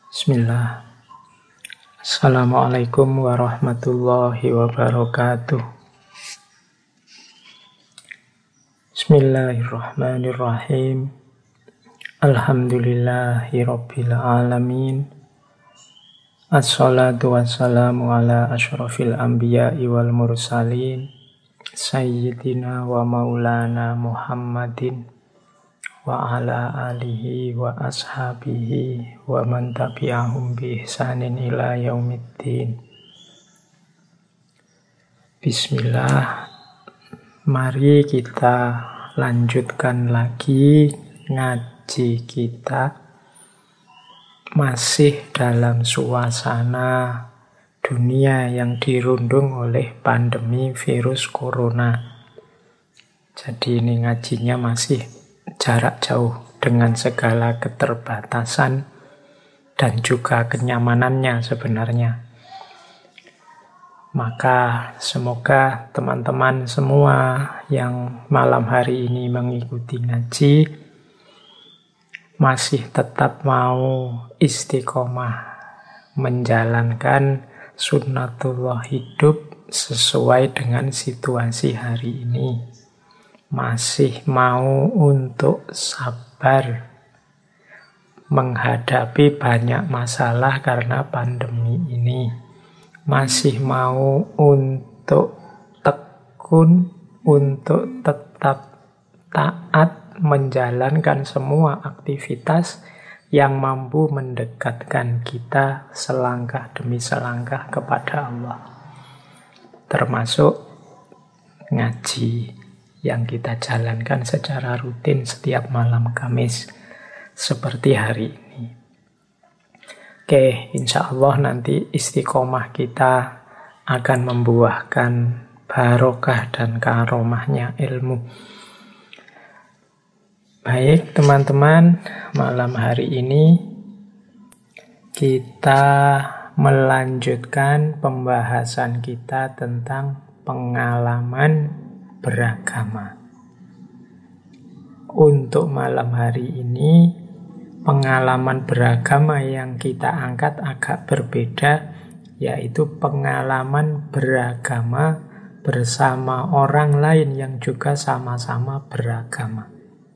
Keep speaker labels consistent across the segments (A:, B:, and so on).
A: Bismillah. Assalamualaikum warahmatullahi wabarakatuh. Bismillahirrahmanirrahim. Alhamdulillahi rabbil alamin. Assalatu wassalamu ala asyrafil anbiya'i wal mursalin, Sayyidina wa maulana Muhammadin wa ala alihi wa ashabihi wa man tabi'ahum bi ihsanin ila yaumiddin. Bismillah. Mari kita lanjutkan lagi ngaji kita. Masih dalam suasana dunia yang dirundung oleh pandemi virus corona. Jadi ini ngajinya masih jarak jauh dengan segala keterbatasan dan juga kenyamanannya sebenarnya. Maka semoga teman-teman semua yang malam hari ini mengikuti ngaji masih tetap mau istiqomah menjalankan sunnatullah hidup sesuai dengan situasi hari ini. Masih mau untuk sabar menghadapi banyak masalah karena pandemi ini. Masih mau untuk tekun, untuk tetap taat menjalankan semua aktivitas yang mampu mendekatkan kita selangkah demi selangkah kepada Allah. Termasuk ngaji yang kita jalankan secara rutin setiap malam Kamis seperti hari ini. Oke, insya Allah nanti istiqomah kita akan membuahkan barokah dan karomahnya ilmu. Baik teman-teman, malam hari ini kita melanjutkan pembahasan kita tentang pengalaman beragama. Untuk malam hari ini, pengalaman beragama yang kita angkat agak berbeda, yaitu pengalaman beragama bersama orang lain yang juga sama-sama beragama.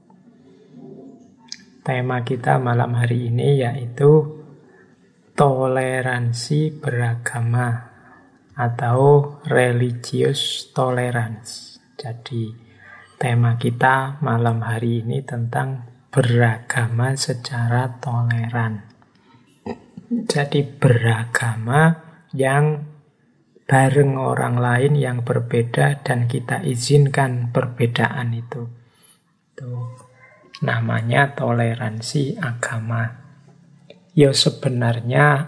A: Tema kita malam hari ini yaitu toleransi beragama atau religious tolerance. Jadi tema kita malam hari ini tentang beragama secara toleran. Jadi beragama yang bareng orang lain yang berbeda dan kita izinkan perbedaan itu. Itu namanya toleransi agama. Ya sebenarnya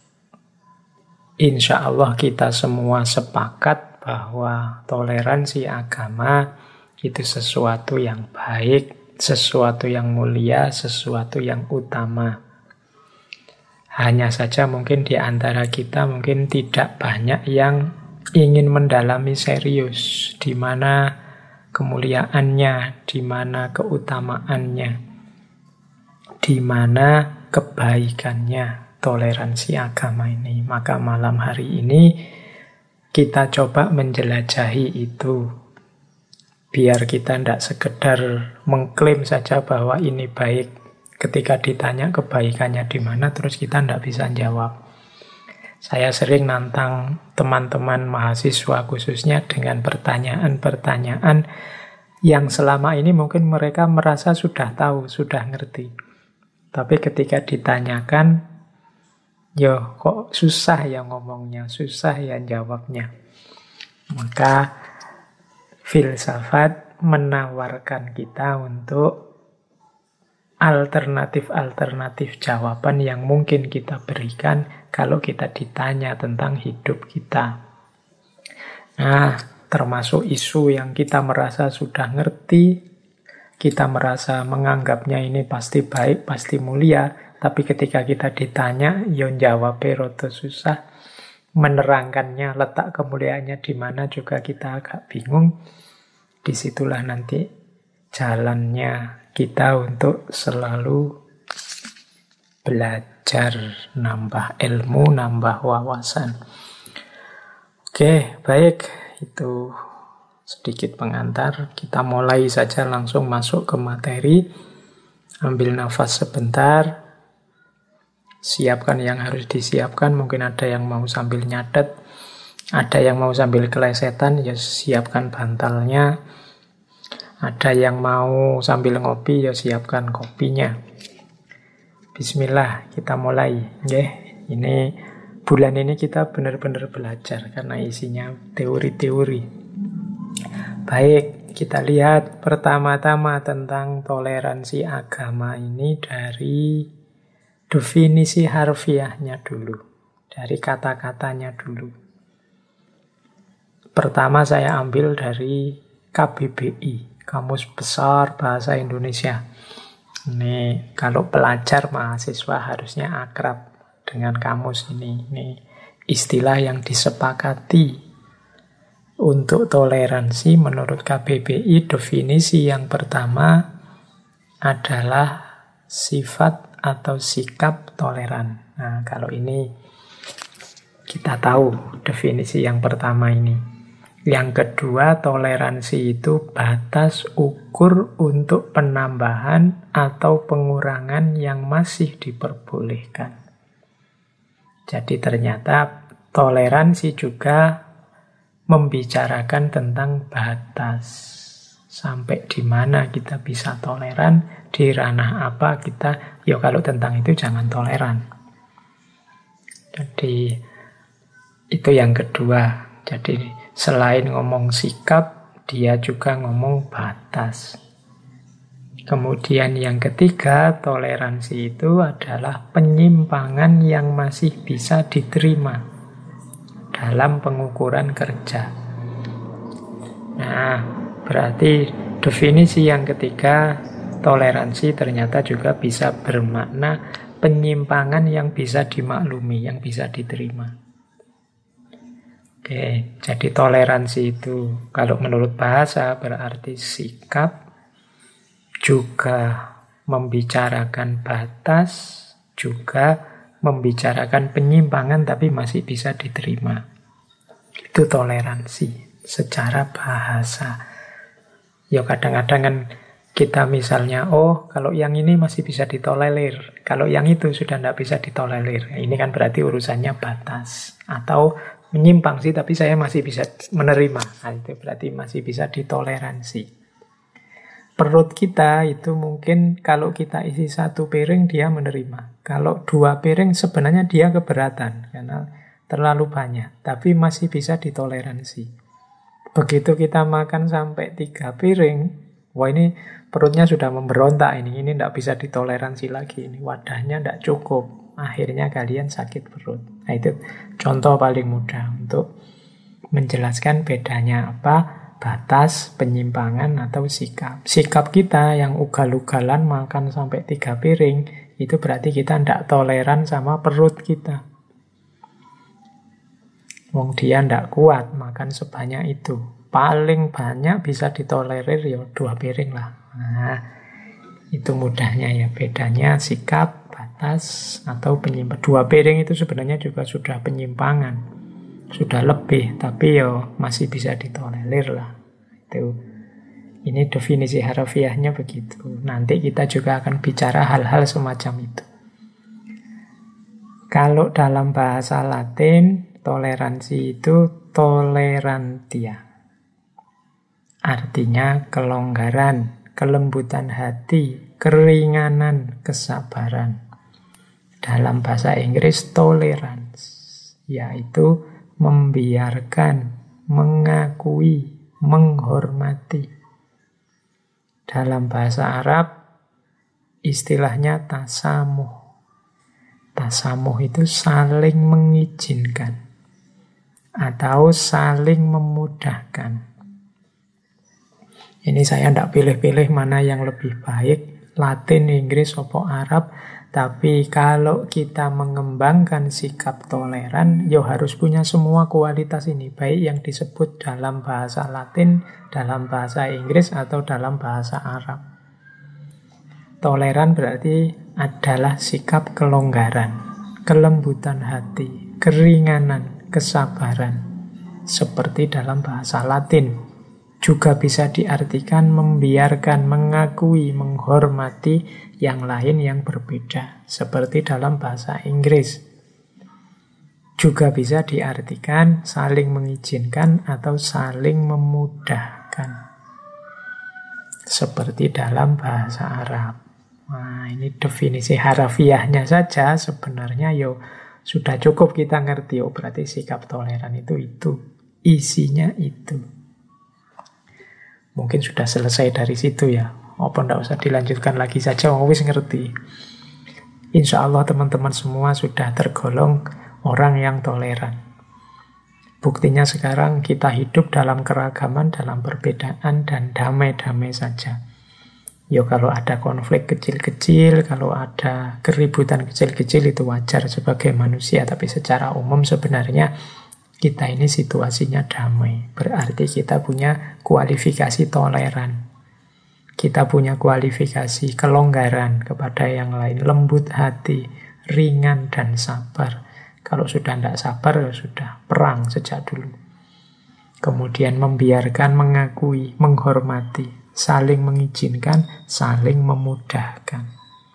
A: insya Allah kita semua sepakat bahwa toleransi agama itu sesuatu yang baik, sesuatu yang mulia, sesuatu yang utama. Hanya saja mungkin di antara kita mungkin tidak banyak yang ingin mendalami serius di mana kemuliaannya, di mana keutamaannya, di mana kebaikannya toleransi agama ini. Maka malam hari ini kita coba menjelajahi itu. Biar kita tidak sekedar mengklaim saja bahwa ini baik. Ketika ditanya kebaikannya di mana, terus kita tidak bisa jawab. Saya sering nantang teman-teman mahasiswa khususnya dengan pertanyaan-pertanyaan yang selama ini mungkin mereka merasa sudah tahu, sudah ngerti. Tapi ketika ditanyakan, yo kok susah ya ngomongnya, susah ya jawabnya. Maka filsafat menawarkan kita untuk alternatif-alternatif jawaban yang mungkin kita berikan kalau kita ditanya tentang hidup kita. Nah, termasuk isu yang kita merasa sudah ngerti, kita merasa menganggapnya ini pasti baik, pasti mulia, tapi ketika kita ditanya, ya jawabnya rada susah, menerangkannya, letak kemuliaannya di mana juga kita agak bingung. Disitulah nanti jalannya kita untuk selalu belajar, nambah ilmu, nambah wawasan. Oke, baik. Itu sedikit pengantar. Kita mulai saja langsung masuk ke materi. Ambil nafas sebentar. Siapkan yang harus disiapkan. Mungkin ada yang mau sambil nyatet. Ada yang mau sambil kelesetan, ya siapkan bantalnya. Ada yang mau sambil ngopi, ya siapkan kopinya. Bismillah, kita mulai. Ini bulan ini kita benar-benar belajar karena isinya teori-teori. Baik, kita lihat pertama-tama tentang toleransi agama ini dari definisi harfiahnya dulu, dari kata-katanya dulu. Pertama saya ambil dari KBBI, Kamus Besar Bahasa Indonesia. Ini kalau pelajar mahasiswa harusnya akrab dengan kamus ini. Ini istilah yang disepakati untuk toleransi menurut KBBI. Definisi yang pertama adalah sifat atau sikap toleran. Nah, kalau ini kita tahu definisi yang pertama ini. Yang kedua, toleransi itu batas ukur untuk penambahan atau pengurangan yang masih diperbolehkan. Jadi ternyata toleransi juga membicarakan tentang batas. Sampai di mana kita bisa toleran, di ranah apa kita, ya kalau tentang itu jangan toleran. Jadi itu yang kedua. Jadi selain ngomong sikap, dia juga ngomong batas. Kemudian yang ketiga, toleransi itu adalah penyimpangan yang masih bisa diterima dalam pengukuran kerja. Nah, berarti definisi yang ketiga, toleransi ternyata juga bisa bermakna penyimpangan yang bisa dimaklumi, yang bisa diterima. Oke, jadi toleransi itu kalau menurut bahasa berarti sikap, juga membicarakan batas, juga membicarakan penyimpangan tapi masih bisa diterima. Itu toleransi secara bahasa. Ya kadang-kadang kan kita misalnya, oh kalau yang ini masih bisa ditolerir, kalau yang itu sudah tidak bisa ditolerir. Ini kan berarti urusannya batas. Atau menyimpang sih, tapi saya masih bisa menerima. Nah, itu berarti masih bisa ditoleransi. Perut kita itu mungkin kalau kita isi 1 piring dia menerima. Kalau 2 piring sebenarnya dia keberatan karena terlalu banyak, tapi masih bisa ditoleransi. Begitu kita makan sampai 3 piring, wah ini perutnya sudah memberontak ini tidak bisa ditoleransi lagi. Ini wadahnya tidak cukup. Akhirnya kalian sakit perut. Nah itu contoh paling mudah untuk menjelaskan bedanya apa, batas, penyimpangan, atau sikap. Sikap kita yang ugal-ugalan makan sampai 3 piring, itu berarti kita tidak toleran sama perut kita. Wong dia tidak kuat makan sebanyak itu. Paling banyak bisa ditolerir ya 2 piring lah. Nah, itu mudahnya ya, bedanya sikap, batas, atau penyimpangan. 2 piring itu sebenarnya juga sudah penyimpangan. Sudah lebih, tapi ya masih bisa ditolerir lah. Ini definisi harfiahnya begitu. Nanti kita juga akan bicara hal-hal semacam itu. Kalau dalam bahasa Latin, toleransi itu tolerantia. Artinya kelonggaran, kelembutan hati, keringanan, kesabaran. Dalam bahasa Inggris, tolerance, yaitu membiarkan, mengakui, menghormati. Dalam bahasa Arab, istilahnya tasamuh. Tasamuh itu saling mengizinkan atau saling memudahkan. Ini saya tidak pilih-pilih mana yang lebih baik, Latin, Inggris, atau Arab. Tapi kalau kita mengembangkan sikap toleran, ya harus punya semua kualitas ini. Baik yang disebut dalam bahasa Latin, dalam bahasa Inggris, atau dalam bahasa Arab. Toleran berarti adalah sikap kelonggaran, kelembutan hati, keringanan, kesabaran. Seperti dalam bahasa Latin, juga bisa diartikan membiarkan, mengakui, menghormati yang lain yang berbeda. Seperti dalam bahasa Inggris. Juga bisa diartikan saling mengizinkan atau saling memudahkan. Seperti dalam bahasa Arab. Nah, ini definisi harafiahnya saja sebenarnya sudah cukup kita ngerti. Oh, berarti sikap toleran itu. Isinya itu. Mungkin sudah selesai dari situ ya. Apa ndak usah dilanjutkan lagi saja, wis ngerti. Insya Allah teman-teman semua sudah tergolong orang yang toleran. Buktinya sekarang kita hidup dalam keragaman, dalam perbedaan, dan damai-damai saja. Kalau ada konflik kecil-kecil, kalau ada keributan kecil-kecil itu wajar sebagai manusia. Tapi secara umum sebenarnya kita ini situasinya damai. Berarti kita punya kualifikasi toleran. Kita punya kualifikasi kelonggaran kepada yang lain. Lembut hati, ringan dan sabar. Kalau sudah tidak sabar, sudah perang sejak dulu. Kemudian membiarkan, mengakui, menghormati, saling mengizinkan, saling memudahkan.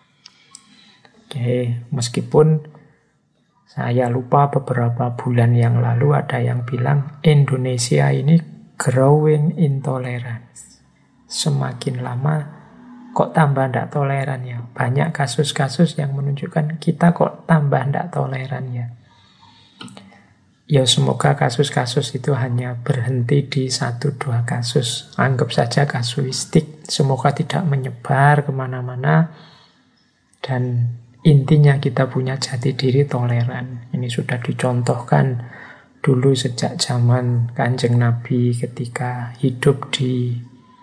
A: Oke, meskipun saya lupa beberapa bulan yang lalu ada yang bilang Indonesia ini growing intolerance. Semakin lama kok tambah tidak toleran ya. Banyak kasus-kasus yang menunjukkan kita kok tambah tidak toleran ya. Ya semoga kasus-kasus itu hanya berhenti di 1-2 kasus. Anggap saja kasuistik. Semoga tidak menyebar kemana-mana. Dan intinya kita punya jati diri toleran. Ini sudah dicontohkan dulu sejak zaman Kanjeng Nabi ketika hidup di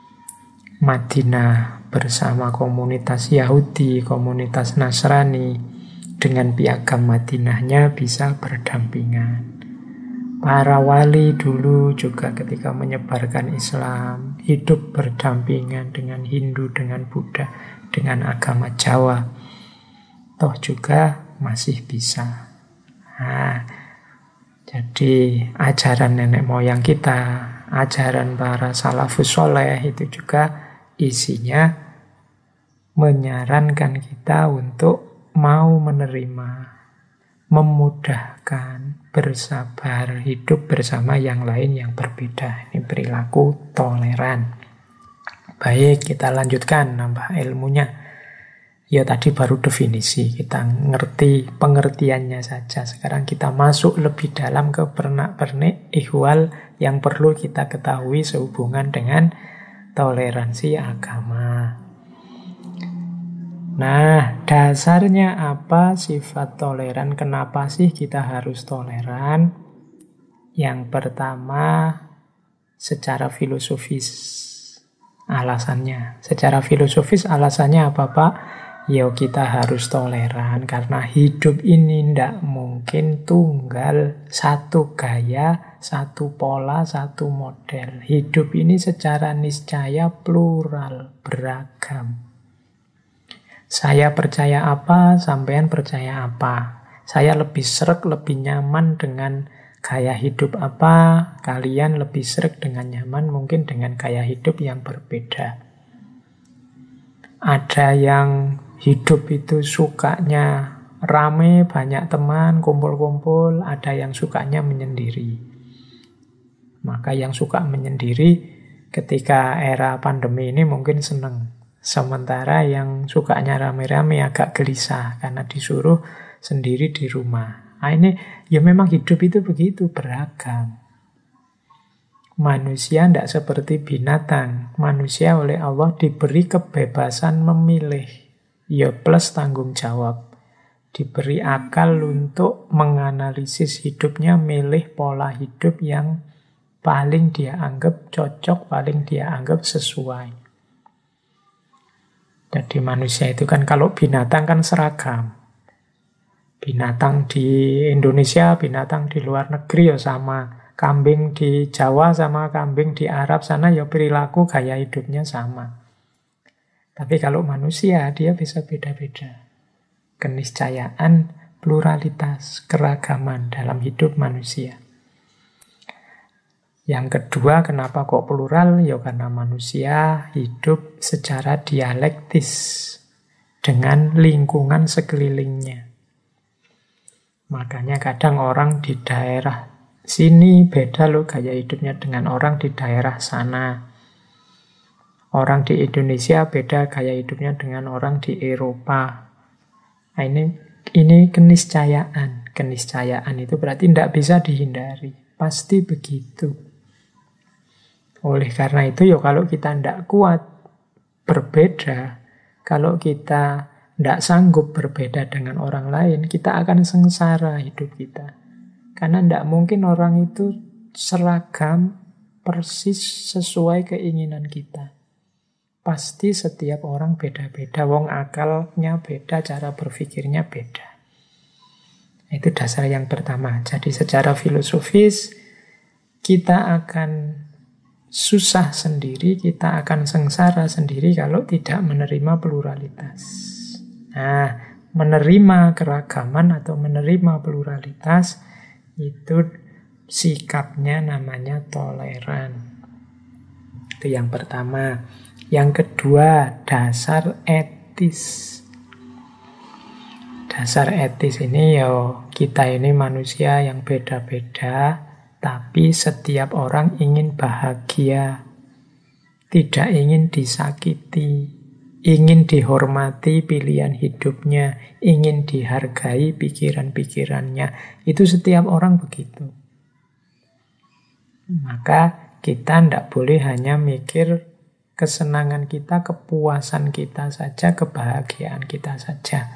A: Madinah bersama komunitas Yahudi, komunitas Nasrani. Dengan piagam Madinahnya bisa berdampingan. Para wali dulu juga ketika menyebarkan Islam, hidup berdampingan dengan Hindu, dengan Buddha, dengan agama Jawa. Toh juga masih bisa. Nah, jadi ajaran nenek moyang kita, ajaran para salafus soleh itu juga isinya menyarankan kita untuk mau menerima, memudahkan, bersabar, hidup bersama yang lain yang berbeda. Ini perilaku toleran. Baik, kita lanjutkan, nambah ilmunya. Ya tadi baru definisi, kita ngerti pengertiannya saja. Sekarang kita masuk lebih dalam ke pernak-pernik ihwal yang perlu kita ketahui sehubungan dengan toleransi agama. Nah, dasarnya apa sifat toleran? Kenapa sih kita harus toleran? Yang pertama, secara filosofis alasannya. Secara filosofis alasannya apa, Pak? Ya kita harus toleran karena hidup ini tidak mungkin tunggal, satu gaya, satu pola, satu model. Hidup ini secara niscaya plural, beragam. Saya percaya apa, sampean percaya apa. Saya lebih sreg, lebih nyaman dengan gaya hidup apa, kalian lebih sreg dengan nyaman mungkin dengan gaya hidup yang berbeda. Ada yang hidup itu sukanya rame, banyak teman, kumpul-kumpul. Ada yang sukanya menyendiri. Maka yang suka menyendiri ketika era pandemi ini mungkin senang. Sementara yang sukanya rame-rame agak gelisah karena disuruh sendiri di rumah. Nah ini ya memang hidup itu begitu, beragam. Manusia tidak seperti binatang. Manusia oleh Allah diberi kebebasan memilih. Ya plus tanggung jawab. Diberi akal untuk menganalisis hidupnya, milih pola hidup yang paling dia anggap cocok, paling dia anggap sesuai. Jadi manusia itu kan kalau binatang kan seragam. Binatang di Indonesia, binatang di luar negeri ya sama. Kambing di Jawa sama kambing di Arab sana ya perilaku gaya hidupnya sama. Tapi kalau manusia dia bisa beda-beda. keniscayaan, pluralitas, keragaman dalam hidup manusia. Yang kedua, kenapa kok plural? Ya karena manusia hidup secara dialektis dengan lingkungan sekelilingnya. Makanya kadang orang di daerah sini beda loh gaya hidupnya dengan orang di daerah sana. Orang di Indonesia beda gaya hidupnya dengan orang di Eropa. Nah, ini keniscayaan. Keniscayaan itu berarti tidak bisa dihindari. Pasti begitu. Oleh karena itu, ya kalau kita tidak kuat berbeda, kalau kita tidak sanggup berbeda dengan orang lain, kita akan sengsara hidup kita. Karena tidak mungkin orang itu seragam, persis sesuai keinginan kita. Pasti setiap orang beda-beda, wong akalnya beda, cara berpikirnya beda. Itu dasar yang pertama. Jadi secara filosofis, kita akan susah sendiri, kita akan sengsara sendiri kalau tidak menerima pluralitas. Nah, menerima keragaman atau menerima pluralitas itu sikapnya namanya toleran. Itu yang pertama. Yang kedua, dasar etis. Dasar etis ini ya kita ini manusia yang beda-beda, tapi setiap orang ingin bahagia, tidak ingin disakiti, ingin dihormati pilihan hidupnya, ingin dihargai pikiran-pikirannya. Itu setiap orang begitu. Maka kita tidak boleh hanya mikir kesenangan kita, kepuasan kita saja, kebahagiaan kita saja.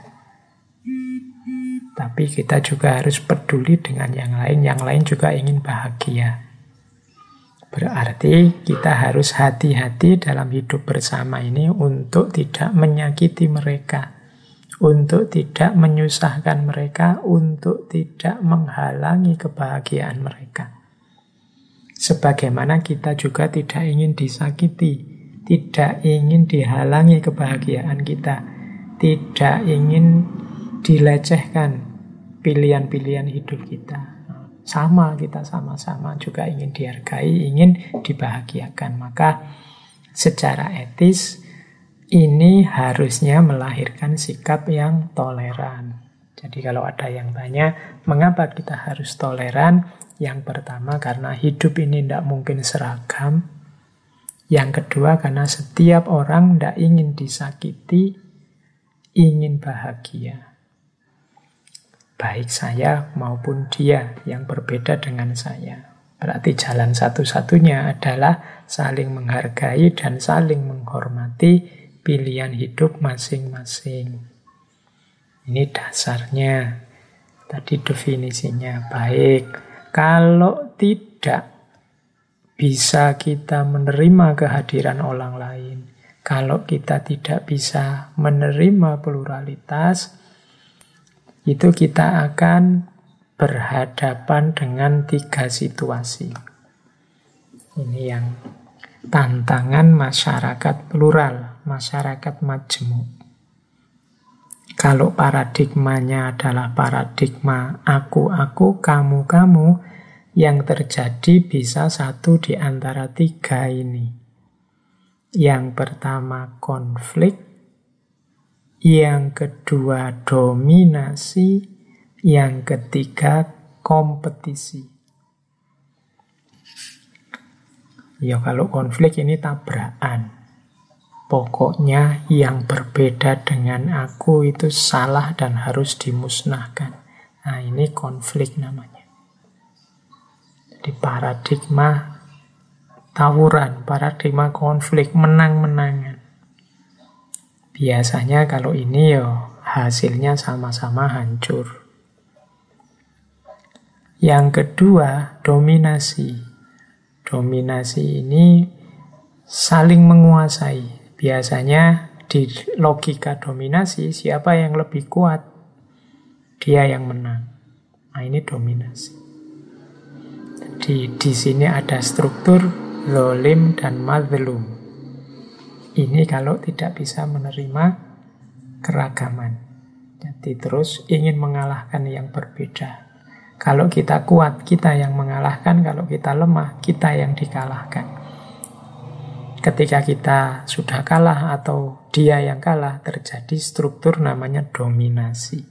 A: Tapi kita juga harus peduli dengan yang lain. Yang lain juga ingin bahagia. Berarti kita harus hati-hati dalam hidup bersama ini untuk tidak menyakiti mereka, untuk tidak menyusahkan mereka, untuk tidak menghalangi kebahagiaan mereka. Sebagaimana kita juga tidak ingin disakiti, tidak ingin dihalangi kebahagiaan kita, tidak ingin dilecehkan pilihan-pilihan hidup kita. Sama, kita sama-sama juga ingin dihargai, ingin dibahagiakan. Maka secara etis ini harusnya melahirkan sikap yang toleran. Jadi kalau ada yang tanya, mengapa kita harus toleran? Yang pertama karena hidup ini tidak mungkin seragam. Yang kedua karena setiap orang tidak ingin disakiti, ingin bahagia. Baik saya maupun dia yang berbeda dengan saya. Berarti jalan satu-satunya adalah saling menghargai dan saling menghormati pilihan hidup masing-masing. Ini dasarnya. Tadi definisinya. Baik, kalau tidak bisa kita menerima kehadiran orang lain, kalau kita tidak bisa menerima pluralitas, itu kita akan berhadapan dengan 3 situasi. Ini yang tantangan masyarakat plural, masyarakat majemuk. Kalau paradigmanya adalah paradigma aku, kamu, yang terjadi bisa satu di antara 3 ini. Yang pertama konflik, yang kedua dominasi, yang ketiga kompetisi. Ya kalau konflik ini tabrakan. Pokoknya yang berbeda dengan aku itu salah dan harus dimusnahkan. Nah ini konflik namanya. Jadi paradigma tawuran, paradigma konflik, menang-menangan. Biasanya kalau ini ya hasilnya sama-sama hancur. Yang kedua, dominasi. Dominasi ini saling menguasai. Biasanya di logika dominasi, siapa yang lebih kuat, dia yang menang. Nah ini dominasi. Jadi di sini ada struktur zolim dan mazlum. Ini kalau tidak bisa menerima keragaman. Jadi terus ingin mengalahkan yang berbeda. Kalau kita kuat, kita yang mengalahkan. Kalau kita lemah, kita yang dikalahkan. Ketika kita sudah kalah atau dia yang kalah, terjadi struktur namanya dominasi.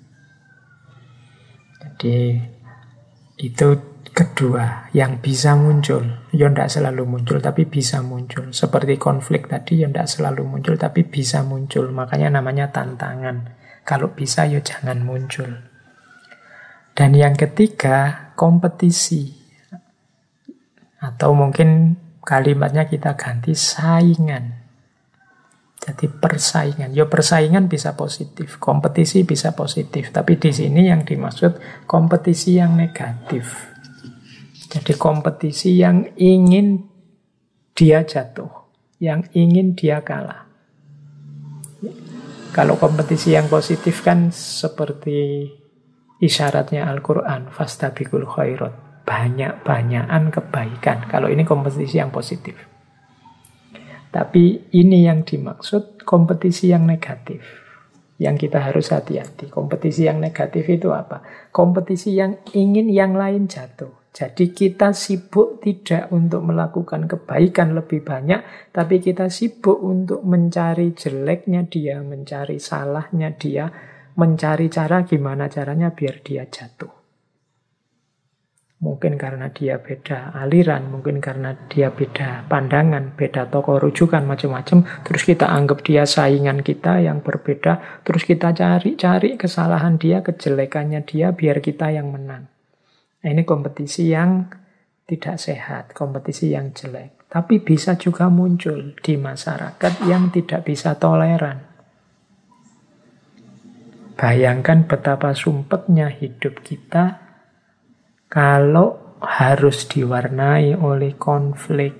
A: Jadi itu kedua yang bisa muncul. Ya tidak selalu muncul, tapi bisa muncul. Seperti konflik tadi, ya tidak selalu muncul, tapi bisa muncul. Makanya namanya tantangan. Kalau bisa, ya jangan muncul. Dan yang ketiga, kompetisi. Atau mungkin kalimatnya kita ganti saingan. Jadi persaingan. Ya persaingan bisa positif, kompetisi bisa positif. Tapi di sini yang dimaksud kompetisi yang negatif. Jadi kompetisi yang ingin dia jatuh, yang ingin dia kalah. Kalau kompetisi yang positif kan seperti isyaratnya Al-Quran, fastabiqul khairat, banyak-banyakan kebaikan. Kalau ini kompetisi yang positif. Tapi ini yang dimaksud kompetisi yang negatif. Yang kita harus hati-hati. Kompetisi yang negatif itu apa? Kompetisi yang ingin yang lain jatuh. Jadi kita sibuk tidak untuk melakukan kebaikan lebih banyak, tapi kita sibuk untuk mencari jeleknya dia, mencari salahnya dia, mencari cara gimana caranya biar dia jatuh. Mungkin karena dia beda aliran, mungkin karena dia beda pandangan, beda tokoh rujukan, macam-macam. Terus kita anggap dia saingan kita yang berbeda. Terus kita cari kesalahan dia, kejelekannya dia, biar kita yang menang. Nah, ini kompetisi yang tidak sehat, kompetisi yang jelek. Tapi bisa juga muncul di masyarakat yang tidak bisa toleran. Bayangkan betapa sumpeknya hidup kita kalau harus diwarnai oleh konflik,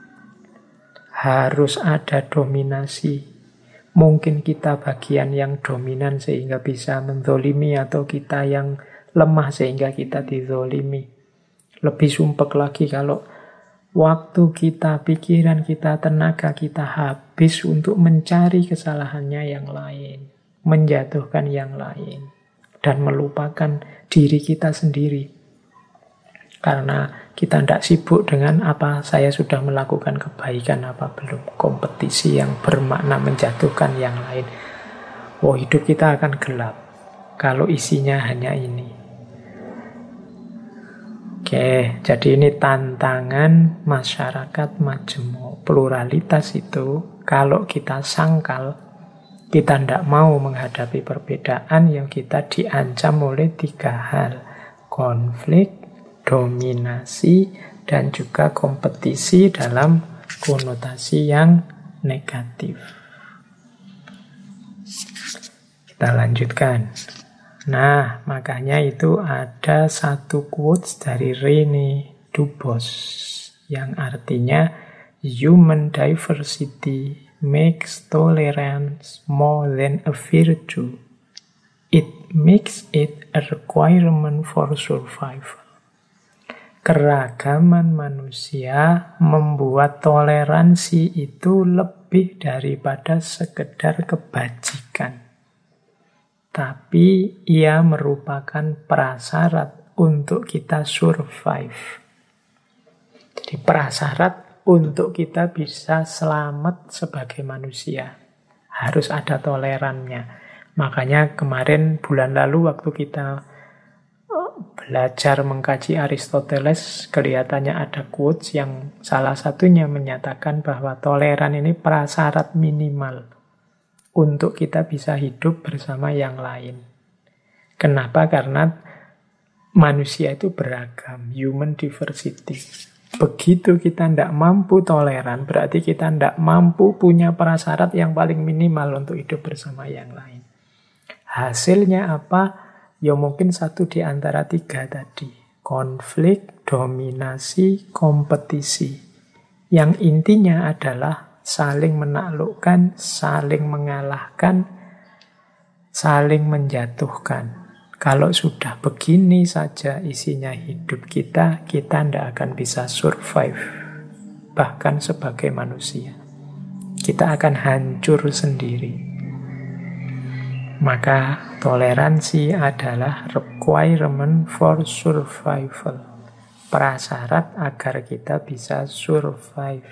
A: harus ada dominasi. Mungkin kita bagian yang dominan sehingga bisa menzolimi, atau kita yang lemah sehingga kita dizolimi. Lebih sumpek lagi kalau waktu kita, pikiran kita, tenaga kita habis untuk mencari kesalahannya yang lain, menjatuhkan yang lain, dan melupakan diri kita sendiri. Karena kita tidak sibuk dengan apa saya sudah melakukan kebaikan apa belum. Kompetisi yang bermakna menjatuhkan yang lain. Oh, hidup kita akan gelap kalau isinya hanya ini. Oke, jadi ini tantangan masyarakat majemuk. Pluralitas itu kalau kita sangkal, kita tidak mau menghadapi perbedaan, yang kita diancam oleh 3 hal. Konflik, dominasi, dan juga kompetisi dalam konotasi yang negatif. Kita lanjutkan. Nah, makanya itu ada satu quotes dari Rene Dubos yang artinya human diversity makes tolerance more than a virtue. It makes it a requirement for survival. Keragaman manusia membuat toleransi itu lebih daripada sekedar kebajikan. Tapi ia merupakan prasyarat untuk kita survive. Jadi prasyarat untuk kita bisa selamat sebagai manusia. Harus ada tolerannya. Makanya kemarin bulan lalu waktu kita belajar mengkaji Aristoteles, kelihatannya ada quotes yang salah satunya menyatakan bahwa toleran ini prasyarat minimal untuk kita bisa hidup bersama yang lain. Kenapa? Karena manusia itu beragam, human diversity. Begitu kita tidak mampu toleran, berarti kita tidak mampu punya prasyarat yang paling minimal untuk hidup bersama yang lain. Hasilnya apa? Ya mungkin satu di antara 3 tadi. Konflik, dominasi, kompetisi. Yang intinya adalah saling menaklukkan, saling mengalahkan, saling menjatuhkan. Kalau sudah begini saja isinya hidup kita, kita tidak akan bisa survive. Bahkan sebagai manusia. Kita akan hancur sendiri. Maka toleransi adalah requirement for survival. Prasyarat agar kita bisa survive.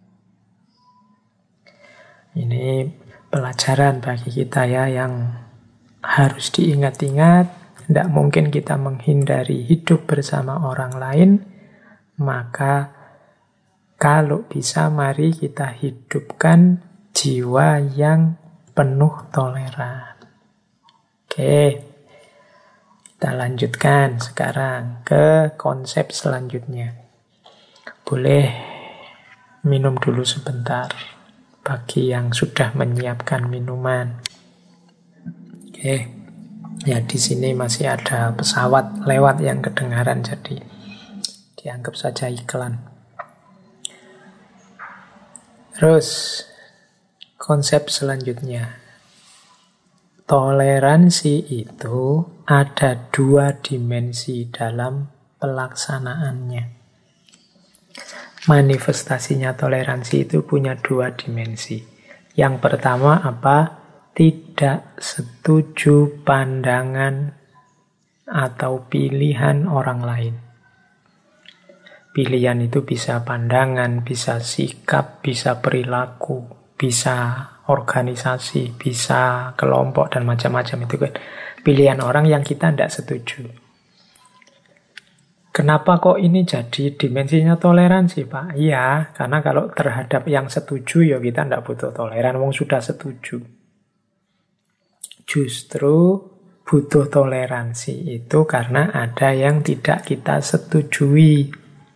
A: Ini pelajaran bagi kita ya, yang harus diingat-ingat. Tidak mungkin kita menghindari hidup bersama orang lain. Maka kalau bisa mari kita hidupkan jiwa yang penuh toleran. Oke, kita lanjutkan sekarang ke konsep selanjutnya. Boleh minum dulu sebentar bagi yang sudah menyiapkan minuman. Oke, ya di sini masih ada pesawat lewat yang kedengaran, jadi dianggap saja iklan. Terus konsep selanjutnya. Toleransi itu ada 2 dimensi dalam pelaksanaannya. Manifestasinya toleransi itu punya 2 dimensi. Yang pertama apa? Tidak setuju pandangan atau pilihan orang lain. Pilihan itu bisa pandangan, bisa sikap, bisa perilaku, bisa organisasi, bisa kelompok, dan macam-macam itu kan. Pilihan orang yang kita tidak setuju. Kenapa kok ini jadi dimensinya toleransi, Pak? Iya, karena kalau terhadap yang setuju, ya kita tidak butuh toleran, wong sudah setuju. Justru butuh toleransi itu karena ada yang tidak kita setujui.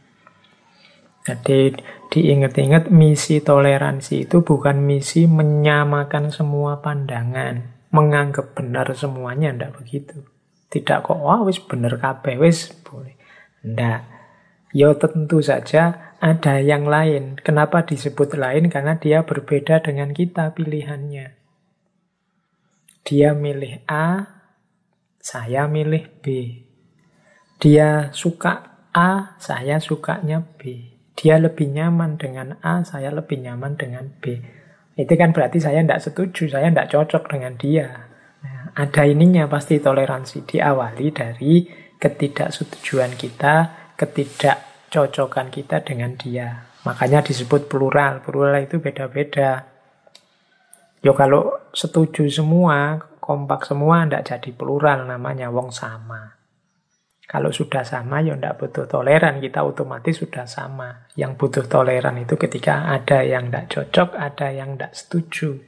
A: Jadi diingat-ingat, misi toleransi itu bukan misi menyamakan semua pandangan, menganggap benar semuanya, ndak begitu. Tidak kok, wah wis bener kabeh, wis boleh. Ndak. Ya tentu saja ada yang lain. Kenapa disebut lain? Karena dia berbeda dengan kita pilihannya. Dia milih A, saya milih B. Dia suka A, saya sukanya B. Dia lebih nyaman dengan A, saya lebih nyaman dengan B. Itu kan berarti saya tidak setuju, saya tidak cocok dengan dia. Nah, ada ininya pasti toleransi. Diawali dari ketidaksetujuan kita, ketidakcocokan kita dengan dia. Makanya disebut plural. Plural itu beda-beda. Yo kalau setuju semua, kompak semua, tidak jadi plural, namanya wong sama. Kalau sudah sama, ya tidak butuh toleran, kita otomatis sudah sama. Yang butuh toleran itu ketika ada yang tidak cocok, ada yang tidak setuju.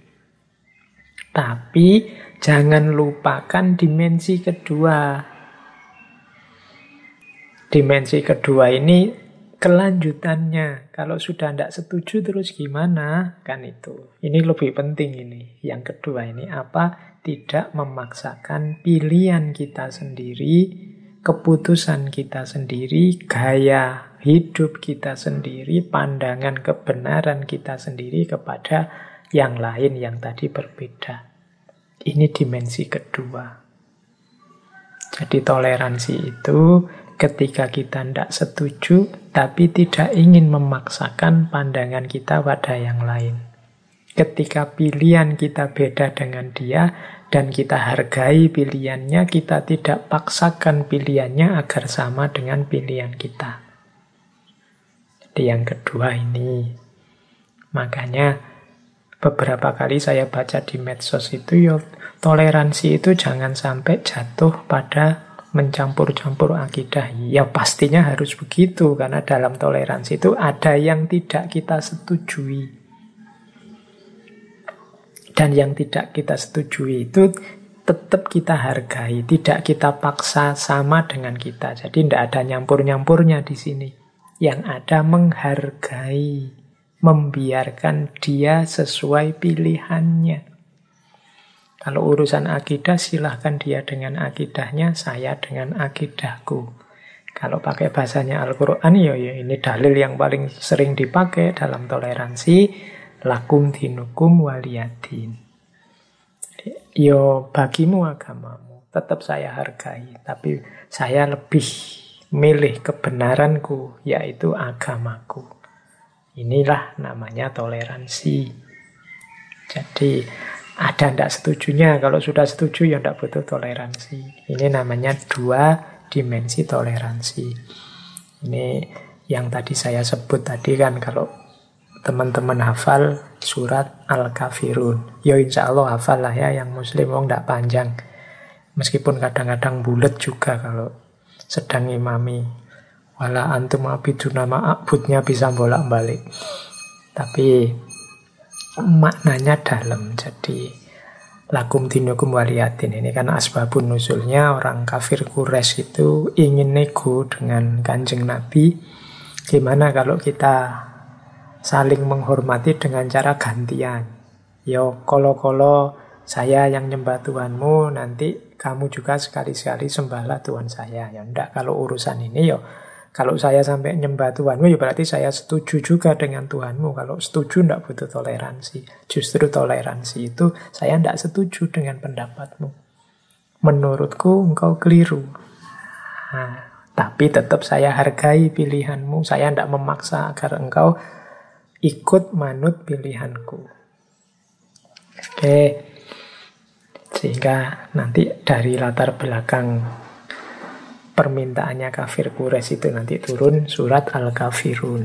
A: Tapi jangan lupakan dimensi kedua. Dimensi kedua ini kelanjutannya. Kalau sudah tidak setuju terus gimana? Kan itu. Ini lebih penting ini. Yang kedua ini apa? Tidak memaksakan pilihan kita sendiri, keputusan kita sendiri, gaya hidup kita sendiri, pandangan kebenaran kita sendiri kepada yang lain yang tadi berbeda. Ini dimensi kedua. Jadi toleransi itu ketika kita tidak setuju, tapi tidak ingin memaksakan pandangan kita pada yang lain. Ketika pilihan kita beda dengan dia, dan kita hargai pilihannya, kita tidak paksakan pilihannya agar sama dengan pilihan kita. Jadi yang kedua ini. Makanya beberapa kali saya baca di medsos itu, toleransi itu jangan sampai jatuh pada mencampur-campur akidah. Ya pastinya harus begitu, karena dalam toleransi itu ada yang tidak kita setujui. Dan yang tidak kita setujui itu tetap kita hargai, tidak kita paksa sama dengan kita. Jadi tidak ada nyampur-nyampurnya di sini. Yang ada menghargai, membiarkan dia sesuai pilihannya. Kalau urusan akidah, silahkan dia dengan akidahnya, saya dengan akidahku. Kalau pakai bahasanya Al-Quran, ya ini dalil yang paling sering dipakai dalam toleransi. Lakum dinukum waliyadin. Yo bagimu agamamu, tetap saya hargai, tapi saya lebih milih kebenaranku, yaitu agamaku. Inilah namanya toleransi. Jadi ada ndak setujunya. Kalau sudah setuju ya ndak butuh toleransi. Ini namanya dua dimensi toleransi. Ini yang tadi saya sebut tadi kan, kalau teman-teman hafal surat Al-Kafirun. Ya insya Allah hafal lah ya, yang muslim wong ndak panjang. Meskipun kadang-kadang bulet juga kalau sedang imami. Wala antum abiduna ma'abudnya bisa bolak-balik. Tapi maknanya dalam. Jadi lakum dinukum waliyatin, ini kan asbabun nuzulnya. Orang kafir Quraisy itu ingin nego dengan Kanjeng Nabi. Gimana kalau kita saling menghormati dengan cara gantian? Yo kolo-kolo saya yang nyembah Tuhanmu, nanti kamu juga sekali-sekali sembahlah Tuhan saya. Ya enggak, kalau urusan ini yo, kalau saya sampai nyembah Tuhanmu, ya berarti saya setuju juga dengan Tuhanmu. Kalau setuju tidak butuh toleransi. Justru toleransi itu saya tidak setuju dengan pendapatmu. Menurutku engkau keliru. Nah, tapi tetap saya hargai pilihanmu. Saya tidak memaksa agar engkau ikut manut pilihanku. Oke. Sehingga nanti dari latar belakang permintaannya kafir Quraisy itu nanti turun surat Al-Kafirun.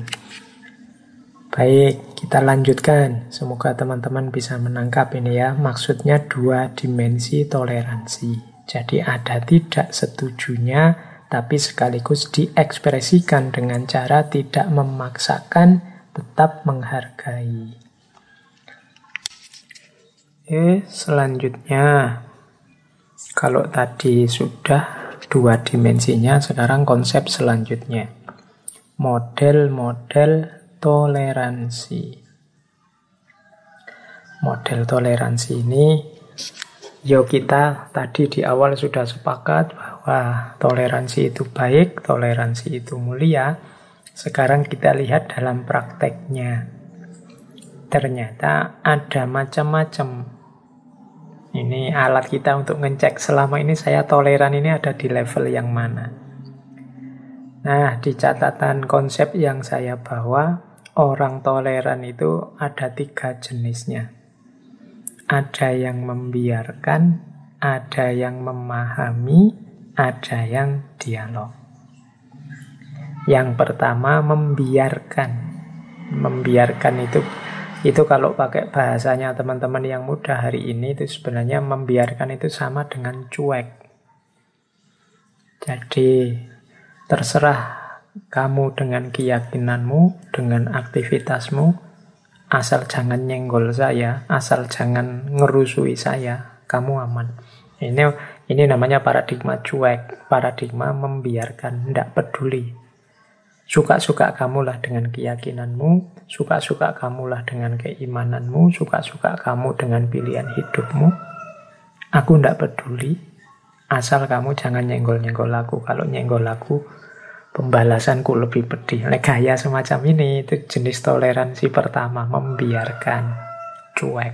A: Baik, kita lanjutkan. Semoga teman-teman bisa menangkap ini ya. Maksudnya dua dimensi toleransi. Jadi ada tidak setujunya, tapi sekaligus diekspresikan dengan cara tidak memaksakan, tetap menghargai. Selanjutnya, kalau tadi sudah dua dimensinya, sekarang konsep selanjutnya. Model-model toleransi. Model toleransi ini, yo kita tadi di awal sudah sepakat bahwa toleransi itu baik, toleransi itu mulia. Sekarang kita lihat dalam prakteknya. Ternyata ada macam-macam. Ini alat kita untuk ngecek selama ini saya toleran ini ada di level yang mana. Nah, di catatan konsep yang saya bawa, orang toleran itu ada 3 jenisnya. Ada yang membiarkan, ada yang memahami, ada yang dialog. Yang pertama, membiarkan. Membiarkan itu kalau pakai bahasanya teman-teman yang muda hari ini, itu sebenarnya membiarkan itu sama dengan cuek. Jadi terserah kamu dengan keyakinanmu, dengan aktivitasmu, asal jangan nyenggol saya, asal jangan ngerusui saya, kamu aman. Ini namanya paradigma cuek, paradigma membiarkan, tidak peduli. Suka-suka kamulah dengan keyakinanmu, suka-suka kamulah dengan keimananmu, suka-suka kamu dengan pilihan hidupmu. Aku tidak peduli, asal kamu jangan nyenggol-nyenggol aku. Kalau nyenggol aku, pembalasanku lebih pedih. Gaya semacam ini, itu jenis toleransi pertama, membiarkan, cuek.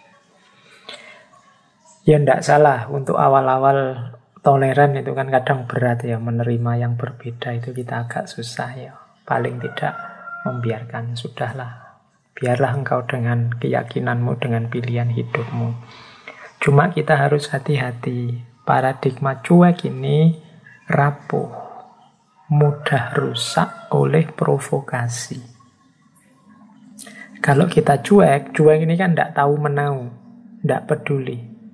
A: Ya tidak salah, untuk awal-awal toleran itu kan kadang berat ya, menerima yang berbeda itu kita agak susah ya. Paling tidak membiarkan, sudahlah. Biarlah engkau dengan keyakinanmu, dengan pilihan hidupmu. Cuma kita harus hati-hati. Paradigma cuek ini rapuh, mudah rusak oleh provokasi. Kalau kita cuek ini kan tidak tahu menau, tidak peduli.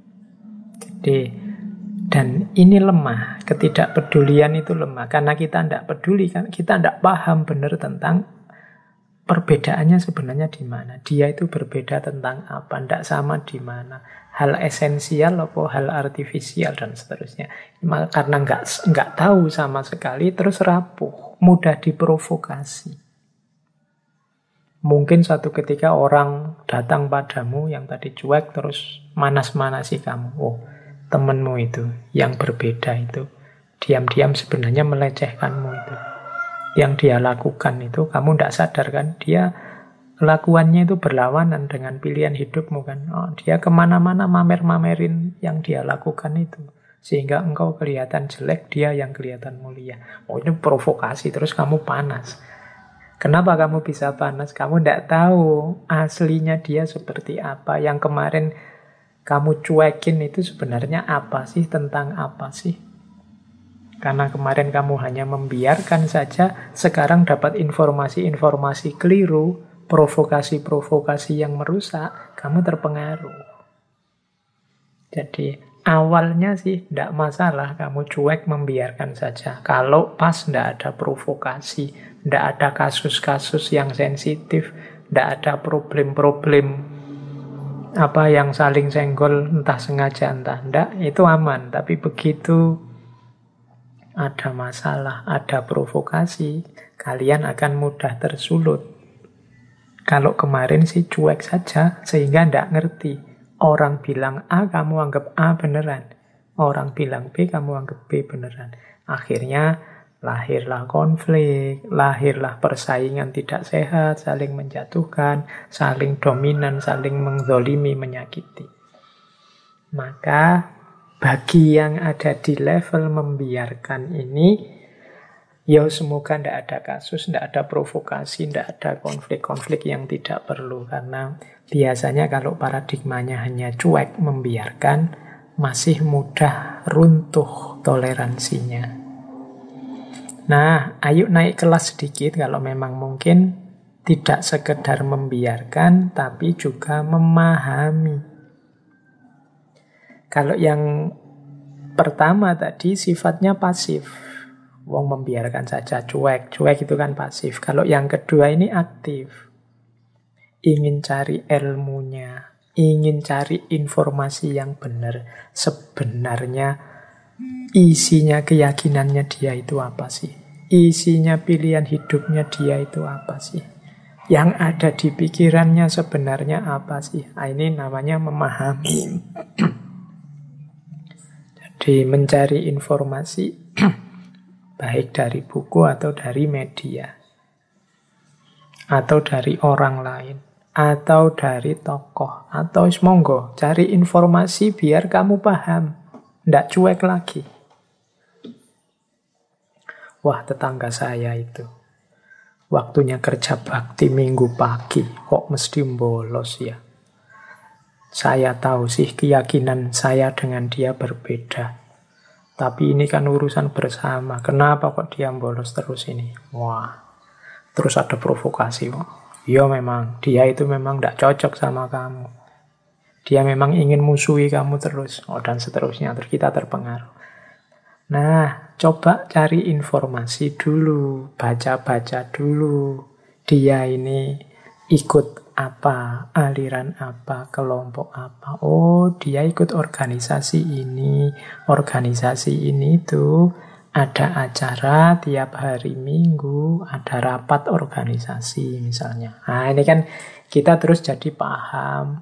A: Dan ini lemah, ketidakpedulian itu lemah. Karena kita tidak peduli, kan kita tidak paham benar tentang perbedaannya sebenarnya di mana. Dia itu berbeda tentang apa, tidak sama di mana. Hal esensial atau hal artifisial dan seterusnya. Karena nggak tahu sama sekali, terus rapuh, mudah diprovokasi. Mungkin suatu ketika orang datang padamu yang tadi cuek, terus manas-manasi kamu. Oh, temanmu itu, yang berbeda itu, diam-diam sebenarnya melecehkanmu itu. Yang dia lakukan itu, kamu tidak sadar kan, dia kelakuannya itu berlawanan dengan pilihan hidupmu kan. Oh, dia kemana-mana mamer-mamerin yang dia lakukan itu. Sehingga engkau kelihatan jelek, dia yang kelihatan mulia. Oh, ini provokasi, terus kamu panas. Kenapa kamu bisa panas? Kamu tidak tahu aslinya dia seperti apa. Yang kemarin kamu cuekin itu sebenarnya apa sih, tentang apa sih? Karena kemarin kamu hanya membiarkan saja, sekarang dapat informasi-informasi keliru, provokasi-provokasi yang merusak, kamu terpengaruh. Jadi awalnya sih tidak masalah, kamu cuek membiarkan saja. Kalau pas tidak ada provokasi, tidak ada kasus-kasus yang sensitif, tidak ada problem-problem apa yang saling senggol, entah sengaja entah tidak, itu aman. Tapi begitu ada masalah, ada provokasi, kalian akan mudah tersulut. Kalau kemarin sih cuek saja, sehingga tidak ngerti. Orang bilang A, kamu anggap A beneran. Orang bilang B, kamu anggap B beneran. Akhirnya lahirlah konflik, lahirlah persaingan tidak sehat, saling menjatuhkan, saling dominan, saling menzolimi, menyakiti. Maka bagi yang ada di level membiarkan ini, ya semoga tidak ada kasus, tidak ada provokasi, tidak ada konflik-konflik yang tidak perlu. Karena biasanya kalau paradigmanya hanya cuek membiarkan, masih mudah runtuh toleransinya. Nah, ayo naik kelas sedikit kalau memang mungkin, tidak sekedar membiarkan, tapi juga memahami. Kalau yang pertama tadi sifatnya pasif. Wong membiarkan saja, cuek. Cuek itu kan pasif. Kalau yang kedua ini aktif. Ingin cari ilmunya. Ingin cari informasi yang benar. Sebenarnya isinya keyakinannya dia itu apa sih? Isinya pilihan hidupnya dia itu apa sih? Yang ada di pikirannya sebenarnya apa sih? Nah, ini namanya memahami. Di mencari informasi baik dari buku atau dari media atau dari orang lain atau dari tokoh atau monggo cari informasi biar kamu paham, ndak cuek lagi. Wah, tetangga saya itu waktunya kerja bakti minggu pagi kok mesti bolos ya. Saya tahu sih keyakinan saya dengan dia berbeda. Tapi ini kan urusan bersama. Kenapa kok dia bolos terus ini? Wah, terus ada provokasi. Ya memang, dia itu memang tidak cocok sama kamu. Dia memang ingin musuhi kamu terus. Oh, dan seterusnya. Terus kita terpengaruh. Nah, coba cari informasi dulu. Baca-baca dulu. Dia ini ikut apa, aliran apa, kelompok apa. Oh, dia ikut organisasi ini. Organisasi ini tuh ada acara tiap hari Minggu, ada rapat organisasi misalnya. Nah, ini kan kita terus jadi paham.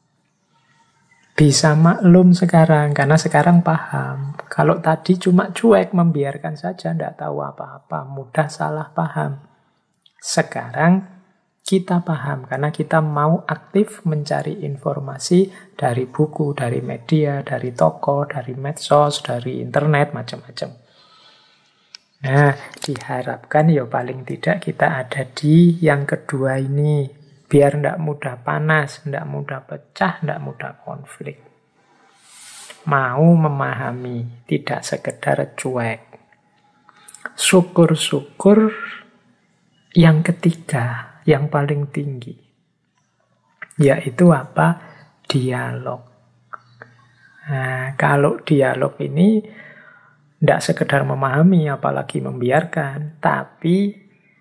A: Bisa maklum sekarang, karena sekarang paham. Kalau tadi cuma cuek, membiarkan saja, tidak tahu apa-apa, mudah salah paham. Sekarang kita paham, karena kita mau aktif mencari informasi dari buku, dari media, dari toko, dari medsos, dari internet, macam-macam. Nah, diharapkan ya paling tidak kita ada di yang kedua ini. Biar tidak mudah panas, tidak mudah pecah, tidak mudah konflik. Mau memahami, tidak sekedar cuek. Syukur-syukur yang ketiga, yang paling tinggi, yaitu apa? Dialog. Nah, kalau dialog ini tidak sekedar memahami, apalagi membiarkan, tapi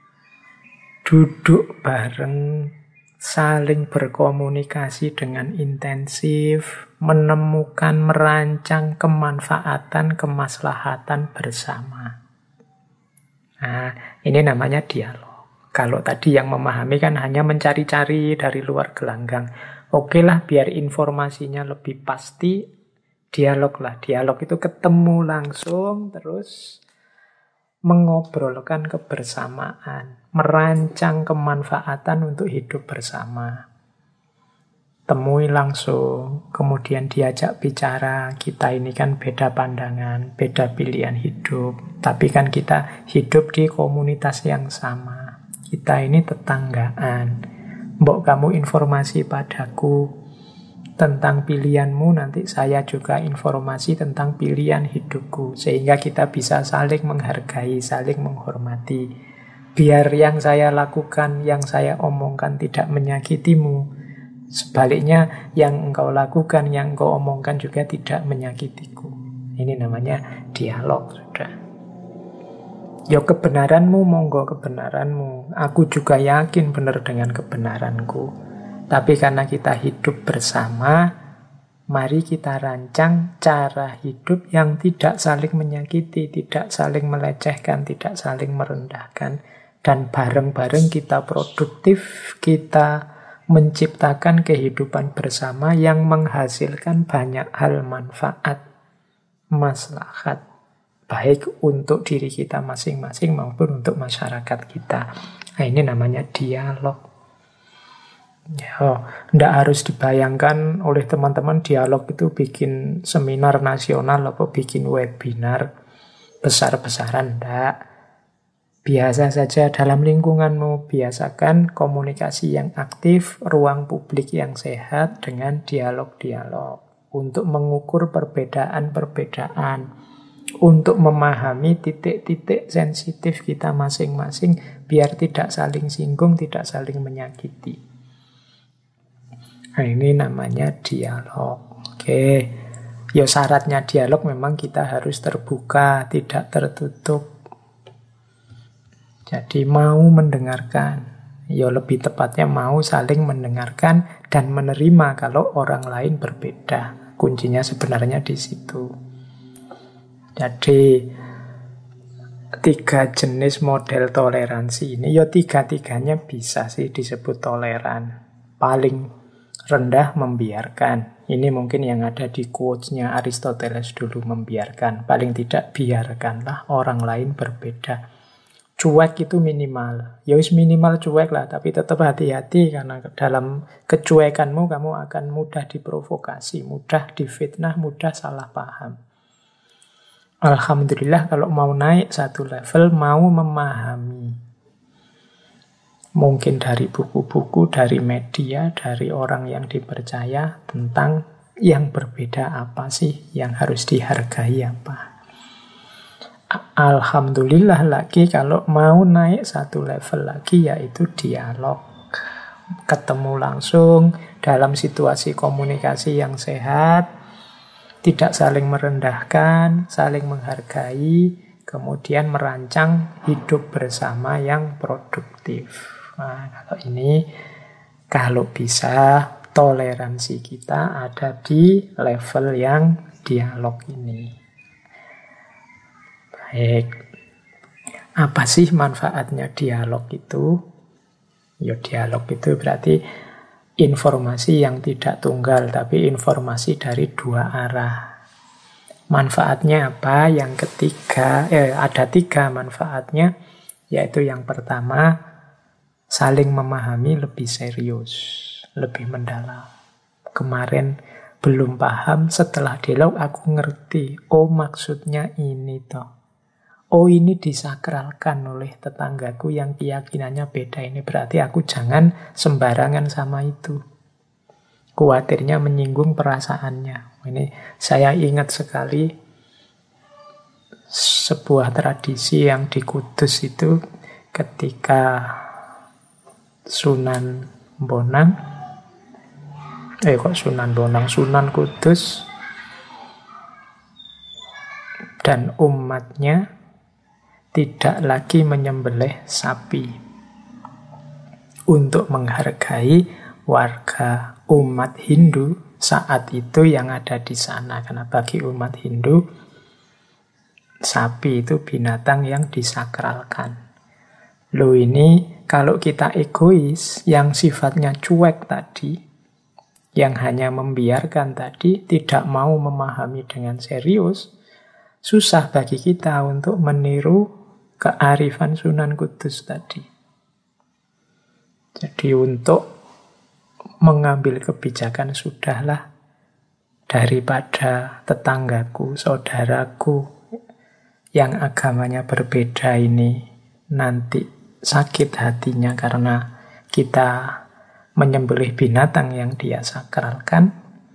A: duduk bareng, saling berkomunikasi dengan intensif, menemukan, merancang kemanfaatan, kemaslahatan bersama. Nah, ini namanya dialog. Kalau tadi yang memahami kan hanya mencari-cari dari luar gelanggang. Oke lah, biar informasinya lebih pasti, dialog lah. Dialog itu ketemu langsung, terus mengobrolkan kebersamaan, merancang kemanfaatan untuk hidup bersama. Temui langsung, kemudian diajak bicara. Kita ini kan beda pandangan, beda pilihan hidup, tapi kan kita hidup di komunitas yang sama. Kita ini tetanggaan. Mbok kamu informasi padaku, tentang pilihanmu, nanti saya juga informasi tentang pilihan hidupku. Sehingga kita bisa saling menghargai, saling menghormati. Biar yang saya lakukan, yang saya omongkan tidak menyakitimu. Sebaliknya, yang engkau lakukan, yang engkau omongkan juga tidak menyakitiku. Ini namanya dialog, sudah. Ya kebenaranmu, monggo kebenaranmu. Aku juga yakin benar dengan kebenaranku. Tapi karena kita hidup bersama, mari kita rancang cara hidup yang tidak saling menyakiti, tidak saling melecehkan, tidak saling merendahkan. Dan bareng-bareng kita produktif, kita menciptakan kehidupan bersama yang menghasilkan banyak hal manfaat, maslahat, baik untuk diri kita masing-masing maupun untuk masyarakat kita. Nah, ini namanya dialog. Ya, tidak harus dibayangkan oleh teman-teman dialog itu bikin seminar nasional atau bikin webinar besar-besaran, tidak. Biasa saja dalam lingkunganmu, biasakan komunikasi yang aktif, ruang publik yang sehat dengan dialog-dialog untuk mengukur perbedaan-perbedaan, untuk memahami titik-titik sensitif kita masing-masing biar tidak saling singgung, tidak saling menyakiti. Nah, ini namanya dialog. Oke. Ya syaratnya dialog memang kita harus terbuka, tidak tertutup. Jadi mau mendengarkan, ya lebih tepatnya mau saling mendengarkan dan menerima kalau orang lain berbeda. Kuncinya sebenarnya di situ. Jadi 3 jenis model toleransi ini, ya 3-tiganya bisa sih disebut toleran. Paling rendah membiarkan. Ini mungkin yang ada di quotes-nya Aristoteles dulu, membiarkan. Paling tidak biarkanlah orang lain berbeda. Cuek itu minimal. Ya wis minimal cuek lah, tapi tetap hati-hati karena dalam kecuekanmu kamu akan mudah diprovokasi, mudah difitnah, mudah salah paham. Alhamdulillah kalau mau naik satu level, mau memahami. Mungkin dari buku-buku, dari media, dari orang yang dipercaya tentang yang berbeda apa sih, yang harus dihargai apa. Alhamdulillah lagi kalau mau naik satu level lagi, yaitu dialog. Ketemu langsung dalam situasi komunikasi yang sehat, tidak saling merendahkan, saling menghargai, kemudian merancang hidup bersama yang produktif. Nah, kalau bisa toleransi kita ada di level yang dialog ini. Baik, apa sih manfaatnya dialog itu? Ya dialog itu berarti informasi yang tidak tunggal, tapi informasi dari 2 arah. Manfaatnya apa? Yang ketiga, ada 3 manfaatnya, yaitu yang pertama, saling memahami lebih serius, lebih mendalam. Kemarin belum paham, setelah dialog aku ngerti. Oh maksudnya ini toh. Oh ini disakralkan oleh tetanggaku yang keyakinannya beda ini. Berarti aku jangan sembarangan sama itu. Khawatirnya menyinggung perasaannya. Ini saya ingat sekali sebuah tradisi yang di Kudus itu ketika Sunan Bonang, Sunan Kudus dan umatnya tidak lagi menyembelih sapi untuk menghargai warga umat Hindu saat itu yang ada di sana. Karena bagi umat Hindu, sapi itu binatang yang disakralkan. Loh ini kalau kita egois, yang sifatnya cuek tadi, yang hanya membiarkan tadi, tidak mau memahami dengan serius, susah bagi kita untuk meniru kearifan Sunan Kudus tadi. Jadi untuk mengambil kebijakan, sudahlah, daripada tetanggaku, saudaraku yang agamanya berbeda ini nanti sakit hatinya karena kita menyembelih binatang yang dia sakralkan,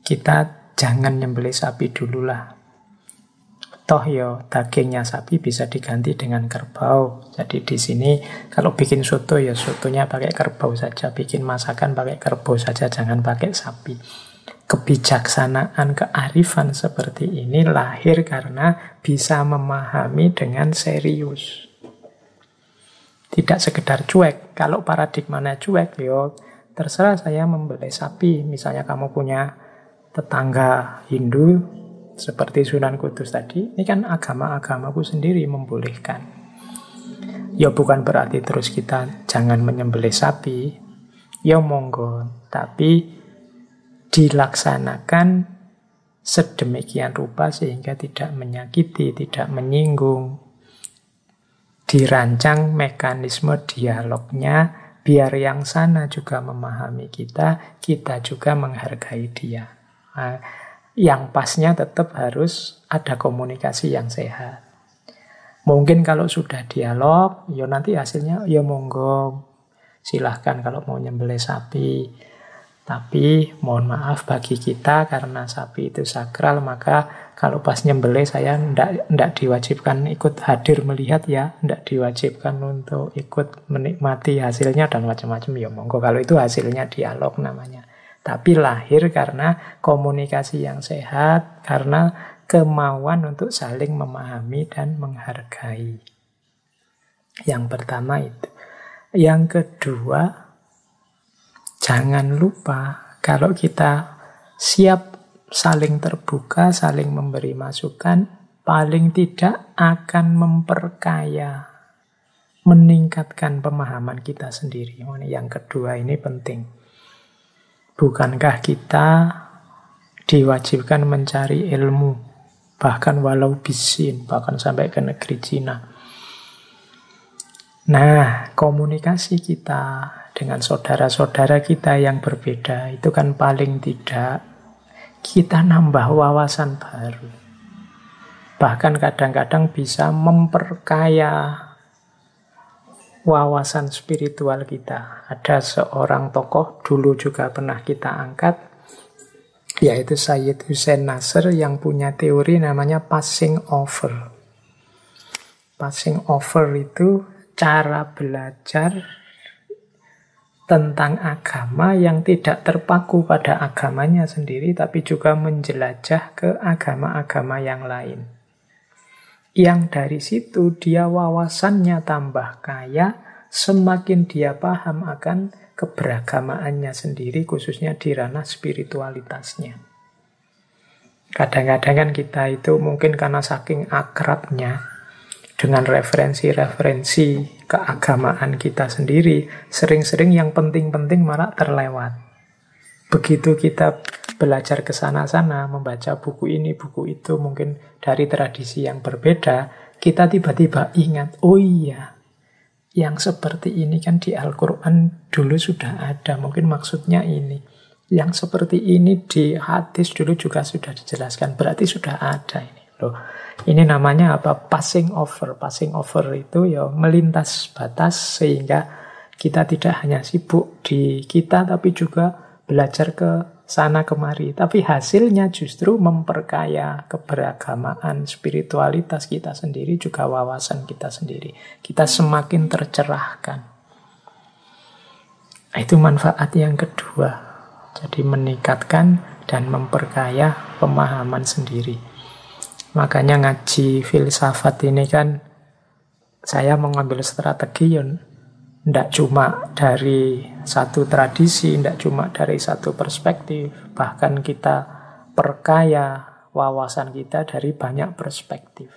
A: kita jangan nyembelih sapi dulu lah. Toh ya dagingnya sapi bisa diganti dengan kerbau. Jadi di sini kalau bikin soto ya sotonya pakai kerbau saja, bikin masakan pakai kerbau saja, jangan pakai sapi. Kebijaksanaan, kearifan seperti ini lahir karena bisa memahami dengan serius. Tidak sekedar cuek. Kalau paradigmanya cuek, yo terserah saya membeli sapi. Misalnya kamu punya tetangga Hindu, seperti Sunan Kudus tadi, ini kan agama-agamaku sendiri membolehkan. Ya bukan berarti terus kita jangan menyembelih sapi, ya monggo, tapi dilaksanakan sedemikian rupa sehingga tidak menyakiti, tidak menyinggung. Dirancang mekanisme dialognya biar yang sana juga memahami kita, kita juga menghargai dia. Nah, yang pasnya tetap harus ada komunikasi yang sehat. Mungkin kalau sudah dialog, ya nanti hasilnya ya monggo, silahkan kalau mau nyembelih sapi. Tapi mohon maaf bagi kita karena sapi itu sakral, maka kalau pas nyembelih saya ndak diwajibkan ikut hadir melihat ya, ndak diwajibkan untuk ikut menikmati hasilnya dan macam-macam. Ya monggo, kalau itu hasilnya dialog namanya. Tapi lahir karena komunikasi yang sehat, karena kemauan untuk saling memahami dan menghargai. Yang pertama itu. Yang kedua, jangan lupa kalau kita siap saling terbuka, saling memberi masukan, paling tidak akan memperkaya, meningkatkan pemahaman kita sendiri. Yang kedua ini penting. Bukankah kita diwajibkan mencari ilmu, bahkan walau bisin, bahkan sampai ke negeri Cina. Nah, komunikasi kita dengan saudara-saudara kita yang berbeda, itu kan paling tidak kita nambah wawasan baru. Bahkan kadang-kadang bisa memperkaya wawasan spiritual kita. Ada seorang tokoh dulu juga pernah kita angkat, yaitu Syed Hussein Nasr yang punya teori namanya passing over. Passing over itu cara belajar tentang agama yang tidak terpaku pada agamanya sendiri, tapi juga menjelajah ke agama-agama yang lain. Yang dari situ dia wawasannya tambah kaya, semakin dia paham akan keberagamaannya sendiri, khususnya di ranah spiritualitasnya. Kadang-kadang kan kita itu mungkin karena saking akrabnya dengan referensi-referensi keagamaan kita sendiri, sering-sering yang penting-penting malah terlewat. Begitu kita belajar ke sana-sana, membaca buku ini, buku itu, mungkin dari tradisi yang berbeda, kita tiba-tiba ingat, oh iya, yang seperti ini kan di Al-Quran dulu sudah ada, mungkin maksudnya ini. Yang seperti ini di hadis dulu juga sudah dijelaskan, berarti sudah ada ini. Loh, ini namanya apa? Passing over. Passing over itu ya melintas batas sehingga kita tidak hanya sibuk di kita, tapi juga belajar ke sana kemari. Tapi hasilnya justru memperkaya keberagamaan, spiritualitas kita sendiri, juga wawasan kita sendiri. Kita semakin tercerahkan. Itu manfaat yang kedua. Jadi meningkatkan dan memperkaya pemahaman sendiri. Makanya ngaji filsafat ini kan saya mengambil strategi yang tidak cuma dari satu tradisi, tidak cuma dari satu perspektif. Bahkan kita perkaya wawasan kita dari banyak perspektif.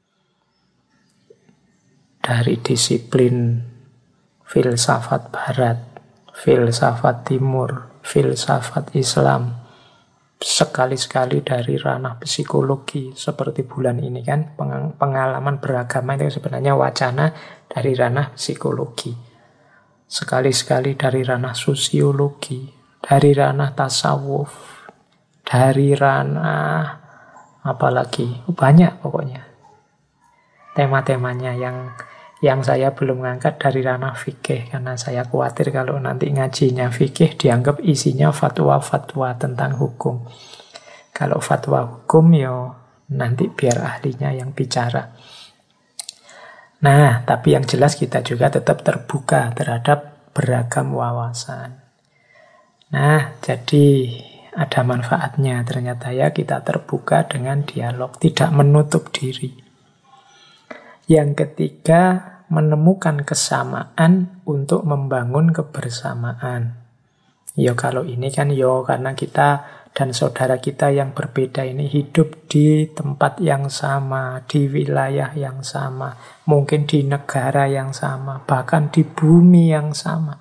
A: Dari disiplin filsafat barat, filsafat timur, filsafat Islam, sekali-sekali dari ranah psikologi, seperti bulan ini kan pengalaman beragama itu sebenarnya wacana dari ranah psikologi. Sekali-sekali dari ranah sosiologi, dari ranah tasawuf, dari ranah apalagi banyak pokoknya tema-temanya Yang saya belum ngangkat dari ranah fikih, karena saya khawatir kalau nanti ngajinya fikih dianggap isinya fatwa-fatwa tentang hukum. Kalau fatwa hukum ya nanti biar ahlinya yang bicara. Nah, tapi yang jelas kita juga tetap terbuka terhadap beragam wawasan. Nah, jadi ada manfaatnya ternyata ya kita terbuka dengan dialog, tidak menutup diri. Yang ketiga, menemukan kesamaan untuk membangun kebersamaan. Ya kalau ini kan karena kita dan saudara kita yang berbeda ini hidup di tempat yang sama, di wilayah yang sama, mungkin di negara yang sama, bahkan di bumi yang sama.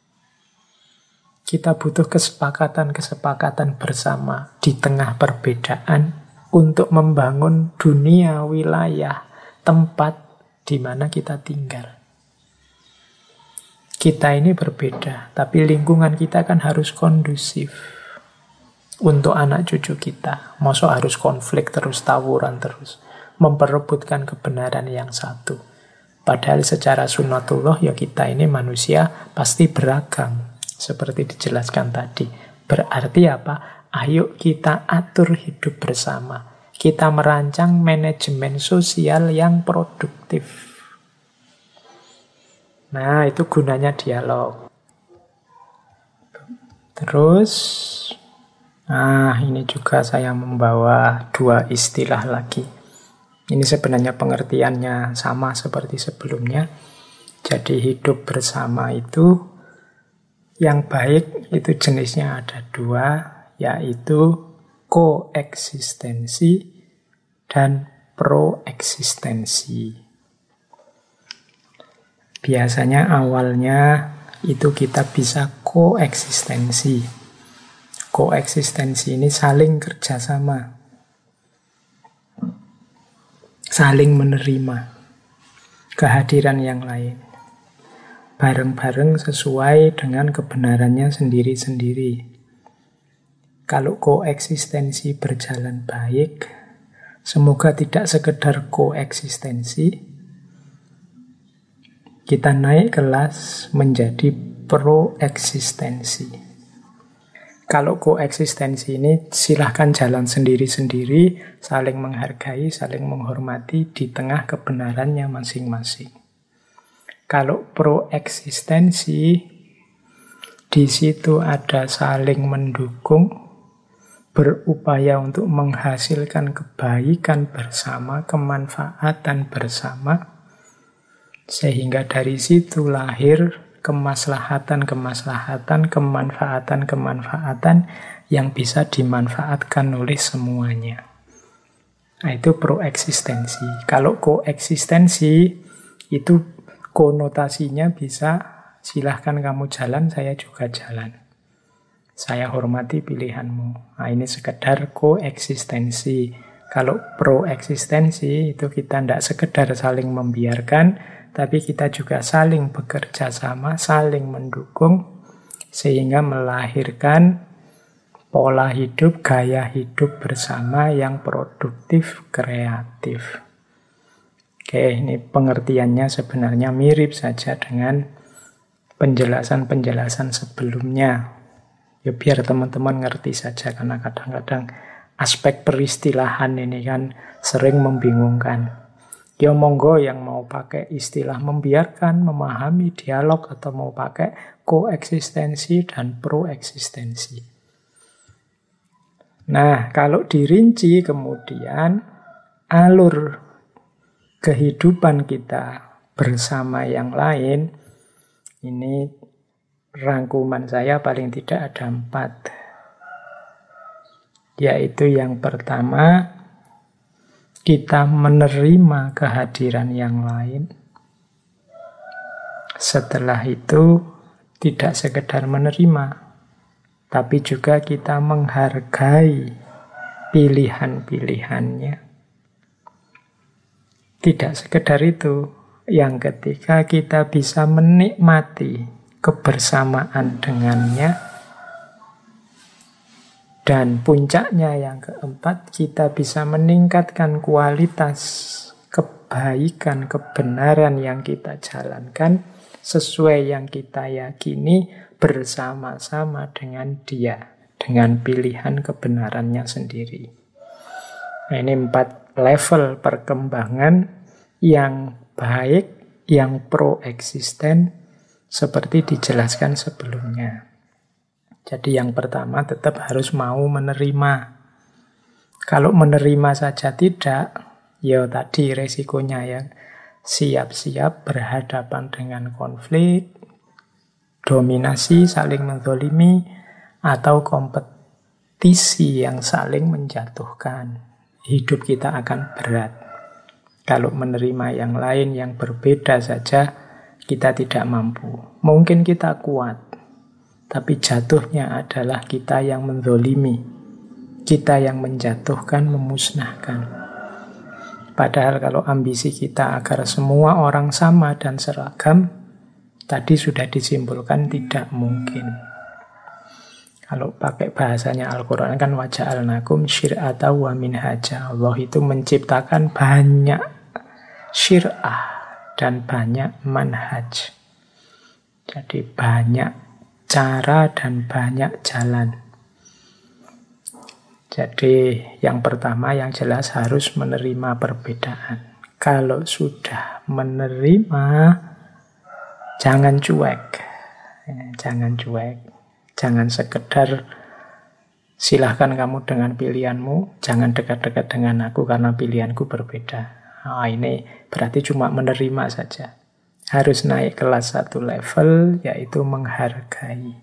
A: Kita butuh kesepakatan-kesepakatan bersama di tengah perbedaan untuk membangun dunia, wilayah, tempat di mana kita tinggal. Kita ini berbeda, tapi lingkungan kita kan harus kondusif untuk anak cucu kita. Masa harus konflik terus, tawuran terus, memperebutkan kebenaran yang satu. Padahal secara sunnatullah ya kita ini manusia pasti beragam. Seperti dijelaskan tadi. Berarti apa? Ayo kita atur hidup bersama. Kita merancang manajemen sosial yang produktif. Nah, itu gunanya dialog. Terus, ini juga saya membawa 2 istilah lagi. Ini sebenarnya pengertiannya sama seperti sebelumnya. Jadi hidup bersama itu, yang baik itu jenisnya ada 2, yaitu koeksistensi dan proeksistensi. Biasanya awalnya itu kita bisa koeksistensi. Koeksistensi ini saling kerjasama, saling menerima kehadiran yang lain, bareng-bareng sesuai dengan kebenarannya sendiri-sendiri. Kalau koeksistensi berjalan baik, semoga tidak sekedar koeksistensi, kita naik kelas menjadi proeksistensi. Kalau koeksistensi ini silahkan jalan sendiri-sendiri, saling menghargai, saling menghormati di tengah kebenarannya masing-masing. Kalau proeksistensi, di situ ada saling mendukung, berupaya untuk menghasilkan kebaikan bersama, kemanfaatan bersama, sehingga dari situ lahir kemaslahatan-kemaslahatan, kemanfaatan-kemanfaatan yang bisa dimanfaatkan oleh semuanya. Nah, itu proeksistensi. Kalau koeksistensi, itu konotasinya bisa silahkan kamu jalan, saya juga jalan. Saya hormati pilihanmu. Nah, ini sekedar koeksistensi. Kalau proeksistensi itu kita tidak sekedar saling membiarkan, tapi kita juga saling bekerja sama, saling mendukung, sehingga melahirkan pola hidup, gaya hidup bersama yang produktif, kreatif. Oke, ini pengertiannya sebenarnya mirip saja dengan penjelasan-penjelasan sebelumnya. Ya biar teman-teman ngerti saja, karena kadang-kadang aspek peristilahan ini kan sering membingungkan. Ya monggo yang mau pakai istilah membiarkan, memahami dialog, atau mau pakai koeksistensi dan proeksistensi. Nah, kalau dirinci kemudian alur kehidupan kita bersama yang lain, ini rangkuman saya paling tidak ada 4. Yaitu yang pertama, kita menerima kehadiran yang lain. Setelah itu, tidak sekedar menerima, tapi juga kita menghargai pilihan-pilihannya. Tidak sekedar itu. Yang ketiga, kita bisa menikmati kebersamaan dengannya. Dan puncaknya yang keempat, kita bisa meningkatkan kualitas kebaikan, kebenaran yang kita jalankan sesuai yang kita yakini bersama-sama dengan dia, dengan pilihan kebenarannya sendiri. Nah, ini 4 level perkembangan yang baik, yang pro-eksisten, seperti dijelaskan sebelumnya. Jadi yang pertama tetap harus mau menerima. Kalau menerima saja tidak, ya tadi resikonya ya, siap-siap berhadapan dengan konflik, dominasi, saling menzalimi, atau kompetisi yang saling menjatuhkan. Hidup kita akan berat. Kalau menerima yang lain yang berbeda saja, kita tidak mampu. Mungkin kita kuat, tapi jatuhnya adalah kita yang menzalimi, kita yang menjatuhkan, memusnahkan. Padahal kalau ambisi kita agar semua orang sama dan seragam, tadi sudah disimpulkan tidak mungkin. Kalau pakai bahasanya Al-Quran kan waja'alnakum syir'ata wa minhaja. Allah itu menciptakan banyak syir'ah dan banyak manhaj. Jadi banyak cara dan banyak jalan. Jadi yang pertama yang jelas harus menerima perbedaan. Kalau sudah menerima, jangan cuek. Jangan cuek. Jangan sekedar silahkan kamu dengan pilihanmu, jangan dekat-dekat dengan aku karena pilihanku berbeda. Nah, ini berarti cuma menerima saja. Harus naik kelas 1 level, yaitu menghargai.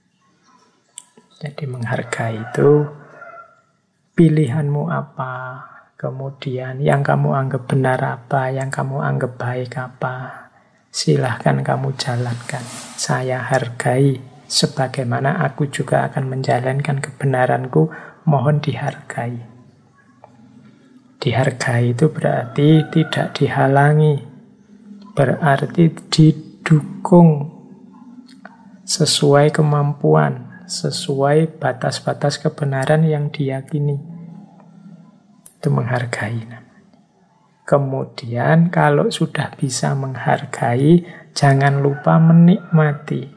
A: Jadi menghargai itu pilihanmu apa, kemudian yang kamu anggap benar apa, yang kamu anggap baik apa. Silahkan kamu jalankan. Saya hargai, sebagaimana aku juga akan menjalankan kebenaranku, mohon dihargai. Dihargai itu berarti tidak dihalangi. Berarti didukung sesuai kemampuan, sesuai batas-batas kebenaran yang diyakini. Itu menghargai. Kemudian kalau sudah bisa menghargai, jangan lupa menikmati.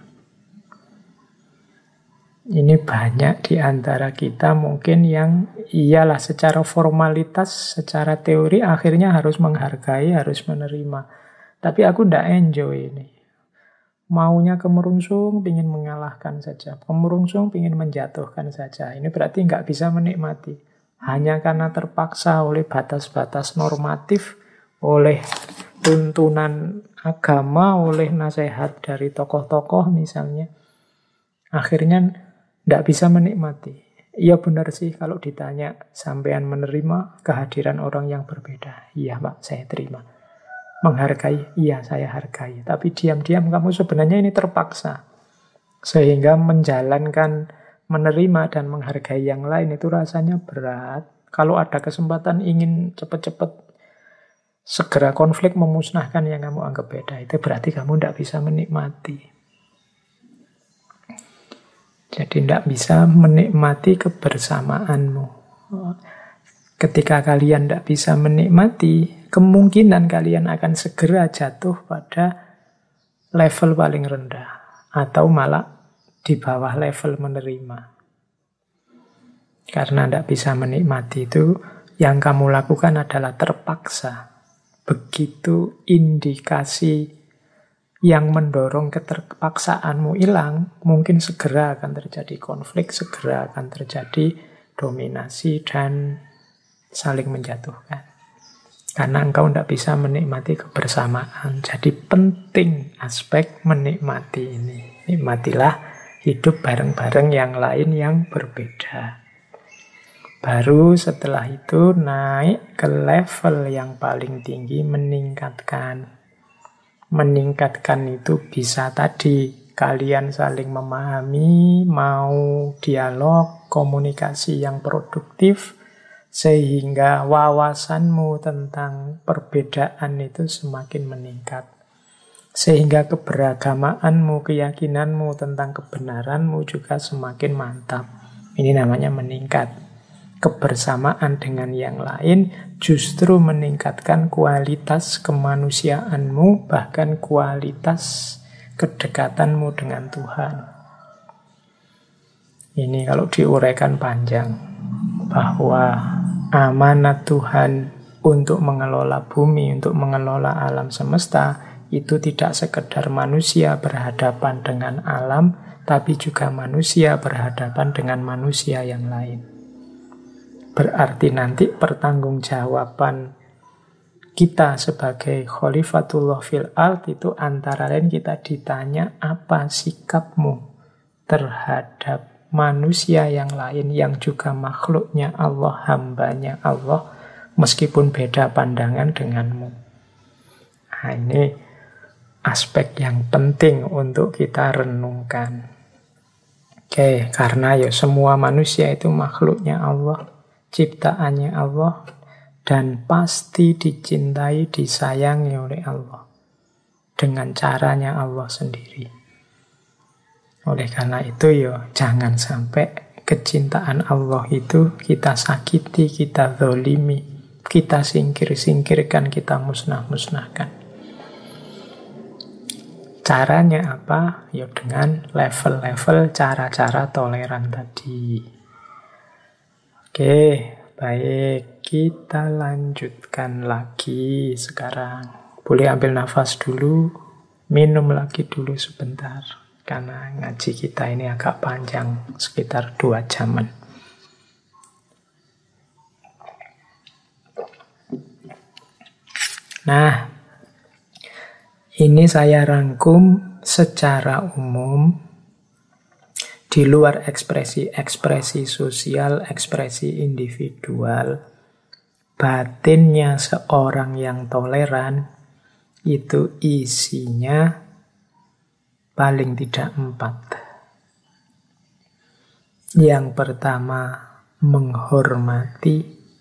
A: Ini banyak di antara kita mungkin yang iyalah secara formalitas, secara teori akhirnya harus menghargai, harus menerima. Tapi aku tidak enjoy ini. Maunya kemerungsung, ingin mengalahkan saja. Kemerungsung, ingin menjatuhkan saja. Ini berarti nggak bisa menikmati. Hanya karena terpaksa oleh batas-batas normatif, oleh tuntunan agama, oleh nasihat dari tokoh-tokoh misalnya. Akhirnya tidak bisa menikmati. Iya benar sih kalau ditanya, sampean menerima kehadiran orang yang berbeda. Iya Pak, saya terima. Menghargai, iya saya hargai. Tapi diam-diam kamu sebenarnya ini terpaksa. Sehingga menjalankan, menerima dan menghargai yang lain itu rasanya berat. Kalau ada kesempatan ingin cepat-cepat segera konflik memusnahkan yang kamu anggap beda, itu berarti kamu tidak bisa menikmati. Jadi tidak bisa menikmati kebersamaanmu. Ketika kalian tidak bisa menikmati, kemungkinan kalian akan segera jatuh pada level paling rendah. Atau malah di bawah level menerima. Karena tidak bisa menikmati itu, yang kamu lakukan adalah terpaksa. Begitu indikasi yang mendorong keterpaksaanmu hilang, mungkin segera akan terjadi konflik, segera akan terjadi dominasi dan saling menjatuhkan. Karena engkau tidak bisa menikmati kebersamaan. Jadi penting aspek menikmati ini. Nikmatilah hidup bareng-bareng yang lain yang berbeda. Baru setelah itu naik ke level yang paling tinggi, meningkatkan. Meningkatkan itu bisa tadi kalian saling memahami, mau dialog, komunikasi yang produktif, sehingga wawasanmu tentang perbedaan itu semakin meningkat. Sehingga keberagamaanmu, keyakinanmu tentang kebenaranmu juga semakin mantap. Ini namanya meningkat. kebersamaan dengan yang lain, justru meningkatkan kualitas kemanusiaanmu, bahkan kualitas kedekatanmu dengan Tuhan. Ini kalau diuraikan panjang, bahwa amanat Tuhan untuk mengelola bumi, untuk mengelola alam semesta, itu tidak sekedar manusia berhadapan dengan alam, tapi juga manusia berhadapan dengan manusia yang lain. Berarti nanti pertanggungjawaban kita sebagai Khalifatullah fil ard itu antara lain kita ditanya apa sikapmu terhadap manusia yang lain yang juga makhluknya Allah, hambanya Allah, meskipun beda pandangan denganmu. Nah, ini aspek yang penting untuk kita renungkan. Oke, karena ya semua manusia itu makhluknya Allah, ciptaannya Allah, dan pasti dicintai, disayangi oleh Allah dengan caranya Allah sendiri. Oleh karena itu ya jangan sampai kecintaan Allah itu kita sakiti, kita zolimi, kita singkir-singkirkan, kita musnah-musnahkan. Caranya apa? Ya dengan level-level cara-cara toleran tadi. Oke, baik. Kita lanjutkan lagi sekarang. Boleh ambil nafas dulu, minum lagi dulu sebentar. Karena ngaji kita ini agak panjang, sekitar 2 jaman. Nah, ini saya rangkum secara umum di luar ekspresi sosial, ekspresi individual. Batinnya seorang yang toleran itu isinya paling tidak 4. Yang pertama, menghormati.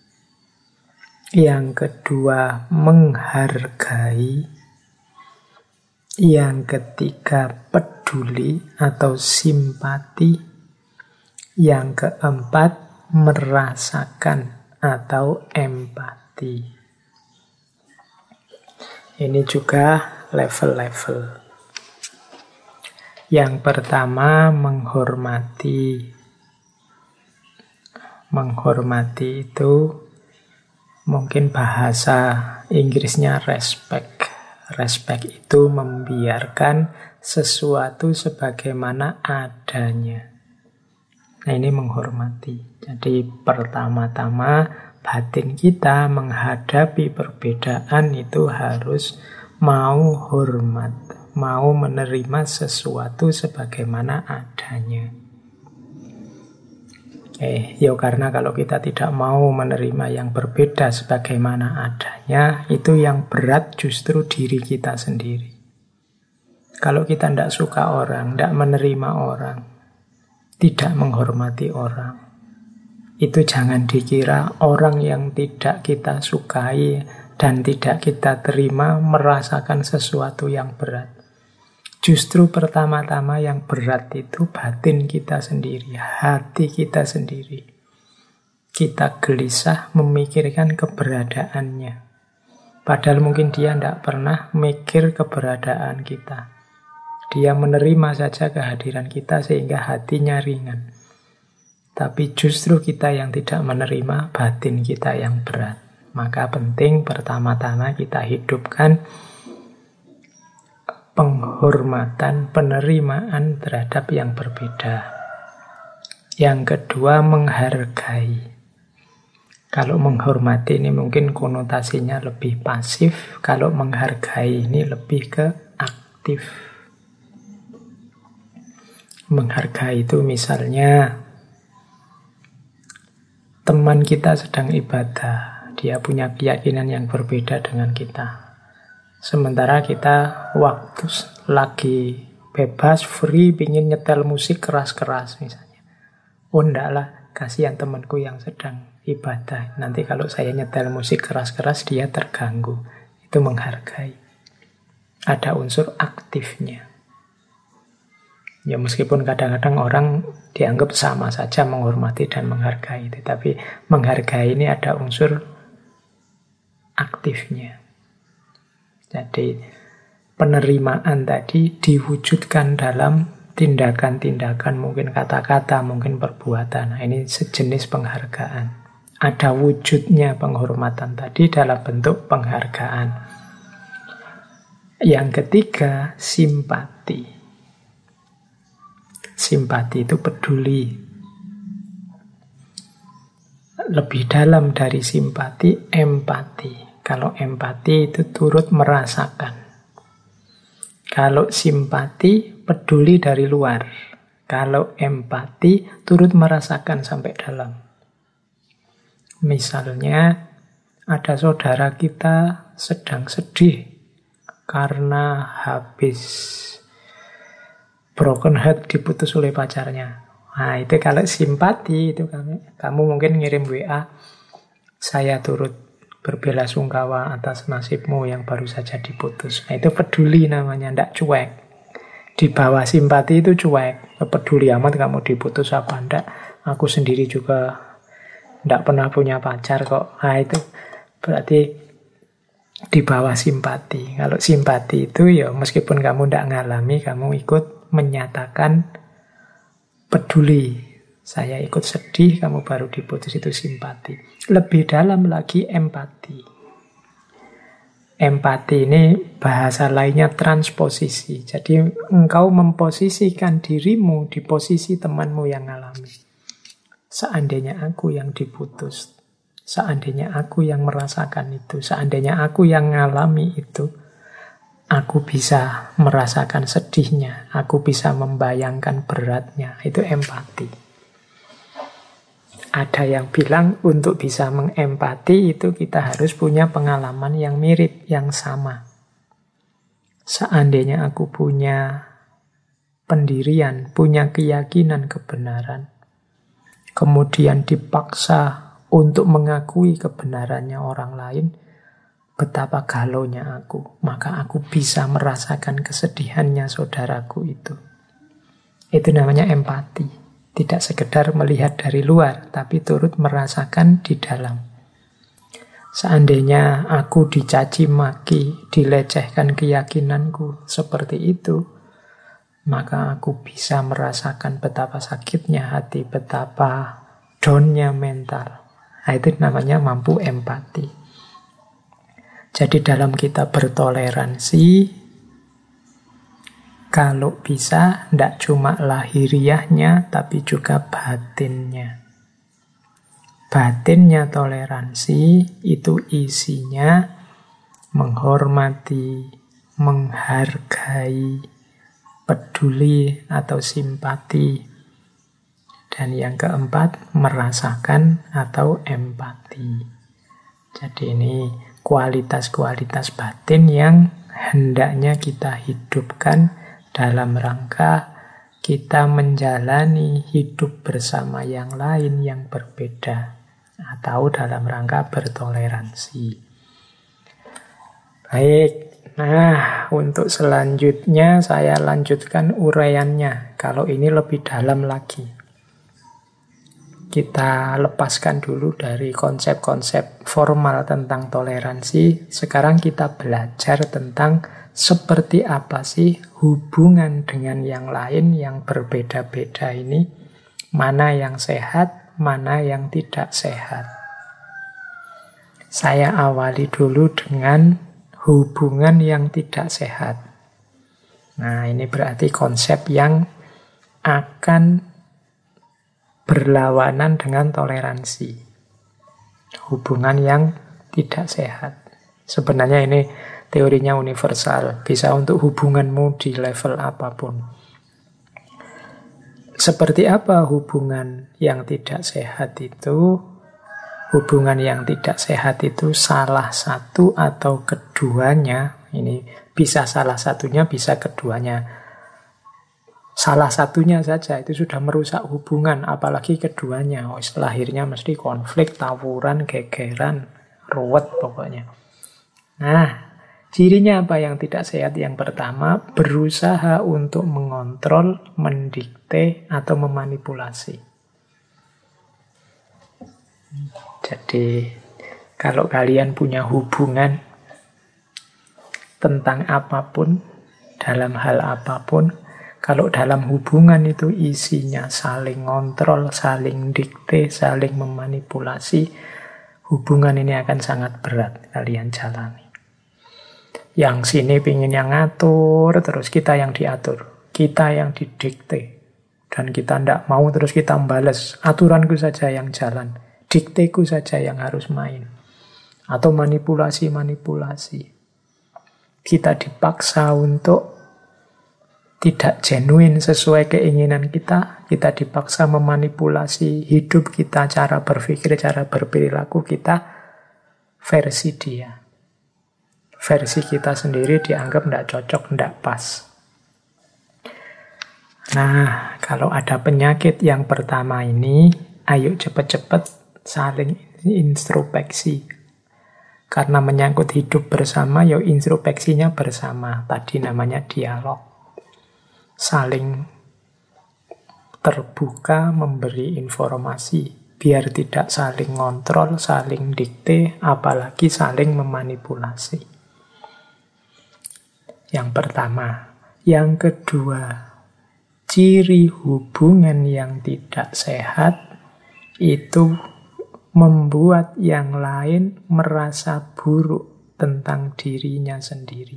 A: Yang kedua, menghargai. Yang ketiga, peduli atau simpati. Yang keempat, merasakan atau empati. Ini juga level-level. Yang pertama, menghormati. Menghormati itu mungkin bahasa Inggrisnya respect. Respect itu membiarkan sesuatu sebagaimana adanya. Nah, ini menghormati. Jadi pertama-tama batin kita menghadapi perbedaan itu harus mau hormat, mau menerima sesuatu sebagaimana adanya. Ya karena kalau kita tidak mau menerima yang berbeda sebagaimana adanya, itu yang berat justru diri kita sendiri. Kalau kita tidak suka orang, tidak menerima orang, tidak menghormati orang, itu jangan dikira orang yang tidak kita sukai dan tidak kita terima merasakan sesuatu yang berat. Justru pertama-tama yang berat itu batin kita sendiri, hati kita sendiri. Kita gelisah memikirkan keberadaannya. Padahal mungkin dia tidak pernah mikir keberadaan kita. Dia menerima saja kehadiran kita sehingga hatinya ringan. Tapi justru kita yang tidak menerima, batin kita yang berat. Maka penting pertama-tama kita hidupkan penghormatan, penerimaan terhadap yang berbeda. Yang kedua, menghargai. Kalau menghormati ini mungkin konotasinya lebih pasif, kalau menghargai ini lebih ke aktif. Menghargai itu misalnya teman kita sedang ibadah, dia punya keyakinan yang berbeda dengan kita. Sementara kita waktu lagi bebas, free, pingin nyetel musik keras-keras misalnya. Oh enggak lah, kasihan temanku yang sedang ibadah. Nanti kalau saya nyetel musik keras-keras dia terganggu. Itu menghargai. Ada unsur aktifnya. Ya meskipun kadang-kadang orang dianggap sama saja menghormati dan menghargai, tetapi menghargai ini ada unsur aktifnya. Jadi penerimaan tadi diwujudkan dalam tindakan-tindakan, mungkin kata-kata, mungkin perbuatan. Nah, ini sejenis penghargaan. Ada wujudnya penghormatan tadi dalam bentuk penghargaan. Yang ketiga, simpati. Simpati itu peduli. Lebih dalam dari simpati, empati. Kalau empati itu turut merasakan. Kalau simpati, peduli dari luar. Kalau empati, turut merasakan sampai dalam. Misalnya, ada saudara kita sedang sedih karena habis broken heart, diputus oleh pacarnya. Nah, itu kalau simpati, itu kamu mungkin ngirim WA, saya turut berbelasungkawa atas nasibmu yang baru saja diputus. Nah, itu peduli namanya, ndak cuek. Di bawah simpati itu cuek. Peduli amat kamu diputus apa ndak. Aku sendiri juga ndak pernah punya pacar kok. Nah, itu berarti di bawah simpati. Kalau simpati itu ya meskipun kamu ndak ngalami, kamu ikut menyatakan peduli. Saya ikut sedih, kamu baru diputus, itu simpati. Lebih dalam lagi empati. Empati ini bahasa lainnya transposisi. Jadi engkau memposisikan dirimu di posisi temanmu yang alami. Seandainya aku yang diputus, seandainya aku yang merasakan itu, seandainya aku yang ngalami itu, aku bisa merasakan sedihnya, aku bisa membayangkan beratnya. Itu empati. Ada yang bilang untuk bisa mengempati itu kita harus punya pengalaman yang mirip, yang sama. Seandainya aku punya pendirian, punya keyakinan kebenaran, kemudian dipaksa untuk mengakui kebenarannya orang lain, betapa galaunya aku. Maka aku bisa merasakan kesedihannya saudaraku itu. Itu namanya empati. Tidak sekedar melihat dari luar, tapi turut merasakan di dalam. Seandainya aku dicaci maki, dilecehkan keyakinanku seperti itu, maka aku bisa merasakan betapa sakitnya hati, betapa down-nya mental. Nah, itu namanya mampu empati. Jadi dalam kita bertoleransi, kalau bisa, tidak cuma lahiriahnya, tapi juga batinnya. Batinnya toleransi, itu isinya menghormati, menghargai, peduli atau simpati. Dan yang keempat, merasakan atau empati. Jadi ini kualitas-kualitas batin yang hendaknya kita hidupkan dalam rangka kita menjalani hidup bersama yang lain yang berbeda, atau dalam rangka bertoleransi. Baik, nah untuk selanjutnya saya lanjutkan uraiannya. Kalau ini lebih dalam lagi. Kita lepaskan dulu dari konsep-konsep formal tentang toleransi. Sekarang kita belajar tentang seperti apa sih hubungan dengan yang lain yang berbeda-beda ini? Mana yang sehat, mana yang tidak sehat. Saya awali dulu dengan hubungan yang tidak sehat. Nah, ini berarti konsep yang akan berlawanan dengan toleransi. Hubungan yang tidak sehat. Sebenarnya ini teorinya universal, bisa untuk hubunganmu di level apapun. Seperti apa hubungan yang tidak sehat itu? Hubungan yang tidak sehat itu salah satu atau keduanya, ini bisa salah satunya, bisa keduanya. Salah satunya saja itu sudah merusak hubungan, apalagi keduanya. Lahirnya mesti konflik, tawuran, gegeran, ruwet pokoknya. Nah, Cirinya apa yang tidak sehat? Yang pertama, berusaha untuk mengontrol, mendikte, atau memanipulasi. Jadi, kalau kalian punya hubungan tentang apapun, dalam hal apapun, kalau dalam hubungan itu isinya saling ngontrol, saling dikte, saling memanipulasi, hubungan ini akan sangat berat kalian jalani. Yang sini pingin yang ngatur, terus kita yang diatur. Kita yang didikte. Dan kita tidak mau, terus kita membalas. Aturanku saja yang jalan. Dikteku saja yang harus main. Atau manipulasi-manipulasi. Kita dipaksa untuk tidak genuine sesuai keinginan kita. Kita dipaksa memanipulasi hidup kita, cara berpikir, cara berperilaku kita versi dia. Versi kita sendiri dianggap tidak cocok, tidak pas. Nah, kalau ada penyakit yang pertama ini, ayo cepat-cepat saling introspeksi. Karena menyangkut hidup bersama, ya introspeksinya bersama. Tadi namanya dialog. Saling terbuka, memberi informasi. Biar tidak saling ngontrol, saling dikte, apalagi saling memanipulasi. Yang pertama. Yang kedua, ciri hubungan yang tidak sehat itu membuat yang lain merasa buruk tentang dirinya sendiri.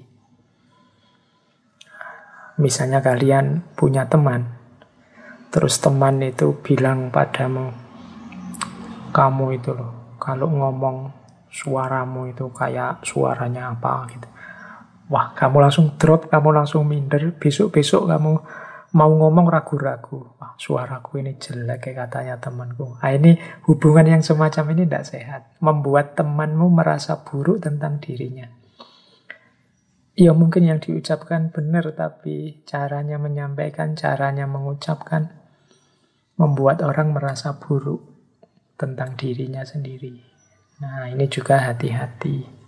A: Misalnya kalian punya teman, terus teman itu bilang padamu, kamu itu loh, kalau ngomong suaramu itu kayak suaranya apa gitu. Wah, kamu langsung drop, kamu langsung minder. Besok-besok kamu mau ngomong ragu-ragu. Wah, suaraku ini jelek kayak katanya temanku. Nah, ini hubungan yang semacam ini tidak sehat. Membuat temanmu merasa buruk tentang dirinya. Ya mungkin yang diucapkan benar, tapi caranya menyampaikan, caranya mengucapkan membuat orang merasa buruk tentang dirinya sendiri. Nah, ini juga hati-hati.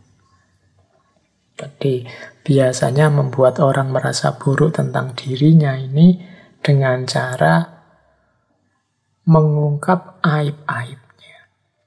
A: Jadi biasanya membuat orang merasa buruk tentang dirinya ini dengan cara mengungkap aib-aibnya.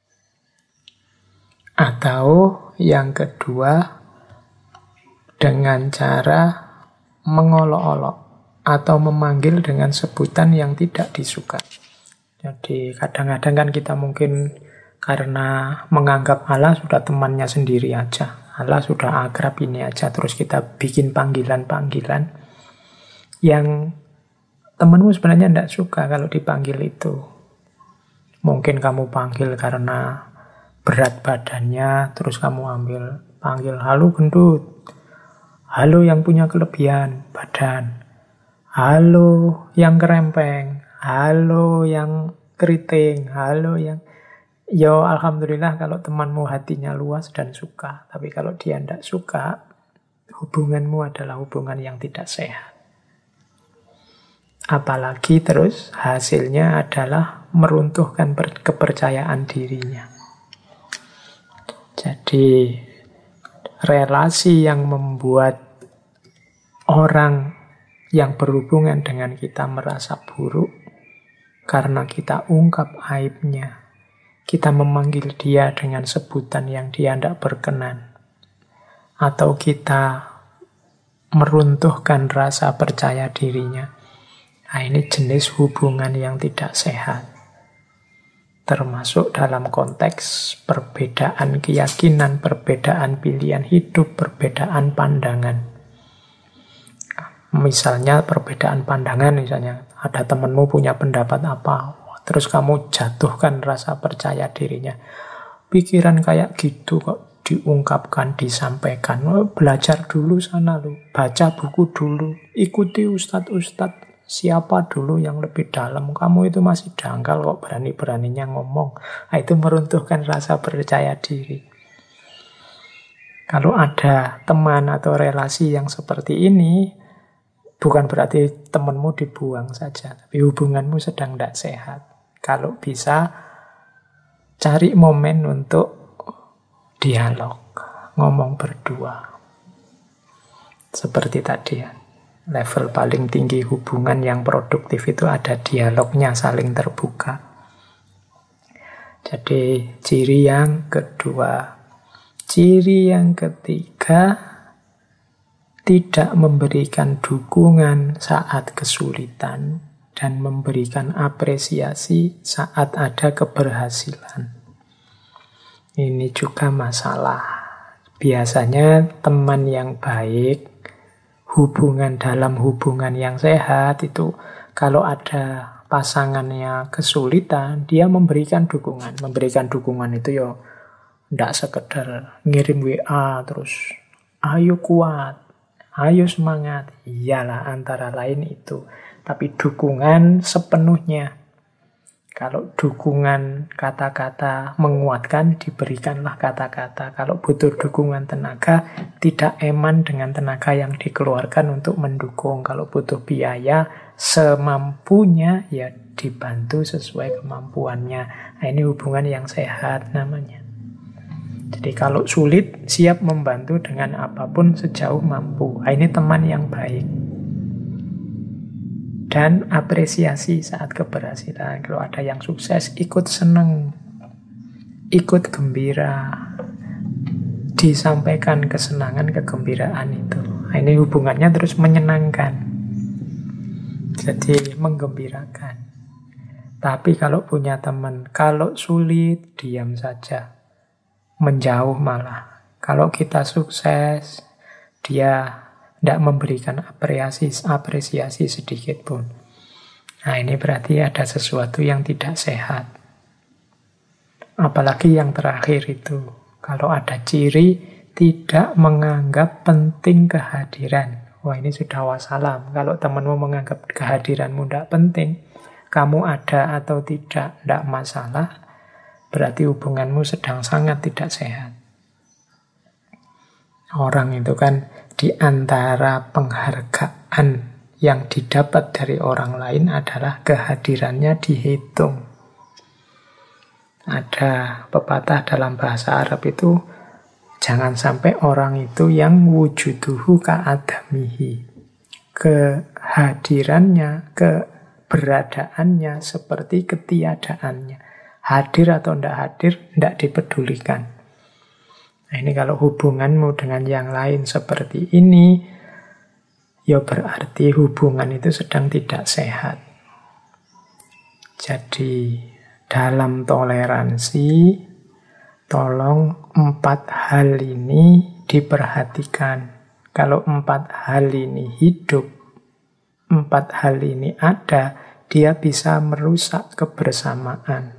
A: Atau yang kedua, dengan cara mengolok-olok atau memanggil dengan sebutan yang tidak disuka. Jadi kadang-kadang kan kita mungkin karena menganggap Allah sudah temannya sendiri aja. Allah sudah akrab ini aja, terus kita bikin panggilan-panggilan yang temanmu sebenarnya tidak suka kalau dipanggil itu. Mungkin kamu panggil karena berat badannya, terus kamu panggil, halo gendut, halo yang punya kelebihan badan, halo yang kerempeng, halo yang keriting, halo yang... Ya alhamdulillah kalau temanmu hatinya luas dan suka. Tapi kalau dia tidak suka, hubunganmu adalah hubungan yang tidak sehat. Apalagi terus hasilnya adalah meruntuhkan kepercayaan dirinya. Jadi relasi yang membuat orang yang berhubungan dengan kita merasa buruk karena kita ungkap aibnya. Kita memanggil dia dengan sebutan yang dia tidak berkenan. Atau kita meruntuhkan rasa percaya dirinya. Nah, ini jenis hubungan yang tidak sehat. Termasuk dalam konteks perbedaan keyakinan, perbedaan pilihan hidup, perbedaan pandangan. Misalnya perbedaan pandangan, misalnya ada temanmu punya pendapat apa, terus kamu jatuhkan rasa percaya dirinya. Pikiran kayak gitu kok diungkapkan, disampaikan. Belajar dulu sana lu, baca buku dulu, ikuti ustadz-ustadz siapa dulu yang lebih dalam. Kamu itu masih dangkal kok berani-beraninya ngomong. Nah, itu meruntuhkan rasa percaya diri. Kalau ada teman atau relasi yang seperti ini, bukan berarti temanmu dibuang saja, tapi hubunganmu sedang tidak sehat. Kalau bisa, cari momen untuk dialog, ngomong berdua. Seperti tadi ya, level paling tinggi hubungan yang produktif itu ada dialognya, saling terbuka. Jadi ciri yang kedua. Ciri yang ketiga, tidak memberikan dukungan saat kesulitan dan memberikan apresiasi saat ada keberhasilan. Ini juga masalah. Biasanya teman yang baik, dalam hubungan yang sehat itu kalau ada pasangannya kesulitan, dia memberikan dukungan. Memberikan dukungan itu ya tidak sekedar ngirim WA terus, ayo kuat, ayo semangat. Iyalah, antara lain itu. Tapi dukungan sepenuhnya. Kalau dukungan kata-kata menguatkan, diberikanlah kata-kata. Kalau butuh dukungan tenaga, tidak eman dengan tenaga yang dikeluarkan untuk mendukung. Kalau butuh biaya, semampunya ya dibantu sesuai kemampuannya. Nah, ini hubungan yang sehat namanya. Jadi kalau sulit, siap membantu dengan apapun sejauh mampu. Nah, ini teman yang baik. Dan apresiasi saat keberhasilan. Kalau ada yang sukses, ikut senang, ikut gembira, disampaikan kesenangan, kegembiraan itu. Nah, ini hubungannya terus menyenangkan. Jadi menggembirakan. Tapi kalau punya teman, kalau sulit, diam saja. Menjauh malah. Kalau kita sukses, dia tidak memberikan apresiasi sedikit pun. Nah, ini berarti ada sesuatu yang tidak sehat. Apalagi yang terakhir itu. Kalau ada ciri tidak menganggap penting kehadiran. Wah, ini sudah wassalam. Kalau temanmu menganggap kehadiranmu tidak penting, kamu ada atau tidak masalah, berarti hubunganmu sedang sangat tidak sehat. Orang itu kan di antara penghargaan yang didapat dari orang lain adalah kehadirannya dihitung. Ada pepatah dalam bahasa Arab itu, jangan sampai orang itu yang wujuduhu ka'adamihi. Kehadirannya, keberadaannya seperti ketiadaannya. Hadir atau tidak hadir, tidak dipedulikan. Nah, ini kalau hubunganmu dengan yang lain seperti ini, ya berarti hubungan itu sedang tidak sehat. Jadi dalam toleransi, tolong 4 hal ini diperhatikan. Kalau 4 hal ini hidup, 4 hal ini ada, dia bisa merusak kebersamaan.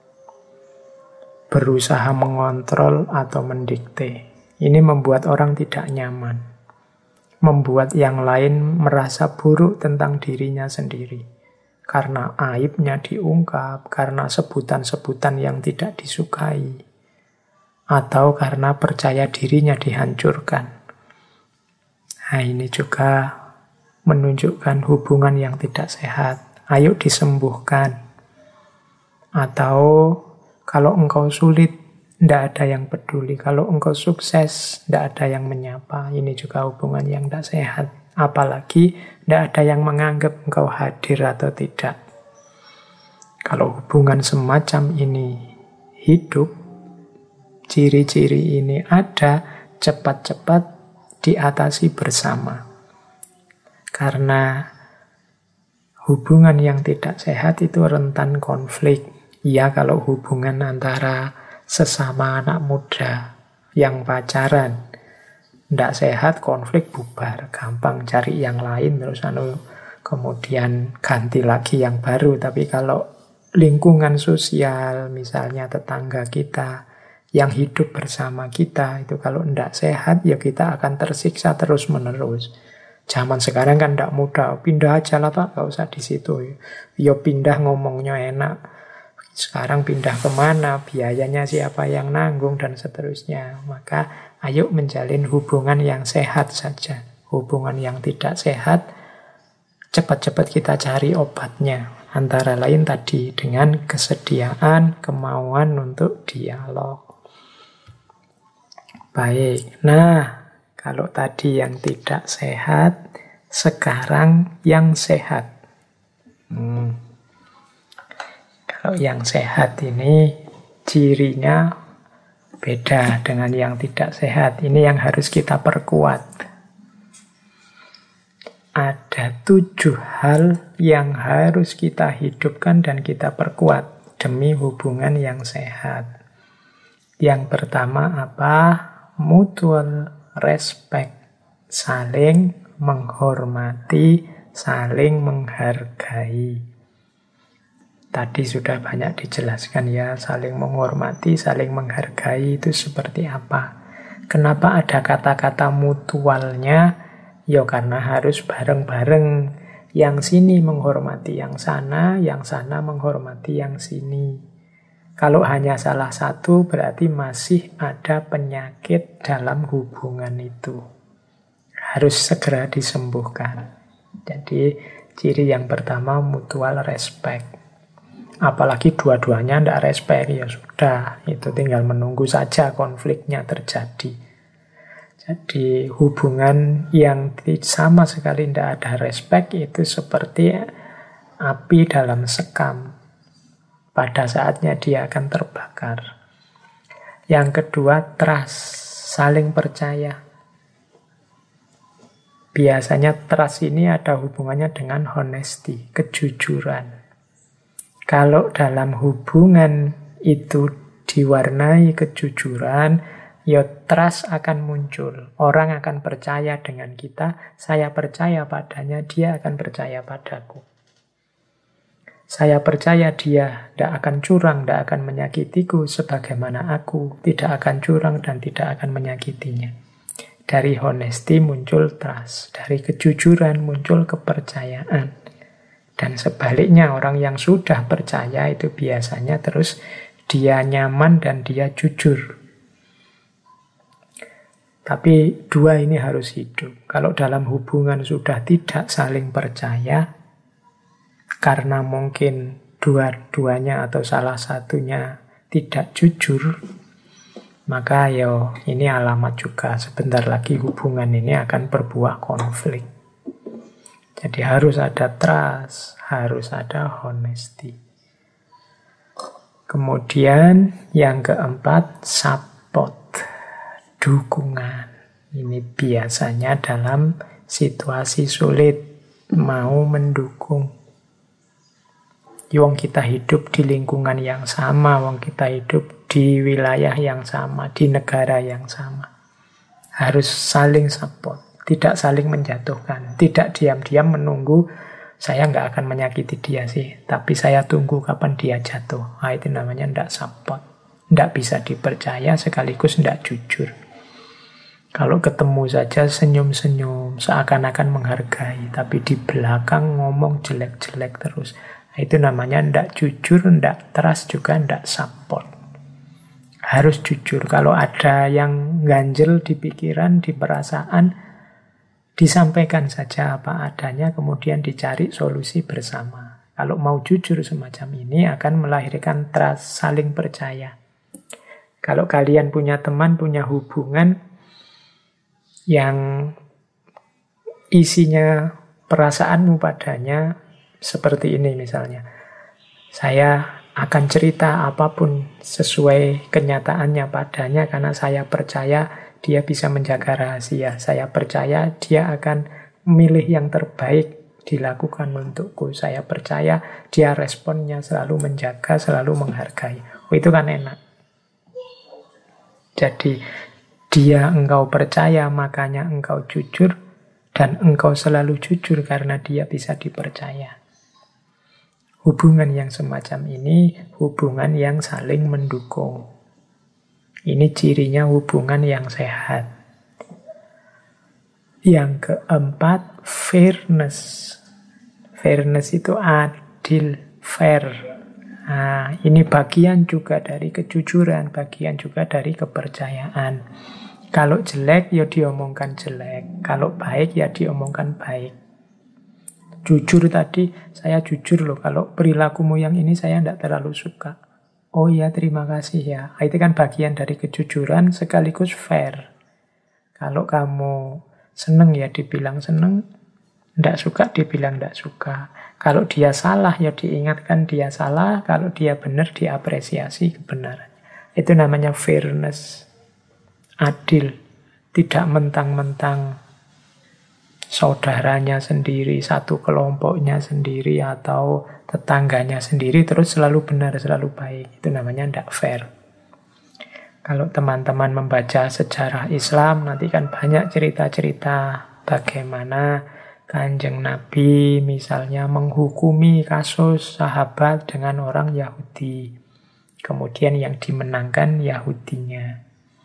A: Berusaha mengontrol atau mendikte. Ini membuat orang tidak nyaman. Membuat yang lain merasa buruk tentang dirinya sendiri. Karena aibnya diungkap, karena sebutan-sebutan yang tidak disukai. Atau karena percaya dirinya dihancurkan. Nah, ini juga menunjukkan hubungan yang tidak sehat. Ayo disembuhkan. Atau kalau engkau sulit, tidak ada yang peduli. Kalau engkau sukses, tidak ada yang menyapa. Ini juga hubungan yang tidak sehat. Apalagi tidak ada yang menganggap engkau hadir atau tidak. Kalau hubungan semacam ini hidup, ciri-ciri ini ada, cepat-cepat diatasi bersama. Karena hubungan yang tidak sehat itu rentan konflik. Ya, kalau hubungan antara sesama anak muda yang pacaran tidak sehat, konflik bubar, gampang cari yang lain terus kemudian ganti lagi yang baru. Tapi kalau lingkungan sosial, misalnya tetangga kita yang hidup bersama kita, itu kalau tidak sehat ya kita akan tersiksa terus menerus. Zaman sekarang kan tidak mudah, pindah aja lah Pak, gak usah di situ. Ya pindah, ngomongnya enak. Sekarang pindah kemana, biayanya siapa yang nanggung, dan seterusnya. Maka ayo menjalin hubungan yang sehat saja. Hubungan yang tidak sehat, cepat-cepat kita cari obatnya. Antara lain tadi, dengan kesediaan, kemauan untuk dialog. Baik, nah Kalau tadi yang tidak sehat, sekarang yang sehat. Kalau yang sehat ini cirinya beda dengan yang tidak sehat. Ini yang harus kita perkuat. Ada 7 hal yang harus kita hidupkan dan kita perkuat demi hubungan yang sehat. Yang pertama apa? Mutual respect. Saling menghormati, saling menghargai. Tadi sudah banyak dijelaskan ya, saling menghormati, saling menghargai itu seperti apa. Kenapa ada kata-kata mutualnya? Ya karena harus bareng-bareng. Yang sini menghormati yang sana menghormati yang sini. Kalau hanya salah satu berarti masih ada penyakit dalam hubungan itu. Harus segera disembuhkan. Jadi ciri yang pertama mutual respect. Apalagi dua-duanya tidak respect, ya sudah. Itu tinggal menunggu saja konfliknya terjadi. Jadi hubungan yang sama sekali tidak ada respect itu seperti api dalam sekam. Pada saatnya dia akan terbakar. Yang kedua, trust, saling percaya. Biasanya trust ini ada hubungannya dengan honesty, kejujuran. Kalau dalam hubungan itu diwarnai kejujuran, ya trust akan muncul. Orang akan percaya dengan kita, saya percaya padanya, dia akan percaya padaku. Saya percaya dia tidak akan curang, tidak akan menyakitiku sebagaimana aku tidak akan curang dan tidak akan menyakitinya. Dari honesty muncul trust, dari kejujuran muncul kepercayaan. Dan sebaliknya orang yang sudah percaya itu biasanya terus dia nyaman dan dia jujur. Tapi dua ini harus hidup. Kalau dalam hubungan sudah tidak saling percaya, karena mungkin dua-duanya atau salah satunya tidak jujur, maka ini alamat juga sebentar lagi hubungan ini akan berbuah konflik. Jadi harus ada trust, harus ada honesty. Kemudian yang keempat, support, dukungan. Ini biasanya dalam situasi sulit mau mendukung. Wong kita hidup di lingkungan yang sama, wong kita hidup di wilayah yang sama, di negara yang sama. Harus saling support, tidak saling menjatuhkan, tidak diam-diam menunggu saya nggak akan menyakiti dia sih, tapi saya tunggu kapan dia jatuh. Nah, itu namanya nggak support. Nggak bisa dipercaya sekaligus nggak jujur. Kalau ketemu saja senyum-senyum, seakan-akan menghargai, tapi di belakang ngomong jelek-jelek terus. Nah, itu namanya ndak jujur, ndak trust, juga ndak support. Harus jujur. Kalau ada yang ganjel di pikiran, di perasaan, disampaikan saja apa adanya, kemudian dicari solusi bersama. Kalau mau jujur semacam ini akan melahirkan trust, saling percaya. Kalau kalian punya teman, punya hubungan yang isinya perasaanmu padanya seperti ini misalnya. Saya akan cerita apapun sesuai kenyataannya padanya karena saya percaya dia bisa menjaga rahasia. Saya percaya dia akan memilih yang terbaik dilakukan untukku. Saya percaya dia responnya selalu menjaga, selalu menghargai. Oh, itu kan enak. Jadi dia engkau percaya, makanya engkau jujur, dan engkau selalu jujur karena dia bisa dipercaya. Hubungan yang semacam ini, hubungan yang saling mendukung. Ini cirinya hubungan yang sehat. Yang keempat, fairness. Fairness itu adil, fair. Nah, ini bagian juga dari kejujuran, bagian juga dari kepercayaan. Kalau jelek, ya diomongkan jelek. Kalau baik, ya diomongkan baik. Jujur tadi, saya jujur loh, kalau perilakumu yang ini saya tidak terlalu suka. Oh ya, terima kasih ya. Itu kan bagian dari kejujuran sekaligus fair. Kalau kamu seneng ya dibilang seneng, tidak suka dibilang tidak suka. Kalau dia salah ya diingatkan dia salah, kalau dia benar diapresiasi kebenaran. Itu namanya fairness, adil, tidak mentang-mentang saudaranya sendiri, satu kelompoknya sendiri, atau tetangganya sendiri terus selalu benar, selalu baik. Itu namanya tidak fair. Kalau teman-teman membaca sejarah Islam, nanti kan banyak cerita-cerita bagaimana Kanjeng Nabi misalnya menghukumi kasus sahabat dengan orang Yahudi. Kemudian yang dimenangkan Yahudinya.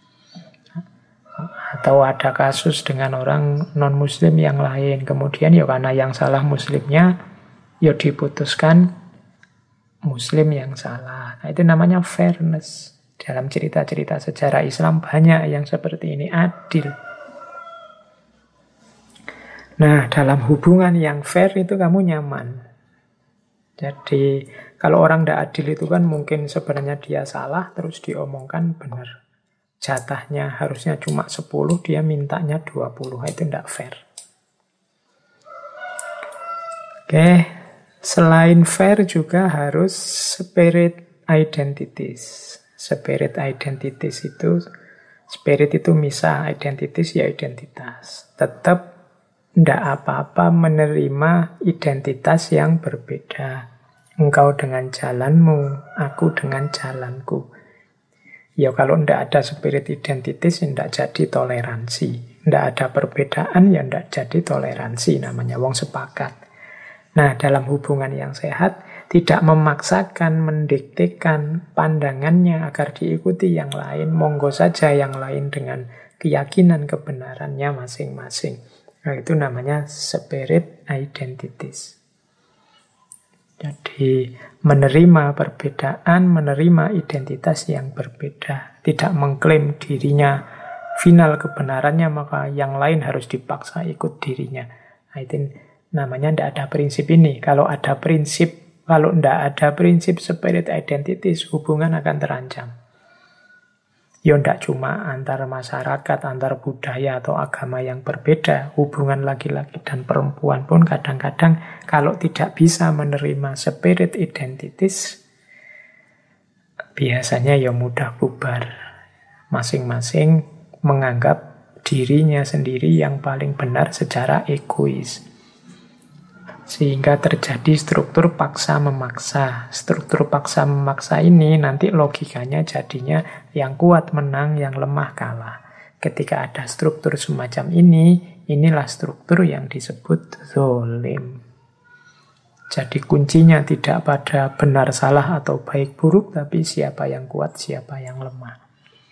A: Atau ada kasus dengan orang non-muslim yang lain. Kemudian ya karena yang salah muslimnya, ya diputuskan muslim yang salah. Nah, itu namanya fairness. Dalam cerita-cerita sejarah Islam banyak yang seperti ini, adil. Nah, dalam hubungan yang fair itu kamu nyaman. Jadi, kalau orang tidak adil itu kan mungkin sebenarnya dia salah, terus diomongkan benar. Jatahnya harusnya cuma 10, dia mintanya 20. Itu tidak fair. Oke, selain fair juga harus spirit identities. Spirit identities itu, spirit itu misah, identities ya identitas. Tetap tidak apa-apa menerima identitas yang berbeda. Engkau dengan jalanmu, aku dengan jalanku. Ya kalau tidak ada spirit identitas, tidak jadi toleransi. Tidak ada perbedaan, ya tidak jadi toleransi. Namanya wong sepakat. Nah, dalam hubungan yang sehat, tidak memaksakan, mendiktekan pandangannya agar diikuti yang lain. Monggo saja yang lain dengan keyakinan kebenarannya masing-masing. Nah, itu namanya spirit identities. Jadi, menerima perbedaan, menerima identitas yang berbeda. Tidak mengklaim dirinya final kebenarannya, maka yang lain harus dipaksa ikut dirinya. Nah, itu namanya tidak ada prinsip ini. Kalau ada prinsip, kalau tidak ada prinsip spirit identities, hubungan akan terancam. Ya tidak cuma antar masyarakat, antar budaya atau agama yang berbeda. Hubungan laki-laki dan perempuan pun kadang-kadang kalau tidak bisa menerima spirit identities, biasanya ya mudah bubar. Masing-masing menganggap dirinya sendiri yang paling benar secara egois. Sehingga terjadi struktur paksa-memaksa. Struktur paksa-memaksa ini nanti logikanya jadinya yang kuat menang, yang lemah kalah. Ketika ada struktur semacam ini, inilah struktur yang disebut zalim. Jadi kuncinya tidak pada benar salah atau baik buruk, tapi siapa yang kuat, siapa yang lemah.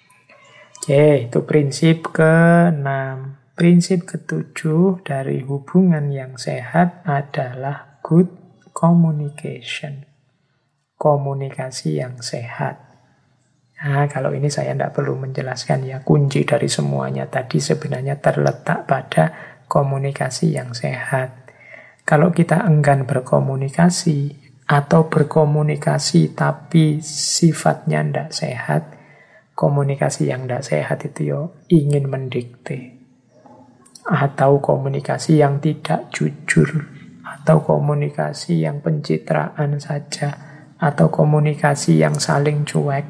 A: Oke, itu prinsip ke-6. Prinsip ke-7 dari hubungan yang sehat adalah good communication. Komunikasi yang sehat. Nah, kalau ini saya tidak perlu menjelaskan ya. Kunci dari semuanya tadi sebenarnya terletak pada komunikasi yang sehat. Kalau kita enggan berkomunikasi atau berkomunikasi tapi sifatnya tidak sehat, komunikasi yang tidak sehat itu ya ingin mendikte. Atau komunikasi yang tidak jujur, atau komunikasi yang pencitraan saja, atau komunikasi yang saling cuek.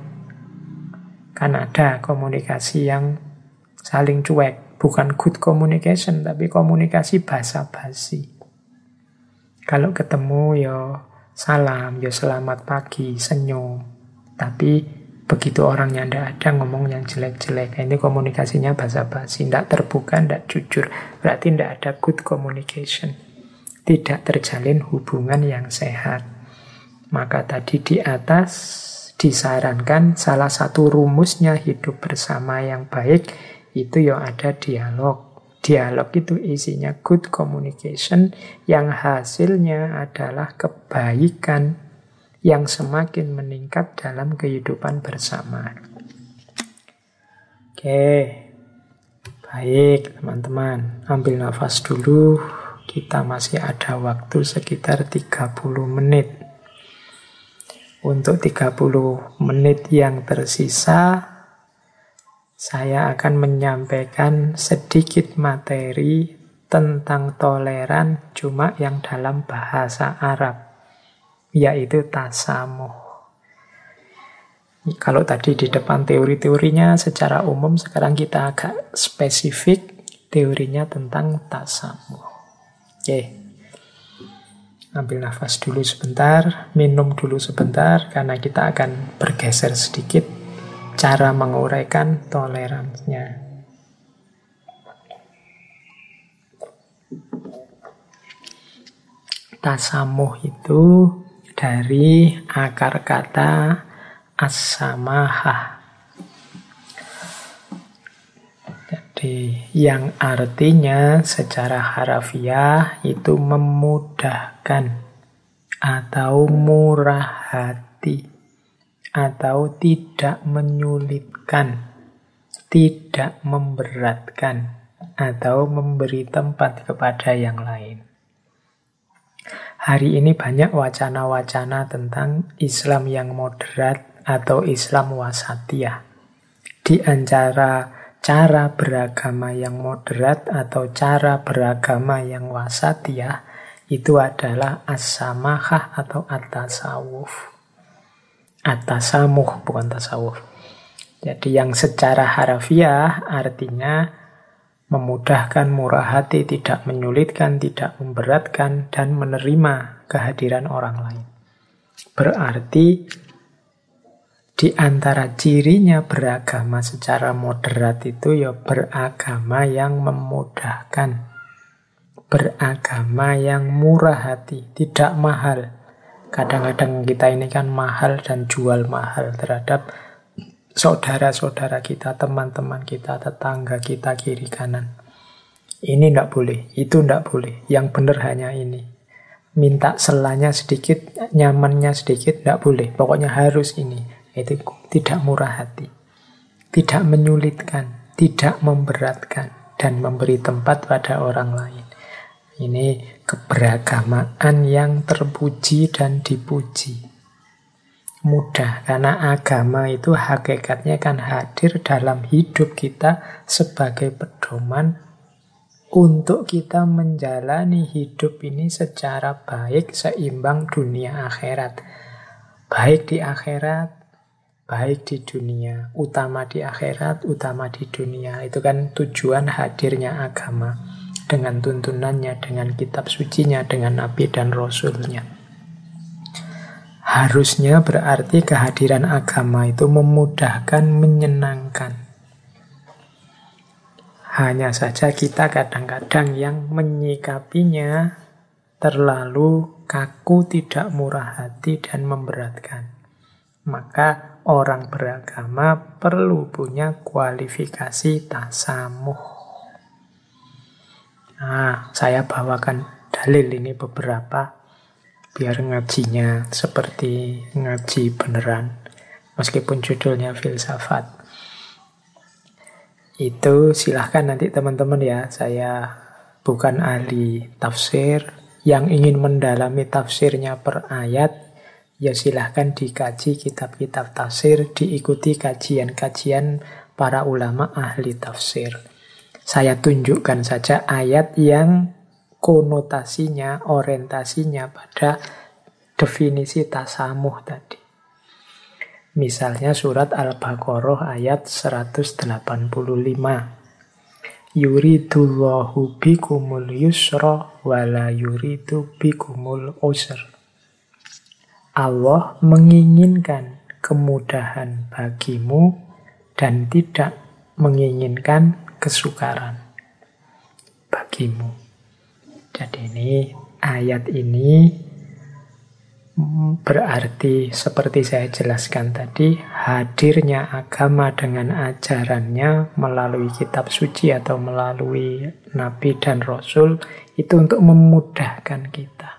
A: Kan ada komunikasi yang saling cuek, bukan good communication, tapi komunikasi basa-basi. Kalau ketemu ya salam, ya selamat pagi, senyum. Tapi begitu orangnya tidak ada, ngomong yang jelek-jelek. Ini komunikasinya basa-basi, tidak terbuka, tidak jujur. Berarti tidak ada good communication. Tidak terjalin hubungan yang sehat. Maka tadi di atas disarankan salah satu rumusnya hidup bersama yang baik, itu ya ada dialog. Dialog itu isinya good communication, yang hasilnya adalah kebaikan yang semakin meningkat dalam kehidupan bersama. Oke, baik teman-teman. Ambil nafas dulu. Kita masih ada waktu sekitar 30 menit. Untuk 30 menit yang tersisa, Saya akan menyampaikan sedikit materi tentang toleran cuma yang dalam bahasa Arab, yaitu tasamuh. Kalau tadi di depan teori-teorinya secara umum, sekarang kita agak spesifik teorinya tentang tasamuh. Oke. Ambil nafas dulu sebentar, minum dulu sebentar, karena kita akan bergeser sedikit cara menguraikan toleransinya. Tasamuh itu dari akar kata as-samahah. Yang artinya secara harafiah itu memudahkan atau murah hati atau tidak menyulitkan, tidak memberatkan atau memberi tempat kepada yang lain. Hari ini banyak wacana-wacana tentang Islam yang moderat atau Islam wasatiyah. Di antara cara beragama yang moderat atau cara beragama yang wasatiyah itu adalah as-samahah atau at-tasawuf. At-tasamuh, bukan tasawuf. Jadi yang secara harafiah artinya memudahkan, murah hati, tidak menyulitkan, tidak memberatkan, dan menerima kehadiran orang lain. Berarti di antara cirinya beragama secara moderat itu ya beragama yang memudahkan, beragama yang murah hati, tidak mahal. Kadang-kadang kita ini kan mahal dan jual mahal terhadap saudara-saudara kita, teman-teman kita, tetangga kita, kiri kanan. Ini tidak boleh, itu tidak boleh. Yang benar hanya ini. Minta selanya sedikit, nyamannya sedikit, tidak boleh. Pokoknya harus ini. Itu tidak murah hati, tidak menyulitkan, tidak memberatkan, dan memberi tempat pada orang lain. Ini keberagamaan yang terpuji dan dipuji. Mudah, karena agama itu hakikatnya kan hadir dalam hidup kita sebagai pedoman untuk kita menjalani hidup ini secara baik, seimbang dunia akhirat. Baik di akhirat, baik di dunia, utama di akhirat, utama di dunia. Itu kan tujuan hadirnya agama, dengan tuntunannya, dengan kitab sucinya, dengan nabi dan rasulnya. Harusnya berarti kehadiran agama itu memudahkan, menyenangkan. Hanya saja kita kadang-kadang yang menyikapinya terlalu kaku, tidak murah hati, dan memberatkan. Maka orang beragama perlu punya kualifikasi tasamuh. Nah, saya bawakan dalil ini beberapa biar ngajinya seperti ngaji beneran, meskipun judulnya filsafat. Itu silahkan nanti teman-teman ya, saya bukan ahli tafsir. Yang ingin mendalami tafsirnya per ayat, ya silahkan dikaji kitab-kitab tafsir, diikuti kajian-kajian para ulama ahli tafsir. Saya tunjukkan saja ayat yang konotasinya, orientasinya pada definisi tasamuh tadi. Misalnya surat Al-Baqarah ayat 185. Yuridullahu bikumul yusra wala yuridu bikumul usra. Allah menginginkan kemudahan bagimu dan tidak menginginkan kesukaran bagimu. Jadi ini ayat ini berarti seperti saya jelaskan tadi, hadirnya agama dengan ajarannya melalui kitab suci atau melalui nabi dan rasul itu untuk memudahkan kita.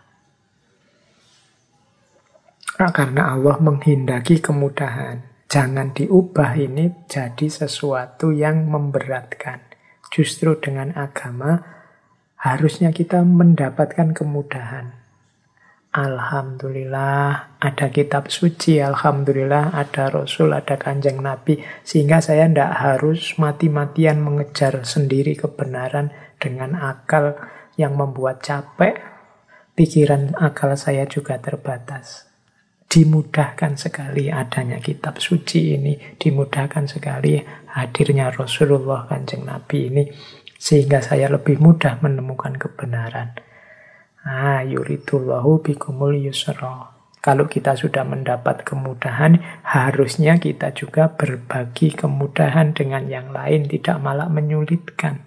A: Karena Allah menghendaki kemudahan. Jangan diubah ini jadi sesuatu yang memberatkan. Justru dengan agama harusnya kita mendapatkan kemudahan. Alhamdulillah ada kitab suci, alhamdulillah ada Rasul, ada Kanjeng Nabi. Sehingga saya tidak harus mati-matian mengejar sendiri kebenaran dengan akal yang membuat capek. Pikiran akal saya juga terbatas. Dimudahkan sekali adanya kitab suci ini, dimudahkan sekali hadirnya Rasulullah Kanjeng Nabi ini, sehingga saya lebih mudah menemukan kebenaran. Yuridullahu bikumul yusra. Kalau kita sudah mendapat kemudahan, harusnya kita juga berbagi kemudahan dengan yang lain, tidak malah menyulitkan.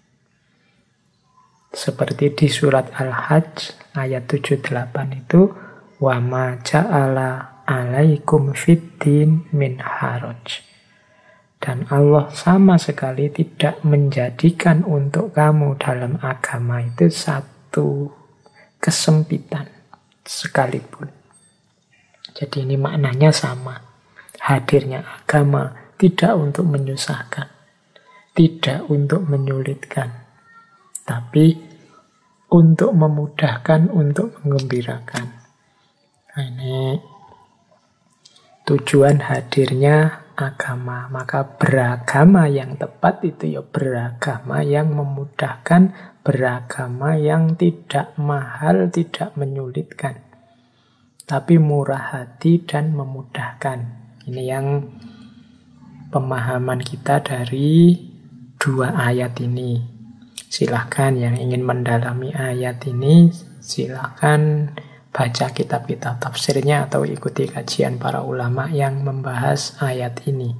A: Seperti di surat Al-Hajj ayat 78 itu, wa ma ja'ala alaikum fiddin min haraj. Dan Allah sama sekali tidak menjadikan untuk kamu dalam agama itu satu kesempitan sekalipun. Jadi ini maknanya sama. Hadirnya agama tidak untuk menyusahkan, tidak untuk menyulitkan, tapi untuk memudahkan, untuk menggembirakan. Nah, ini tujuan hadirnya agama. Maka beragama yang tepat itu ya beragama yang memudahkan, beragama yang tidak mahal, tidak menyulitkan, tapi murah hati dan memudahkan. Ini yang pemahaman kita dari dua ayat ini. Silahkan yang ingin mendalami ayat ini, silahkan baca kitab-kitab tafsirnya atau ikuti kajian para ulama yang membahas ayat ini.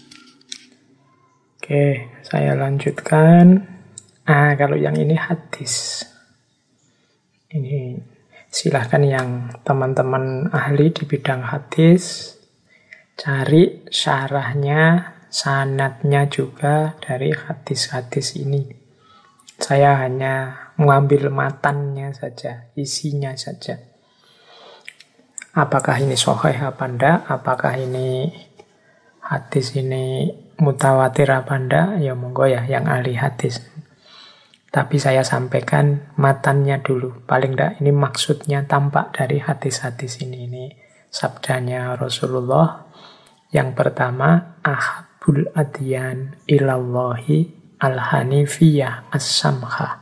A: Oke, saya lanjutkan. Kalau yang ini hadis. Ini silahkan yang teman-teman ahli di bidang hadis, cari syarahnya, sanadnya juga dari hadis-hadis ini. Saya hanya mengambil matannya saja, isinya saja. Apakah ini sahih apa enggak? Apakah ini hadis ini mutawatir apa enggak? Ya monggo ya yang ahli hadis. Tapi saya sampaikan matannya dulu. Paling enggak ini maksudnya tampak dari hadis-hadis ini. Ini sabdanya Rasulullah. Yang pertama, ahabul adyan ilallahi al-hanifiyah as-samha.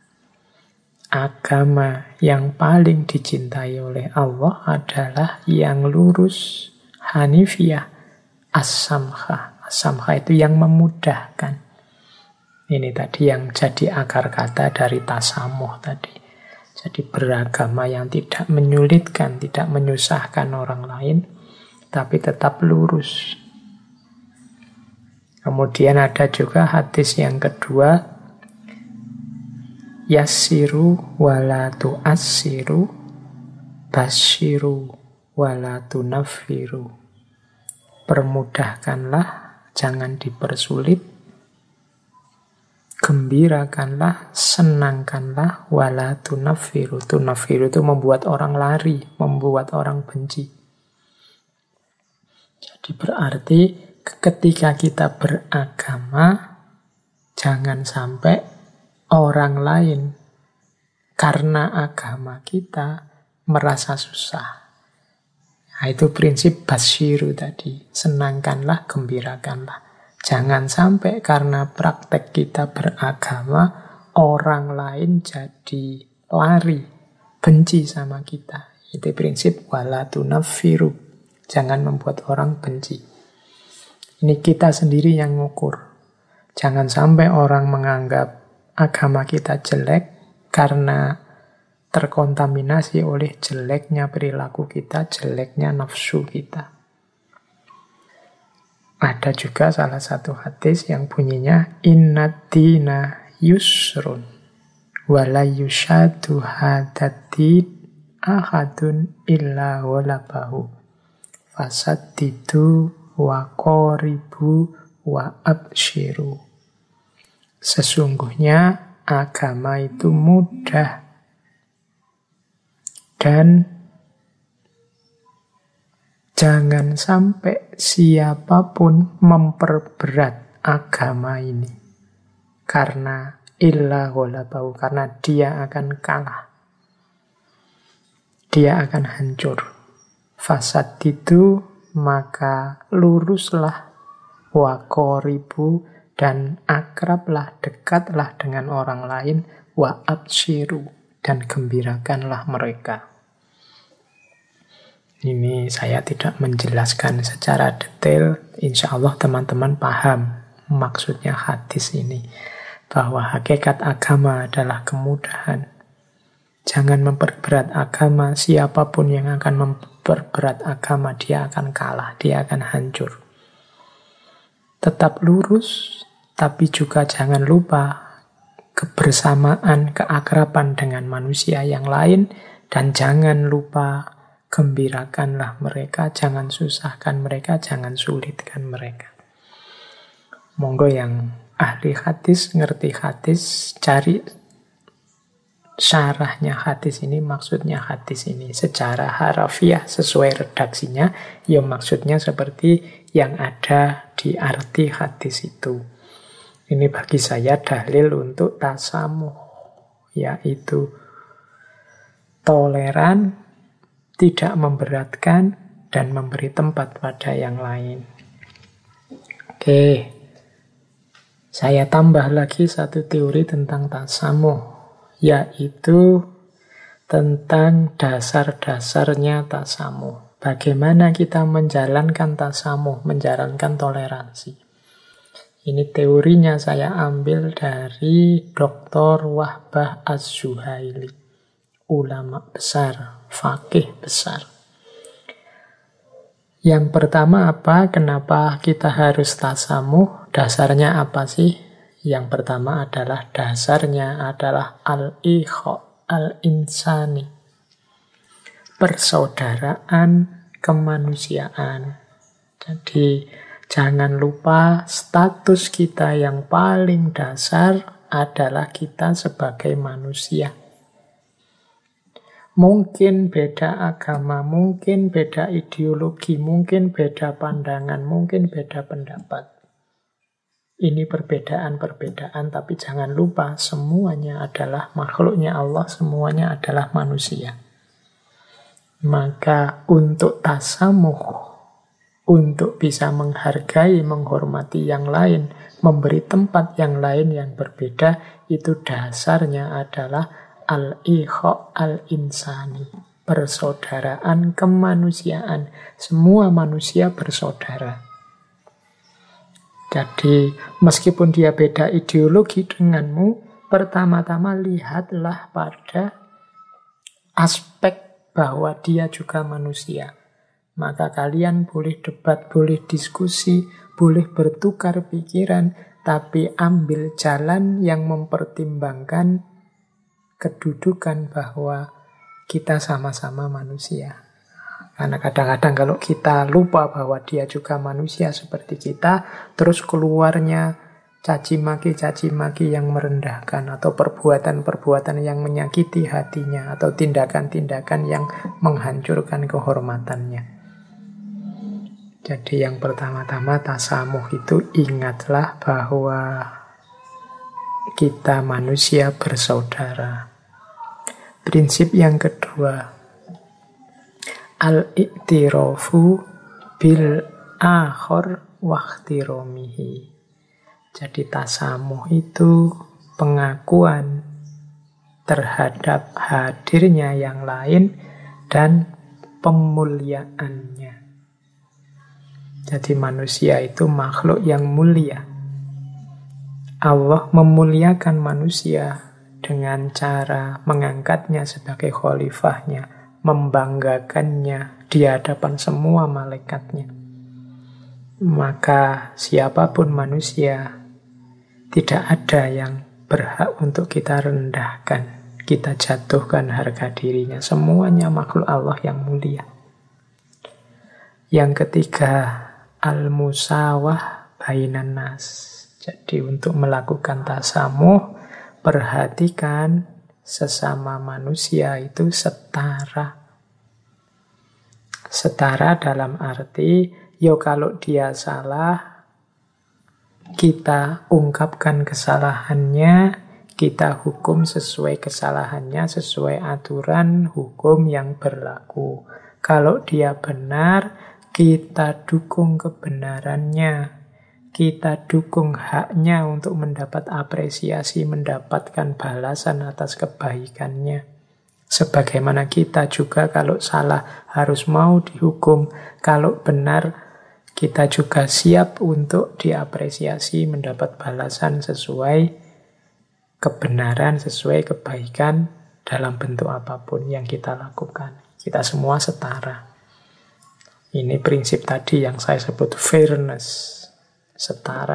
A: Agama yang paling dicintai oleh Allah adalah yang lurus, hanifiyah, as-samha. As-samha itu yang memudahkan. Ini tadi yang jadi akar kata dari tasamuh tadi. Jadi beragama yang tidak menyulitkan, tidak menyusahkan orang lain, tapi tetap lurus. Kemudian ada juga hadis yang kedua, yassiru wala tu'assiru, basyiru wala tunaffiru. Permudahkanlah, jangan dipersulit. Gembirakanlah, senangkanlah, wala tunaffiru. Tunaffiru itu membuat orang lari, membuat orang benci. Jadi berarti ketika kita beragama, jangan sampai orang lain karena agama kita merasa susah. Nah, itu prinsip basyiru tadi. Senangkanlah, gembirakanlah. Jangan sampai karena praktek kita beragama, orang lain jadi lari, benci sama kita. Itu prinsip wala tunaffiru. Jangan membuat orang benci. Ini kita sendiri yang ngukur. Jangan sampai orang menganggap agama kita jelek karena terkontaminasi oleh jeleknya perilaku kita, jeleknya nafsu kita. Ada juga salah satu hadis yang bunyinya innad dina yusrun wala yushadu hadadid ahadun illa walabahu fasaddidu wa qoribu wa abshiru. Sesungguhnya agama itu mudah dan jangan sampai siapapun memperberat agama ini. Karena illa ghalabahu, karena dia akan kalah. dia akan hancur. Fasad itu maka luruslah, wa qoribu, dan akrablah, dekatlah dengan orang lain, wa abshiru, dan gembirakanlah mereka. Ini saya tidak menjelaskan secara detail, insya Allah teman-teman paham maksudnya hadis ini, bahwa hakikat agama adalah kemudahan. Jangan memperberat agama, siapapun yang akan memperberat agama, dia akan kalah, dia akan hancur. Tetap lurus, tapi juga jangan lupa kebersamaan, keakraban dengan manusia yang lain, dan jangan lupa gembirakanlah mereka, jangan susahkan mereka, jangan sulitkan mereka. Monggo yang ahli hadis, ngerti hadis, cari syarahnya hadis ini, maksudnya hadis ini secara harafiah sesuai redaksinya, ya maksudnya seperti yang ada di arti hadis itu. Ini bagi saya dalil untuk tasamuh, yaitu toleran, tidak memberatkan, dan memberi tempat pada yang lain. Oke, saya tambah lagi satu teori tentang tasamuh, yaitu tentang dasar-dasarnya tasamuh. Bagaimana kita menjalankan tasamuh, menjalankan toleransi. Ini teorinya saya ambil dari Dr. Wahbah Az-Zuhaili, ulama besar, faqih besar. Yang pertama apa? Kenapa kita harus tasamuh? Dasarnya apa sih? Yang pertama adalah dasarnya adalah al-ikha, al-insani. Persaudaraan, kemanusiaan. Jadi jangan lupa status kita yang paling dasar adalah kita sebagai manusia. Mungkin beda agama, mungkin beda ideologi, mungkin beda pandangan, mungkin beda pendapat. Ini perbedaan-perbedaan, tapi jangan lupa semuanya adalah makhluknya Allah, semuanya adalah manusia. Maka untuk tasamuh, untuk bisa menghargai, menghormati yang lain, memberi tempat yang lain yang berbeda, itu dasarnya adalah al-ikha al-insani, persaudaraan, kemanusiaan. Semua manusia bersaudara. Jadi meskipun dia beda ideologi denganmu, pertama-tama lihatlah pada aspek bahwa dia juga manusia. Maka kalian boleh debat, boleh diskusi, boleh bertukar pikiran, tapi ambil jalan yang mempertimbangkan kedudukan bahwa kita sama-sama manusia. Karena kadang-kadang kalau kita lupa bahwa dia juga manusia seperti kita, terus keluarnya caci maki yang merendahkan, atau perbuatan-perbuatan yang menyakiti hatinya, atau tindakan-tindakan yang menghancurkan kehormatannya. Jadi yang pertama-tama tasamuh itu ingatlah bahwa kita manusia bersaudara. Prinsip yang kedua, al-i'tirafu bil akhor wakhtiromihi. Jadi tasamuh itu pengakuan terhadap hadirnya yang lain dan pemuliaannya. Jadi manusia itu makhluk yang mulia. Allah memuliakan manusia dengan cara mengangkatnya sebagai khalifahnya, membanggakannya di hadapan semua malaikatnya. Maka siapapun manusia, tidak ada yang berhak untuk kita rendahkan, kita jatuhkan harga dirinya. Semuanya makhluk Allah yang mulia. Yang ketiga, al-musawah bainan nas. Jadi untuk melakukan tasamuh, perhatikan sesama manusia itu setara. Setara dalam arti, kalau dia salah, kita ungkapkan kesalahannya, Kita hukum sesuai kesalahannya, sesuai aturan hukum yang berlaku. Kalau dia benar, kita dukung kebenarannya. Kita dukung haknya untuk mendapat apresiasi, mendapatkan balasan atas kebaikannya. Sebagaimana kita juga kalau salah harus mau dihukum, kalau benar kita juga siap untuk diapresiasi, mendapat balasan sesuai kebenaran, sesuai kebaikan dalam bentuk apapun yang kita lakukan. Kita semua setara. Ini prinsip tadi yang saya sebut fairness. Setara.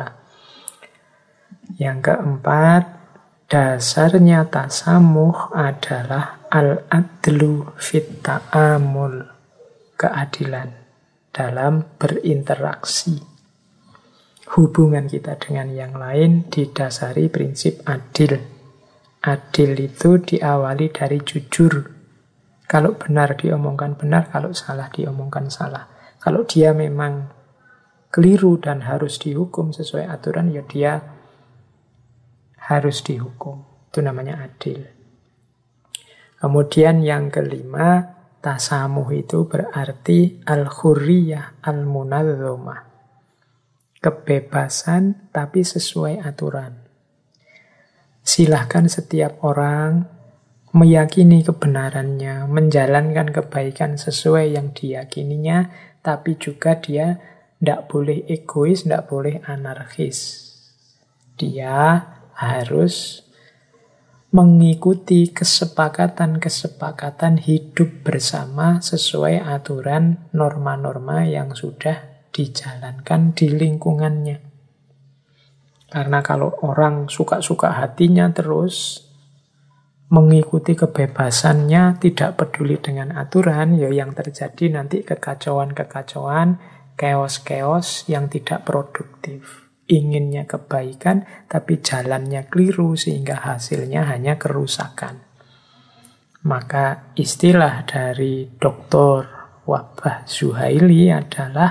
A: Yang keempat, dasarnya tasamuh adalah al-adlu fit ta'amul, keadilan dalam berinteraksi. Hubungan kita dengan yang lain didasari prinsip adil. Adil itu diawali dari jujur. Kalau benar diomongkan benar, kalau salah diomongkan salah. Kalau dia memang keliru dan harus dihukum sesuai aturan, ya dia harus dihukum. Itu namanya adil. Kemudian yang kelima, tasamuh itu berarti al-hurriyah al-munadzomah. Kebebasan tapi sesuai aturan. Silahkan setiap orang meyakini kebenarannya, menjalankan kebaikan sesuai yang diyakininya, tapi juga dia tidak boleh egois, tidak boleh anarkis. Dia harus mengikuti kesepakatan-kesepakatan hidup bersama sesuai aturan norma-norma yang sudah dijalankan di lingkungannya. Karena kalau orang suka-suka hatinya terus mengikuti kebebasannya, tidak peduli dengan aturan, ya yang terjadi nanti kekacauan-kekacauan, chaos-chaos yang tidak produktif. Inginnya kebaikan, tapi jalannya keliru sehingga hasilnya hanya kerusakan. Maka istilah dari Dr. Wahbah Zuhaili adalah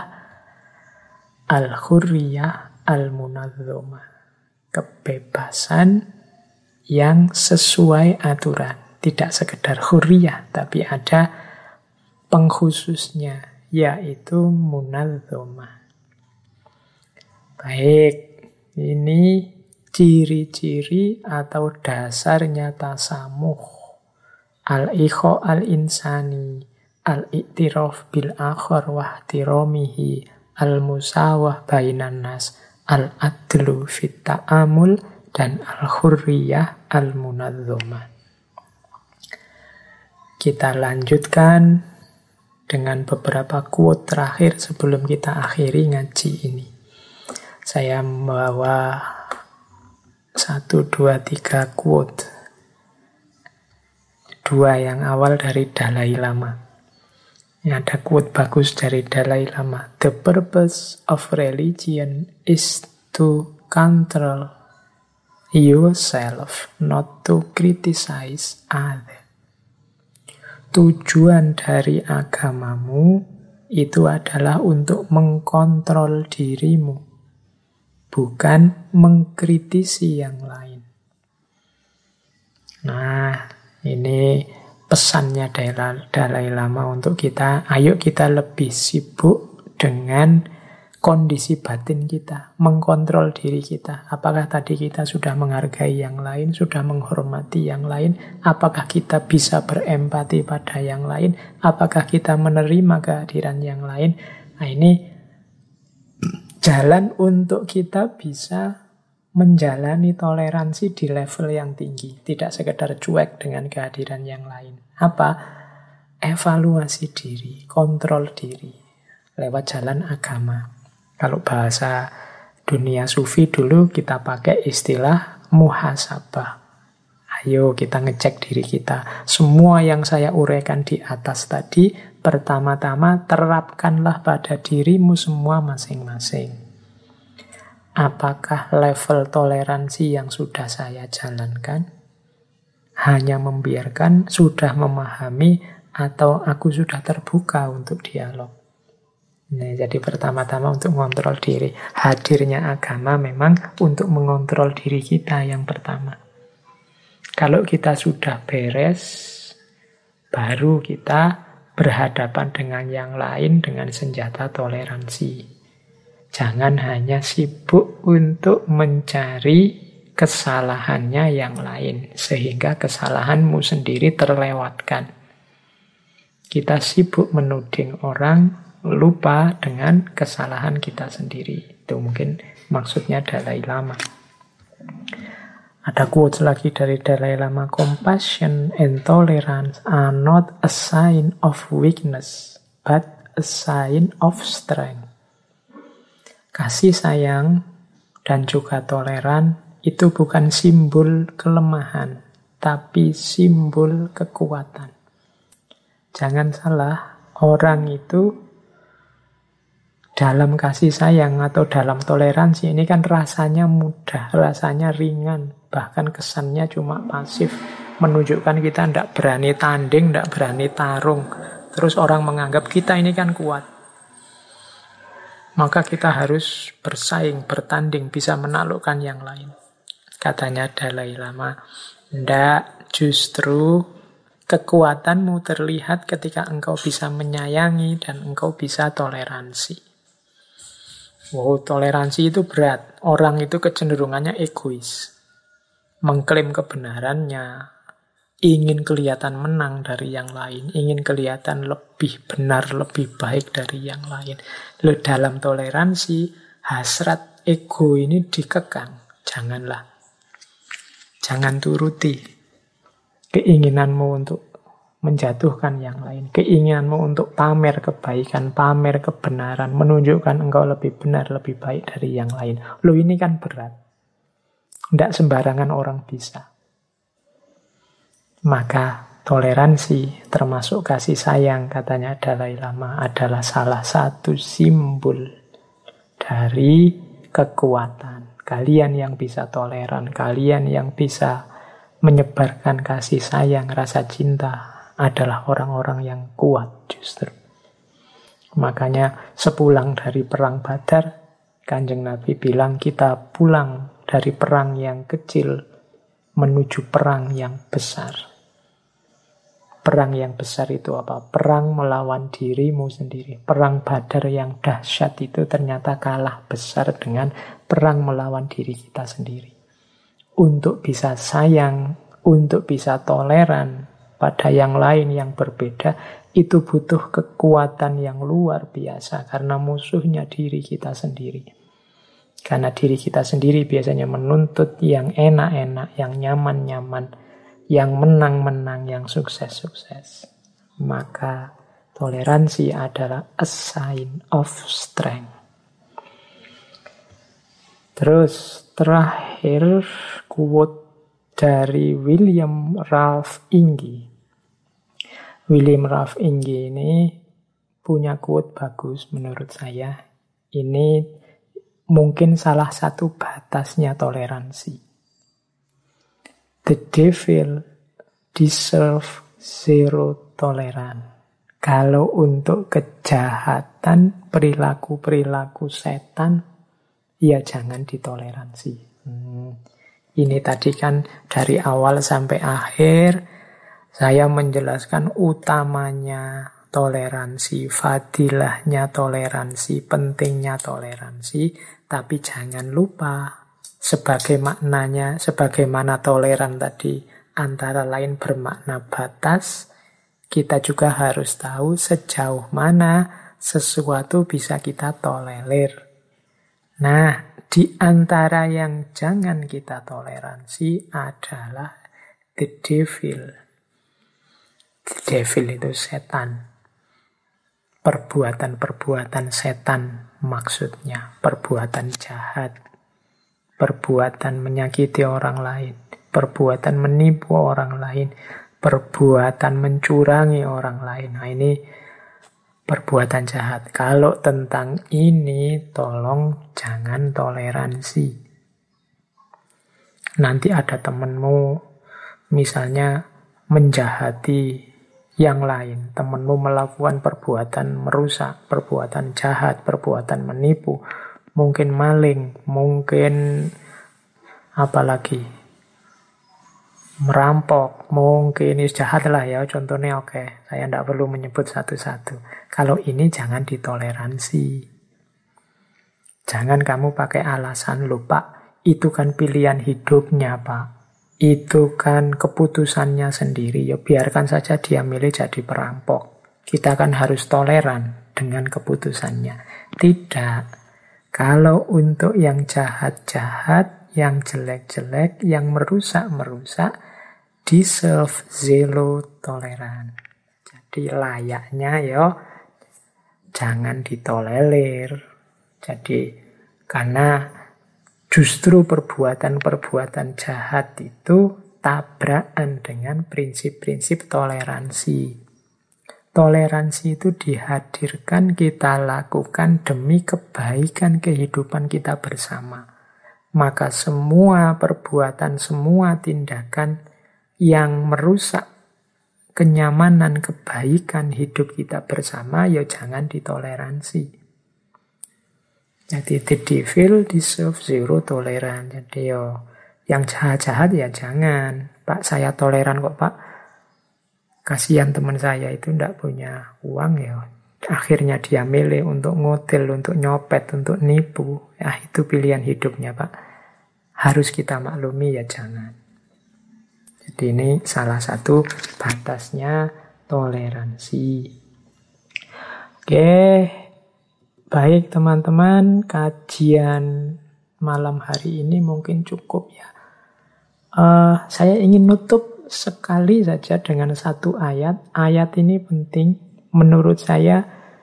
A: al-hurriyah al-munadzomah. Kebebasan yang sesuai aturan. Tidak sekedar hurriyah, tapi ada pengkhususnya, yaitu munadzomah. Baik, ini ciri-ciri atau dasarnya tasamuh. Al-ikho al-insani, al-iktiraf bil-akhar wahtiramihi, al-musawah bainan nas, al-adlu fit ta'amul, dan al-hurriyah al-munadzomah. Kita lanjutkan dengan beberapa quote terakhir sebelum kita akhiri ngaji ini. Saya membawa 1, 2, 3 quote. 2 yang awal dari Dalai Lama. Ini ada quote bagus dari Dalai Lama. The purpose of religion is to control yourself, not to criticize others. Tujuan dari agamamu itu adalah untuk mengkontrol dirimu, bukan mengkritisi yang lain. Nah, ini pesannya Dalai Lama untuk kita. Ayo kita lebih sibuk dengan kondisi batin kita, mengkontrol diri kita. Apakah tadi kita sudah menghargai yang lain, sudah menghormati yang lain? Apakah kita bisa berempati pada yang lain? Apakah kita menerima kehadiran yang lain? Nah, ini jalan untuk kita bisa menjalani toleransi di level yang tinggi. Tidak sekedar cuek dengan kehadiran yang lain. Apa? Evaluasi diri, kontrol diri lewat jalan agama. Kalau bahasa dunia sufi dulu kita pakai istilah muhasabah. Ayo kita ngecek diri kita. Semua yang saya uraikan di atas tadi, pertama-tama terapkanlah pada dirimu semua masing-masing. Apakah level toleransi yang sudah saya jalankan hanya membiarkan, sudah memahami, atau aku sudah terbuka untuk dialog? Nah, jadi pertama-tama untuk mengontrol diri. Hadirnya agama memang untuk mengontrol diri kita yang pertama. Kalau kita sudah beres, baru kita berhadapan dengan yang lain dengan senjata toleransi. Jangan hanya sibuk untuk mencari kesalahannya yang lain, sehingga kesalahanmu sendiri terlewatkan. Kita sibuk menuding orang, lupa dengan kesalahan kita sendiri. Itu mungkin maksudnya Dalai Lama. Ada quotes lagi dari Dalai Lama. Compassion and tolerance are not a sign of weakness, but a sign of strength. Kasih sayang dan juga toleran itu bukan simbol kelemahan, tapi simbol kekuatan. Jangan salah, orang itu dalam kasih sayang atau dalam toleransi ini kan rasanya mudah, rasanya ringan. Bahkan kesannya cuma pasif, menunjukkan kita tidak berani tanding, tidak berani tarung. Terus orang menganggap kita ini kan kuat. Maka kita harus bersaing, bertanding, bisa menaklukkan yang lain. Katanya Dalai Lama, tidak, justru kekuatanmu terlihat ketika engkau bisa menyayangi dan engkau bisa toleransi. Wow, toleransi itu berat. Orang itu kecenderungannya egois. Mengklaim kebenarannya, ingin kelihatan menang dari yang lain, ingin kelihatan lebih benar, lebih baik dari yang lain. Lalu dalam toleransi, hasrat ego ini dikekang. Janganlah. Jangan turuti keinginanmu untuk menjatuhkan yang lain. Keinginanmu untuk pamer kebaikan, pamer kebenaran, menunjukkan engkau lebih benar, lebih baik dari yang lain. Loh, ini kan berat. Tidak sembarangan orang bisa. Maka toleransi termasuk kasih sayang, katanya Dalai Lama, adalah salah satu simbol dari kekuatan. Kalian yang bisa toleran, kalian yang bisa menyebarkan kasih sayang, rasa cinta, adalah orang-orang yang kuat justru. Makanya sepulang dari perang Badar, Kanjeng Nabi bilang kita pulang dari perang yang kecil menuju perang yang besar. Perang yang besar itu apa? Perang melawan dirimu sendiri. Perang Badar yang dahsyat itu ternyata kalah besar dengan perang melawan diri kita sendiri. Untuk bisa sayang, untuk bisa toleran pada yang lain yang berbeda, itu butuh kekuatan yang luar biasa karena musuhnya diri kita sendiri. Karena diri kita sendiri biasanya menuntut yang enak-enak, yang nyaman-nyaman, yang menang-menang, yang sukses-sukses. Maka toleransi adalah a sign of strength. Terus terakhir quote dari William Ralph Inge. William Ralph Inge ini punya quote bagus menurut saya. Ini mungkin salah satu batasnya toleransi. The devil deserve zero tolerance. Kalau untuk kejahatan, perilaku-perilaku setan, ya jangan ditoleransi. Ini tadi kan dari awal sampai akhir saya menjelaskan utamanya toleransi, fadilahnya toleransi, pentingnya toleransi. Tapi jangan lupa sebagai maknanya, sebagaimana toleran tadi antara lain bermakna batas, kita juga harus tahu sejauh mana sesuatu bisa kita tolerir. Nah, di antara yang jangan kita toleransi adalah the devil. The devil itu setan. Perbuatan-perbuatan setan maksudnya. Perbuatan jahat. Perbuatan menyakiti orang lain. Perbuatan menipu orang lain. Perbuatan mencurangi orang lain. Nah, ini perbuatan jahat. Kalau tentang ini, tolong jangan toleransi. Nanti ada temenmu, misalnya menjahati yang lain. Temenmu melakukan perbuatan merusak, perbuatan jahat, perbuatan menipu. Mungkin maling, mungkin apalagi merampok, mungkin ini jahat lah ya, contohnya oke. Saya tidak perlu menyebut satu-satu. Kalau ini jangan ditoleransi. Jangan kamu pakai alasan, "Loh Pak, itu kan pilihan hidupnya Pak. Itu kan keputusannya sendiri. Ya biarkan saja dia milih jadi perampok. Kita kan harus toleran dengan keputusannya." Tidak. Kalau untuk yang jahat-jahat, yang jelek-jelek, yang merusak-merusak, deserve zero toleran. Jadi layaknya ya jangan ditolerir. Jadi karena justru perbuatan-perbuatan jahat itu tabrakan dengan prinsip-prinsip toleransi. Toleransi itu dihadirkan, kita lakukan demi kebaikan kehidupan kita bersama. Maka semua perbuatan, semua tindakan yang merusak kenyamanan, kebaikan hidup kita bersama, ya jangan ditoleransi. Jadi the devil deserve zero tolerance. Jadi yang jahat-jahat ya jangan. Pak, saya toleran kok Pak. Kasihan teman saya itu tidak punya uang ya. Akhirnya dia milih untuk ngotel, untuk nyopet, untuk nipu. Ya itu pilihan hidupnya Pak. Harus kita maklumi ya jangan. Jadi ini salah satu batasnya toleransi. Oke. Baik teman-teman, kajian malam hari ini mungkin cukup ya. Saya ingin nutup sekali saja dengan satu ayat. Ayat ini penting. Menurut saya,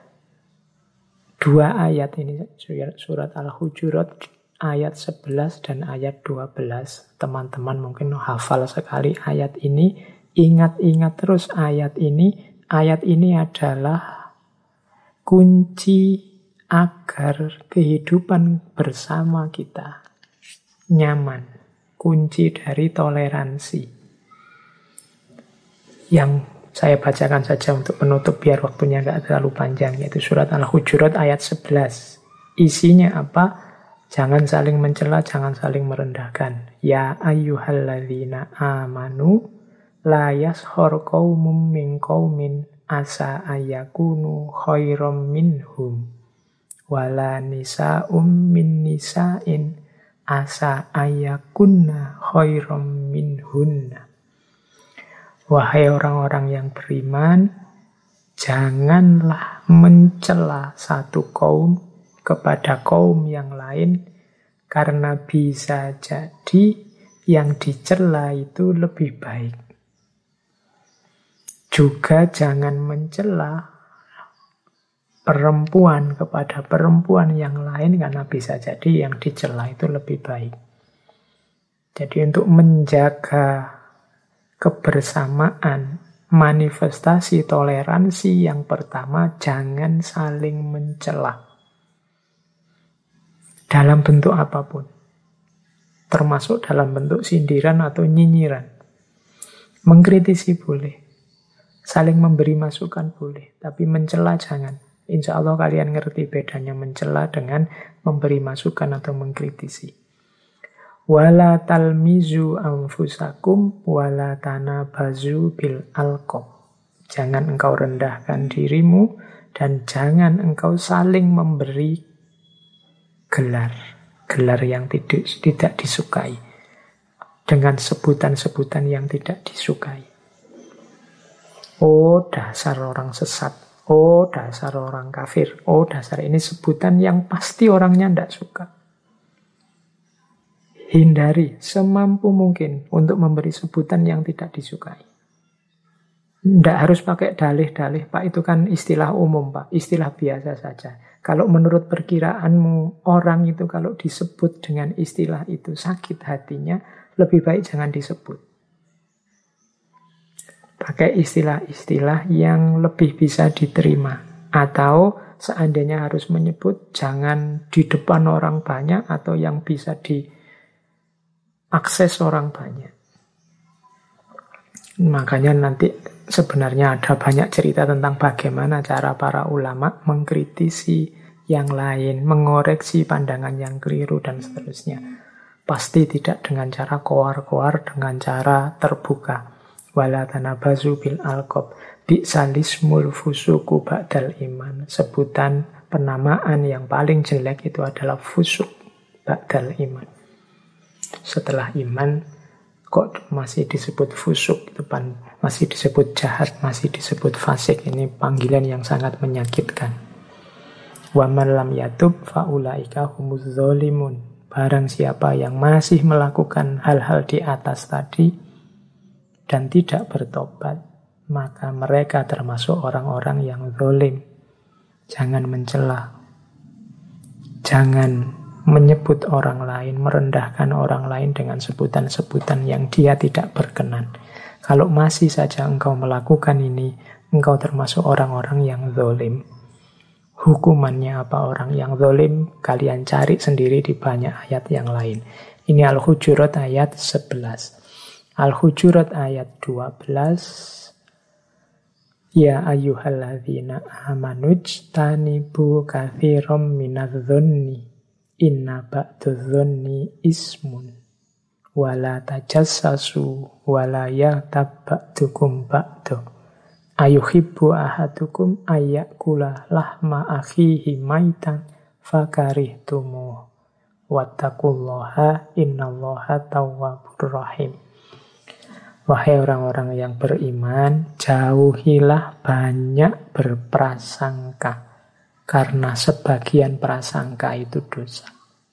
A: 2 ayat ini. Surat Al-Hujurat ayat 11 dan ayat 12. Teman-teman mungkin hafal sekali ayat ini. Ingat-ingat terus ayat ini. Ayat ini adalah kunci agar kehidupan bersama kita nyaman. Kunci dari toleransi. Yang saya bacakan saja untuk penutup biar waktunya nggak terlalu panjang. Yaitu surat Al-Hujurat ayat 11. Isinya apa? Jangan saling mencela, jangan saling merendahkan. Ya ayyuhalladzina amanu la yashkhar qaumun min qaumin asa ayyakunu khairam minhum. Wala nisa'um min nisa'in asa ayakunna khairam minhunna. Wahai orang-orang yang beriman, janganlah mencela satu kaum kepada kaum yang lain, karena bisa jadi yang dicela itu lebih baik. Juga jangan mencela perempuan kepada perempuan yang lain, karena bisa jadi yang dicela itu lebih baik. Jadi untuk menjaga kebersamaan, manifestasi toleransi yang pertama, jangan saling mencela. Dalam bentuk apapun. Termasuk dalam bentuk sindiran atau nyinyiran. Mengkritisi boleh. Saling memberi masukan boleh. Tapi mencela jangan. Insya Allah kalian ngerti bedanya mencela dengan memberi masukan atau mengkritisi. Wala talmizu anfusakum wala tanabazu bil alqab. Jangan engkau rendahkan dirimu dan jangan engkau saling memberi gelar yang tidak disukai dengan sebutan-sebutan yang tidak disukai. Oh, dasar orang sesat. Oh, dasar orang kafir. Oh, dasar ini sebutan yang pasti orangnya tidak suka. Hindari semampu mungkin untuk memberi sebutan yang tidak disukai. Tidak harus pakai dalih-dalih, Pak. Itu kan istilah umum, Pak. Istilah biasa saja. Kalau menurut perkiraanmu, orang itu kalau disebut dengan istilah itu sakit hatinya, lebih baik jangan disebut. Pakai istilah-istilah yang lebih bisa diterima. Atau seandainya harus menyebut, jangan di depan orang banyak atau yang bisa diakses orang banyak. Makanya nanti sebenarnya ada banyak cerita tentang bagaimana cara para ulama mengkritisi yang lain, mengoreksi pandangan yang keliru dan seterusnya. Pasti tidak dengan cara koar-koar, dengan cara terbuka. Wala tanabazu bil alqab bi'salismul fusuku ba'dal iman. Sebutan penamaan yang paling jelek itu adalah fusuk ba'dal iman. Setelah iman kok masih disebut fusuk, depan masih disebut jahat, masih disebut fasik. Ini panggilan yang sangat menyakitkan. Wa man lam yatub faulaika humuz zalimun. Barang siapa yang masih melakukan hal-hal di atas tadi dan tidak bertobat, maka mereka termasuk orang-orang yang zalim. Jangan mencela, jangan menyebut orang lain, merendahkan orang lain dengan sebutan-sebutan yang dia tidak berkenan. Kalau masih saja engkau melakukan ini, engkau termasuk orang-orang yang zalim. Hukumannya apa orang yang zalim? Kalian cari sendiri di banyak ayat yang lain. Ini Al-Hujurat ayat 11. Al-Hujurat ayat 12. Ya ayyuhalladzina amanujtanibu katsiran minadh-dhunni inna ba'dadh-dhunni ismun wala tajassasu wala yaghtab ba'dukum ba'da. Ayuhibbu ahadukum ayyakula lahma akhihi maitan fakarihtumuh wattaqullaha innallaha tawwabur rahim. Wahai orang-orang yang beriman, jauhilah banyak berprasangka, karena sebagian prasangka itu dosa.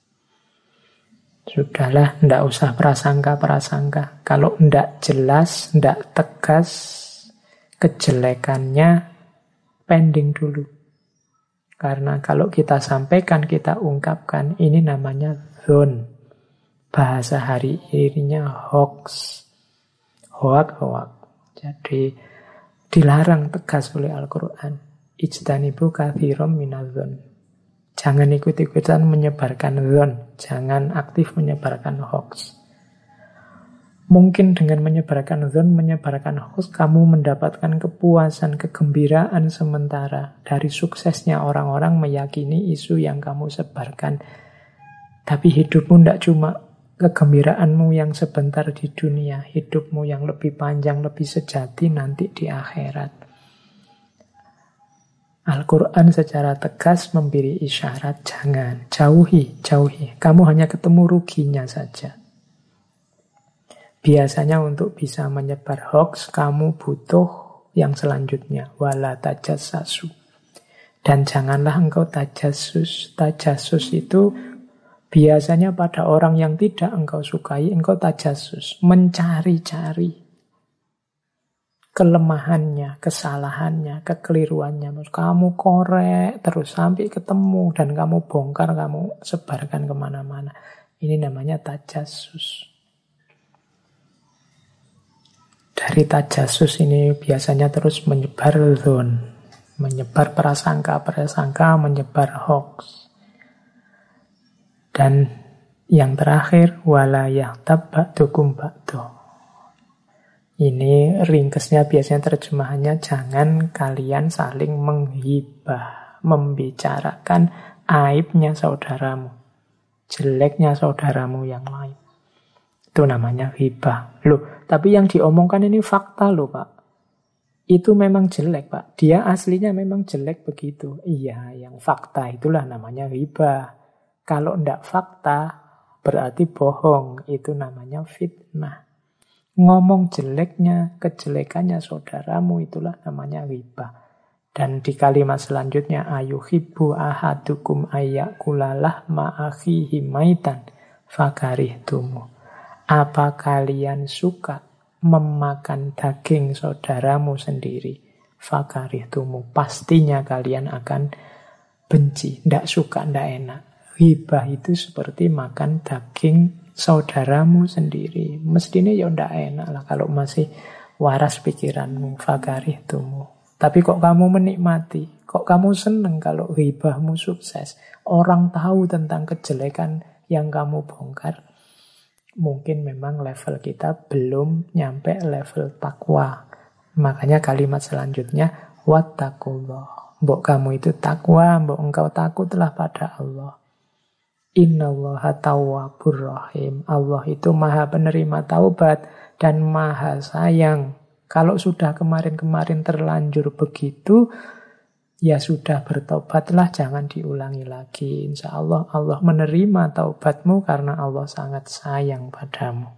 A: Sudahlah, ndak usah prasangka-prasangka. Kalau ndak jelas, ndak tegas kejelekannya, pending dulu. Karena kalau kita sampaikan, kita ungkapkan, ini namanya dzon. Bahasa hari ininya hoax. Hoak. Jadi dilarang tegas oleh Al-Quran. Ijtanibu katsiran minadh-dhon. Jangan ikut-ikutan menyebarkan dzon. Jangan aktif menyebarkan hoax. Mungkin dengan menyebarkan dzon, menyebarkan hoax, kamu mendapatkan kepuasan, kegembiraan sementara dari suksesnya orang-orang meyakini isu yang kamu sebarkan. Tapi hidupmu tidak cuma kegembiraanmu yang sebentar di dunia, hidupmu yang lebih panjang, lebih sejati nanti di akhirat. Al-Quran secara tegas memberi isyarat, jangan, jauhi. Kamu hanya ketemu ruginya saja. Biasanya untuk bisa menyebar hoax, kamu butuh yang selanjutnya. Wala tajassasu. Dan janganlah engkau tajassus. Tajassus itu biasanya pada orang yang tidak engkau sukai, engkau tajassus. Mencari-cari kelemahannya, kesalahannya, kekeliruannya. Kamu korek terus sampai ketemu dan kamu bongkar, kamu sebarkan kemana-mana. Ini namanya tajassus. Dari tajassus ini biasanya terus menyebar dzon, menyebar prasangka, menyebar hoax. Dan yang terakhir, wala yaghtab ba'dukum ba'da. Ini ringkesnya biasanya terjemahannya, jangan kalian saling menghibah, membicarakan aibnya saudaramu, jeleknya saudaramu yang lain. Itu namanya ghibah. Loh, tapi yang diomongkan ini fakta loh, Pak. Itu memang jelek, Pak. Dia aslinya memang jelek begitu. Iya, yang fakta itulah namanya ghibah. Kalau ndak fakta, berarti bohong. Itu namanya fitnah. Ngomong jeleknya, kejelekannya saudaramu, itulah namanya ghibah. Dan di kalimat selanjutnya, ayuhibbu ahadukum ayyakulalah ma'akhihi maitan fakarihtumu. Apa kalian suka memakan daging saudaramu sendiri? Fakarihtumu. Pastinya kalian akan benci, ndak suka, ndak enak. Ghibah itu seperti makan daging saudaramu sendiri. Mestinya ya ndak enak lah kalau masih waras pikiranmu. Fakarihtumu. Tapi kok kamu menikmati? Kok kamu seneng kalau ghibahmu sukses? Orang tahu tentang kejelekan yang kamu bongkar. Mungkin memang level kita belum nyampe level takwa. Makanya kalimat selanjutnya, wattaqullah. Mbok kamu itu takwa, mbok engkau takutlah pada Allah. Innallaha tawwabur rahim. Allah itu maha penerima taubat dan maha sayang. Kalau sudah kemarin-kemarin terlanjur begitu, ya sudah bertobatlah, jangan diulangi lagi. Insya Allah, Allah menerima taubatmu karena Allah sangat sayang padamu.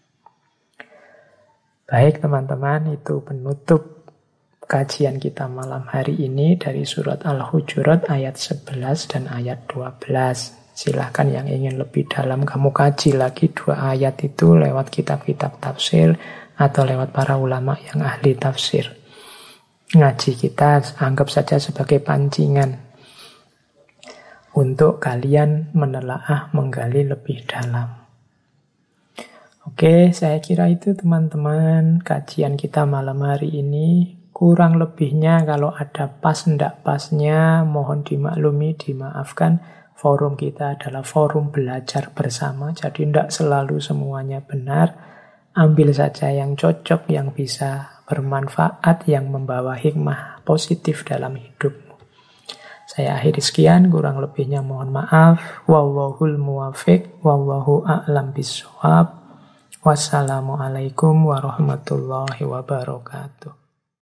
A: Baik teman-teman, itu penutup kajian kita malam hari ini dari surat Al-Hujurat ayat 11 dan ayat 12. Silahkan yang ingin lebih dalam kamu kaji lagi 2 ayat itu lewat kitab-kitab tafsir atau lewat para ulama yang ahli tafsir. Ngaji kita anggap saja sebagai pancingan untuk kalian menelaah, menggali lebih dalam. Oke, saya kira itu teman-teman kajian kita malam hari ini. Kurang lebihnya kalau ada pas ndak pasnya mohon dimaklumi, dimaafkan. Forum kita adalah forum belajar bersama, jadi ndak selalu semuanya benar. Ambil saja yang cocok, yang bisa bermanfaat, yang membawa hikmah positif dalam hidupmu. Saya akhiri sekian, kurang lebihnya mohon maaf. Wallahul muwafiq, wallahu a'lam bishawab. Wassalamualaikum warahmatullahi wabarakatuh.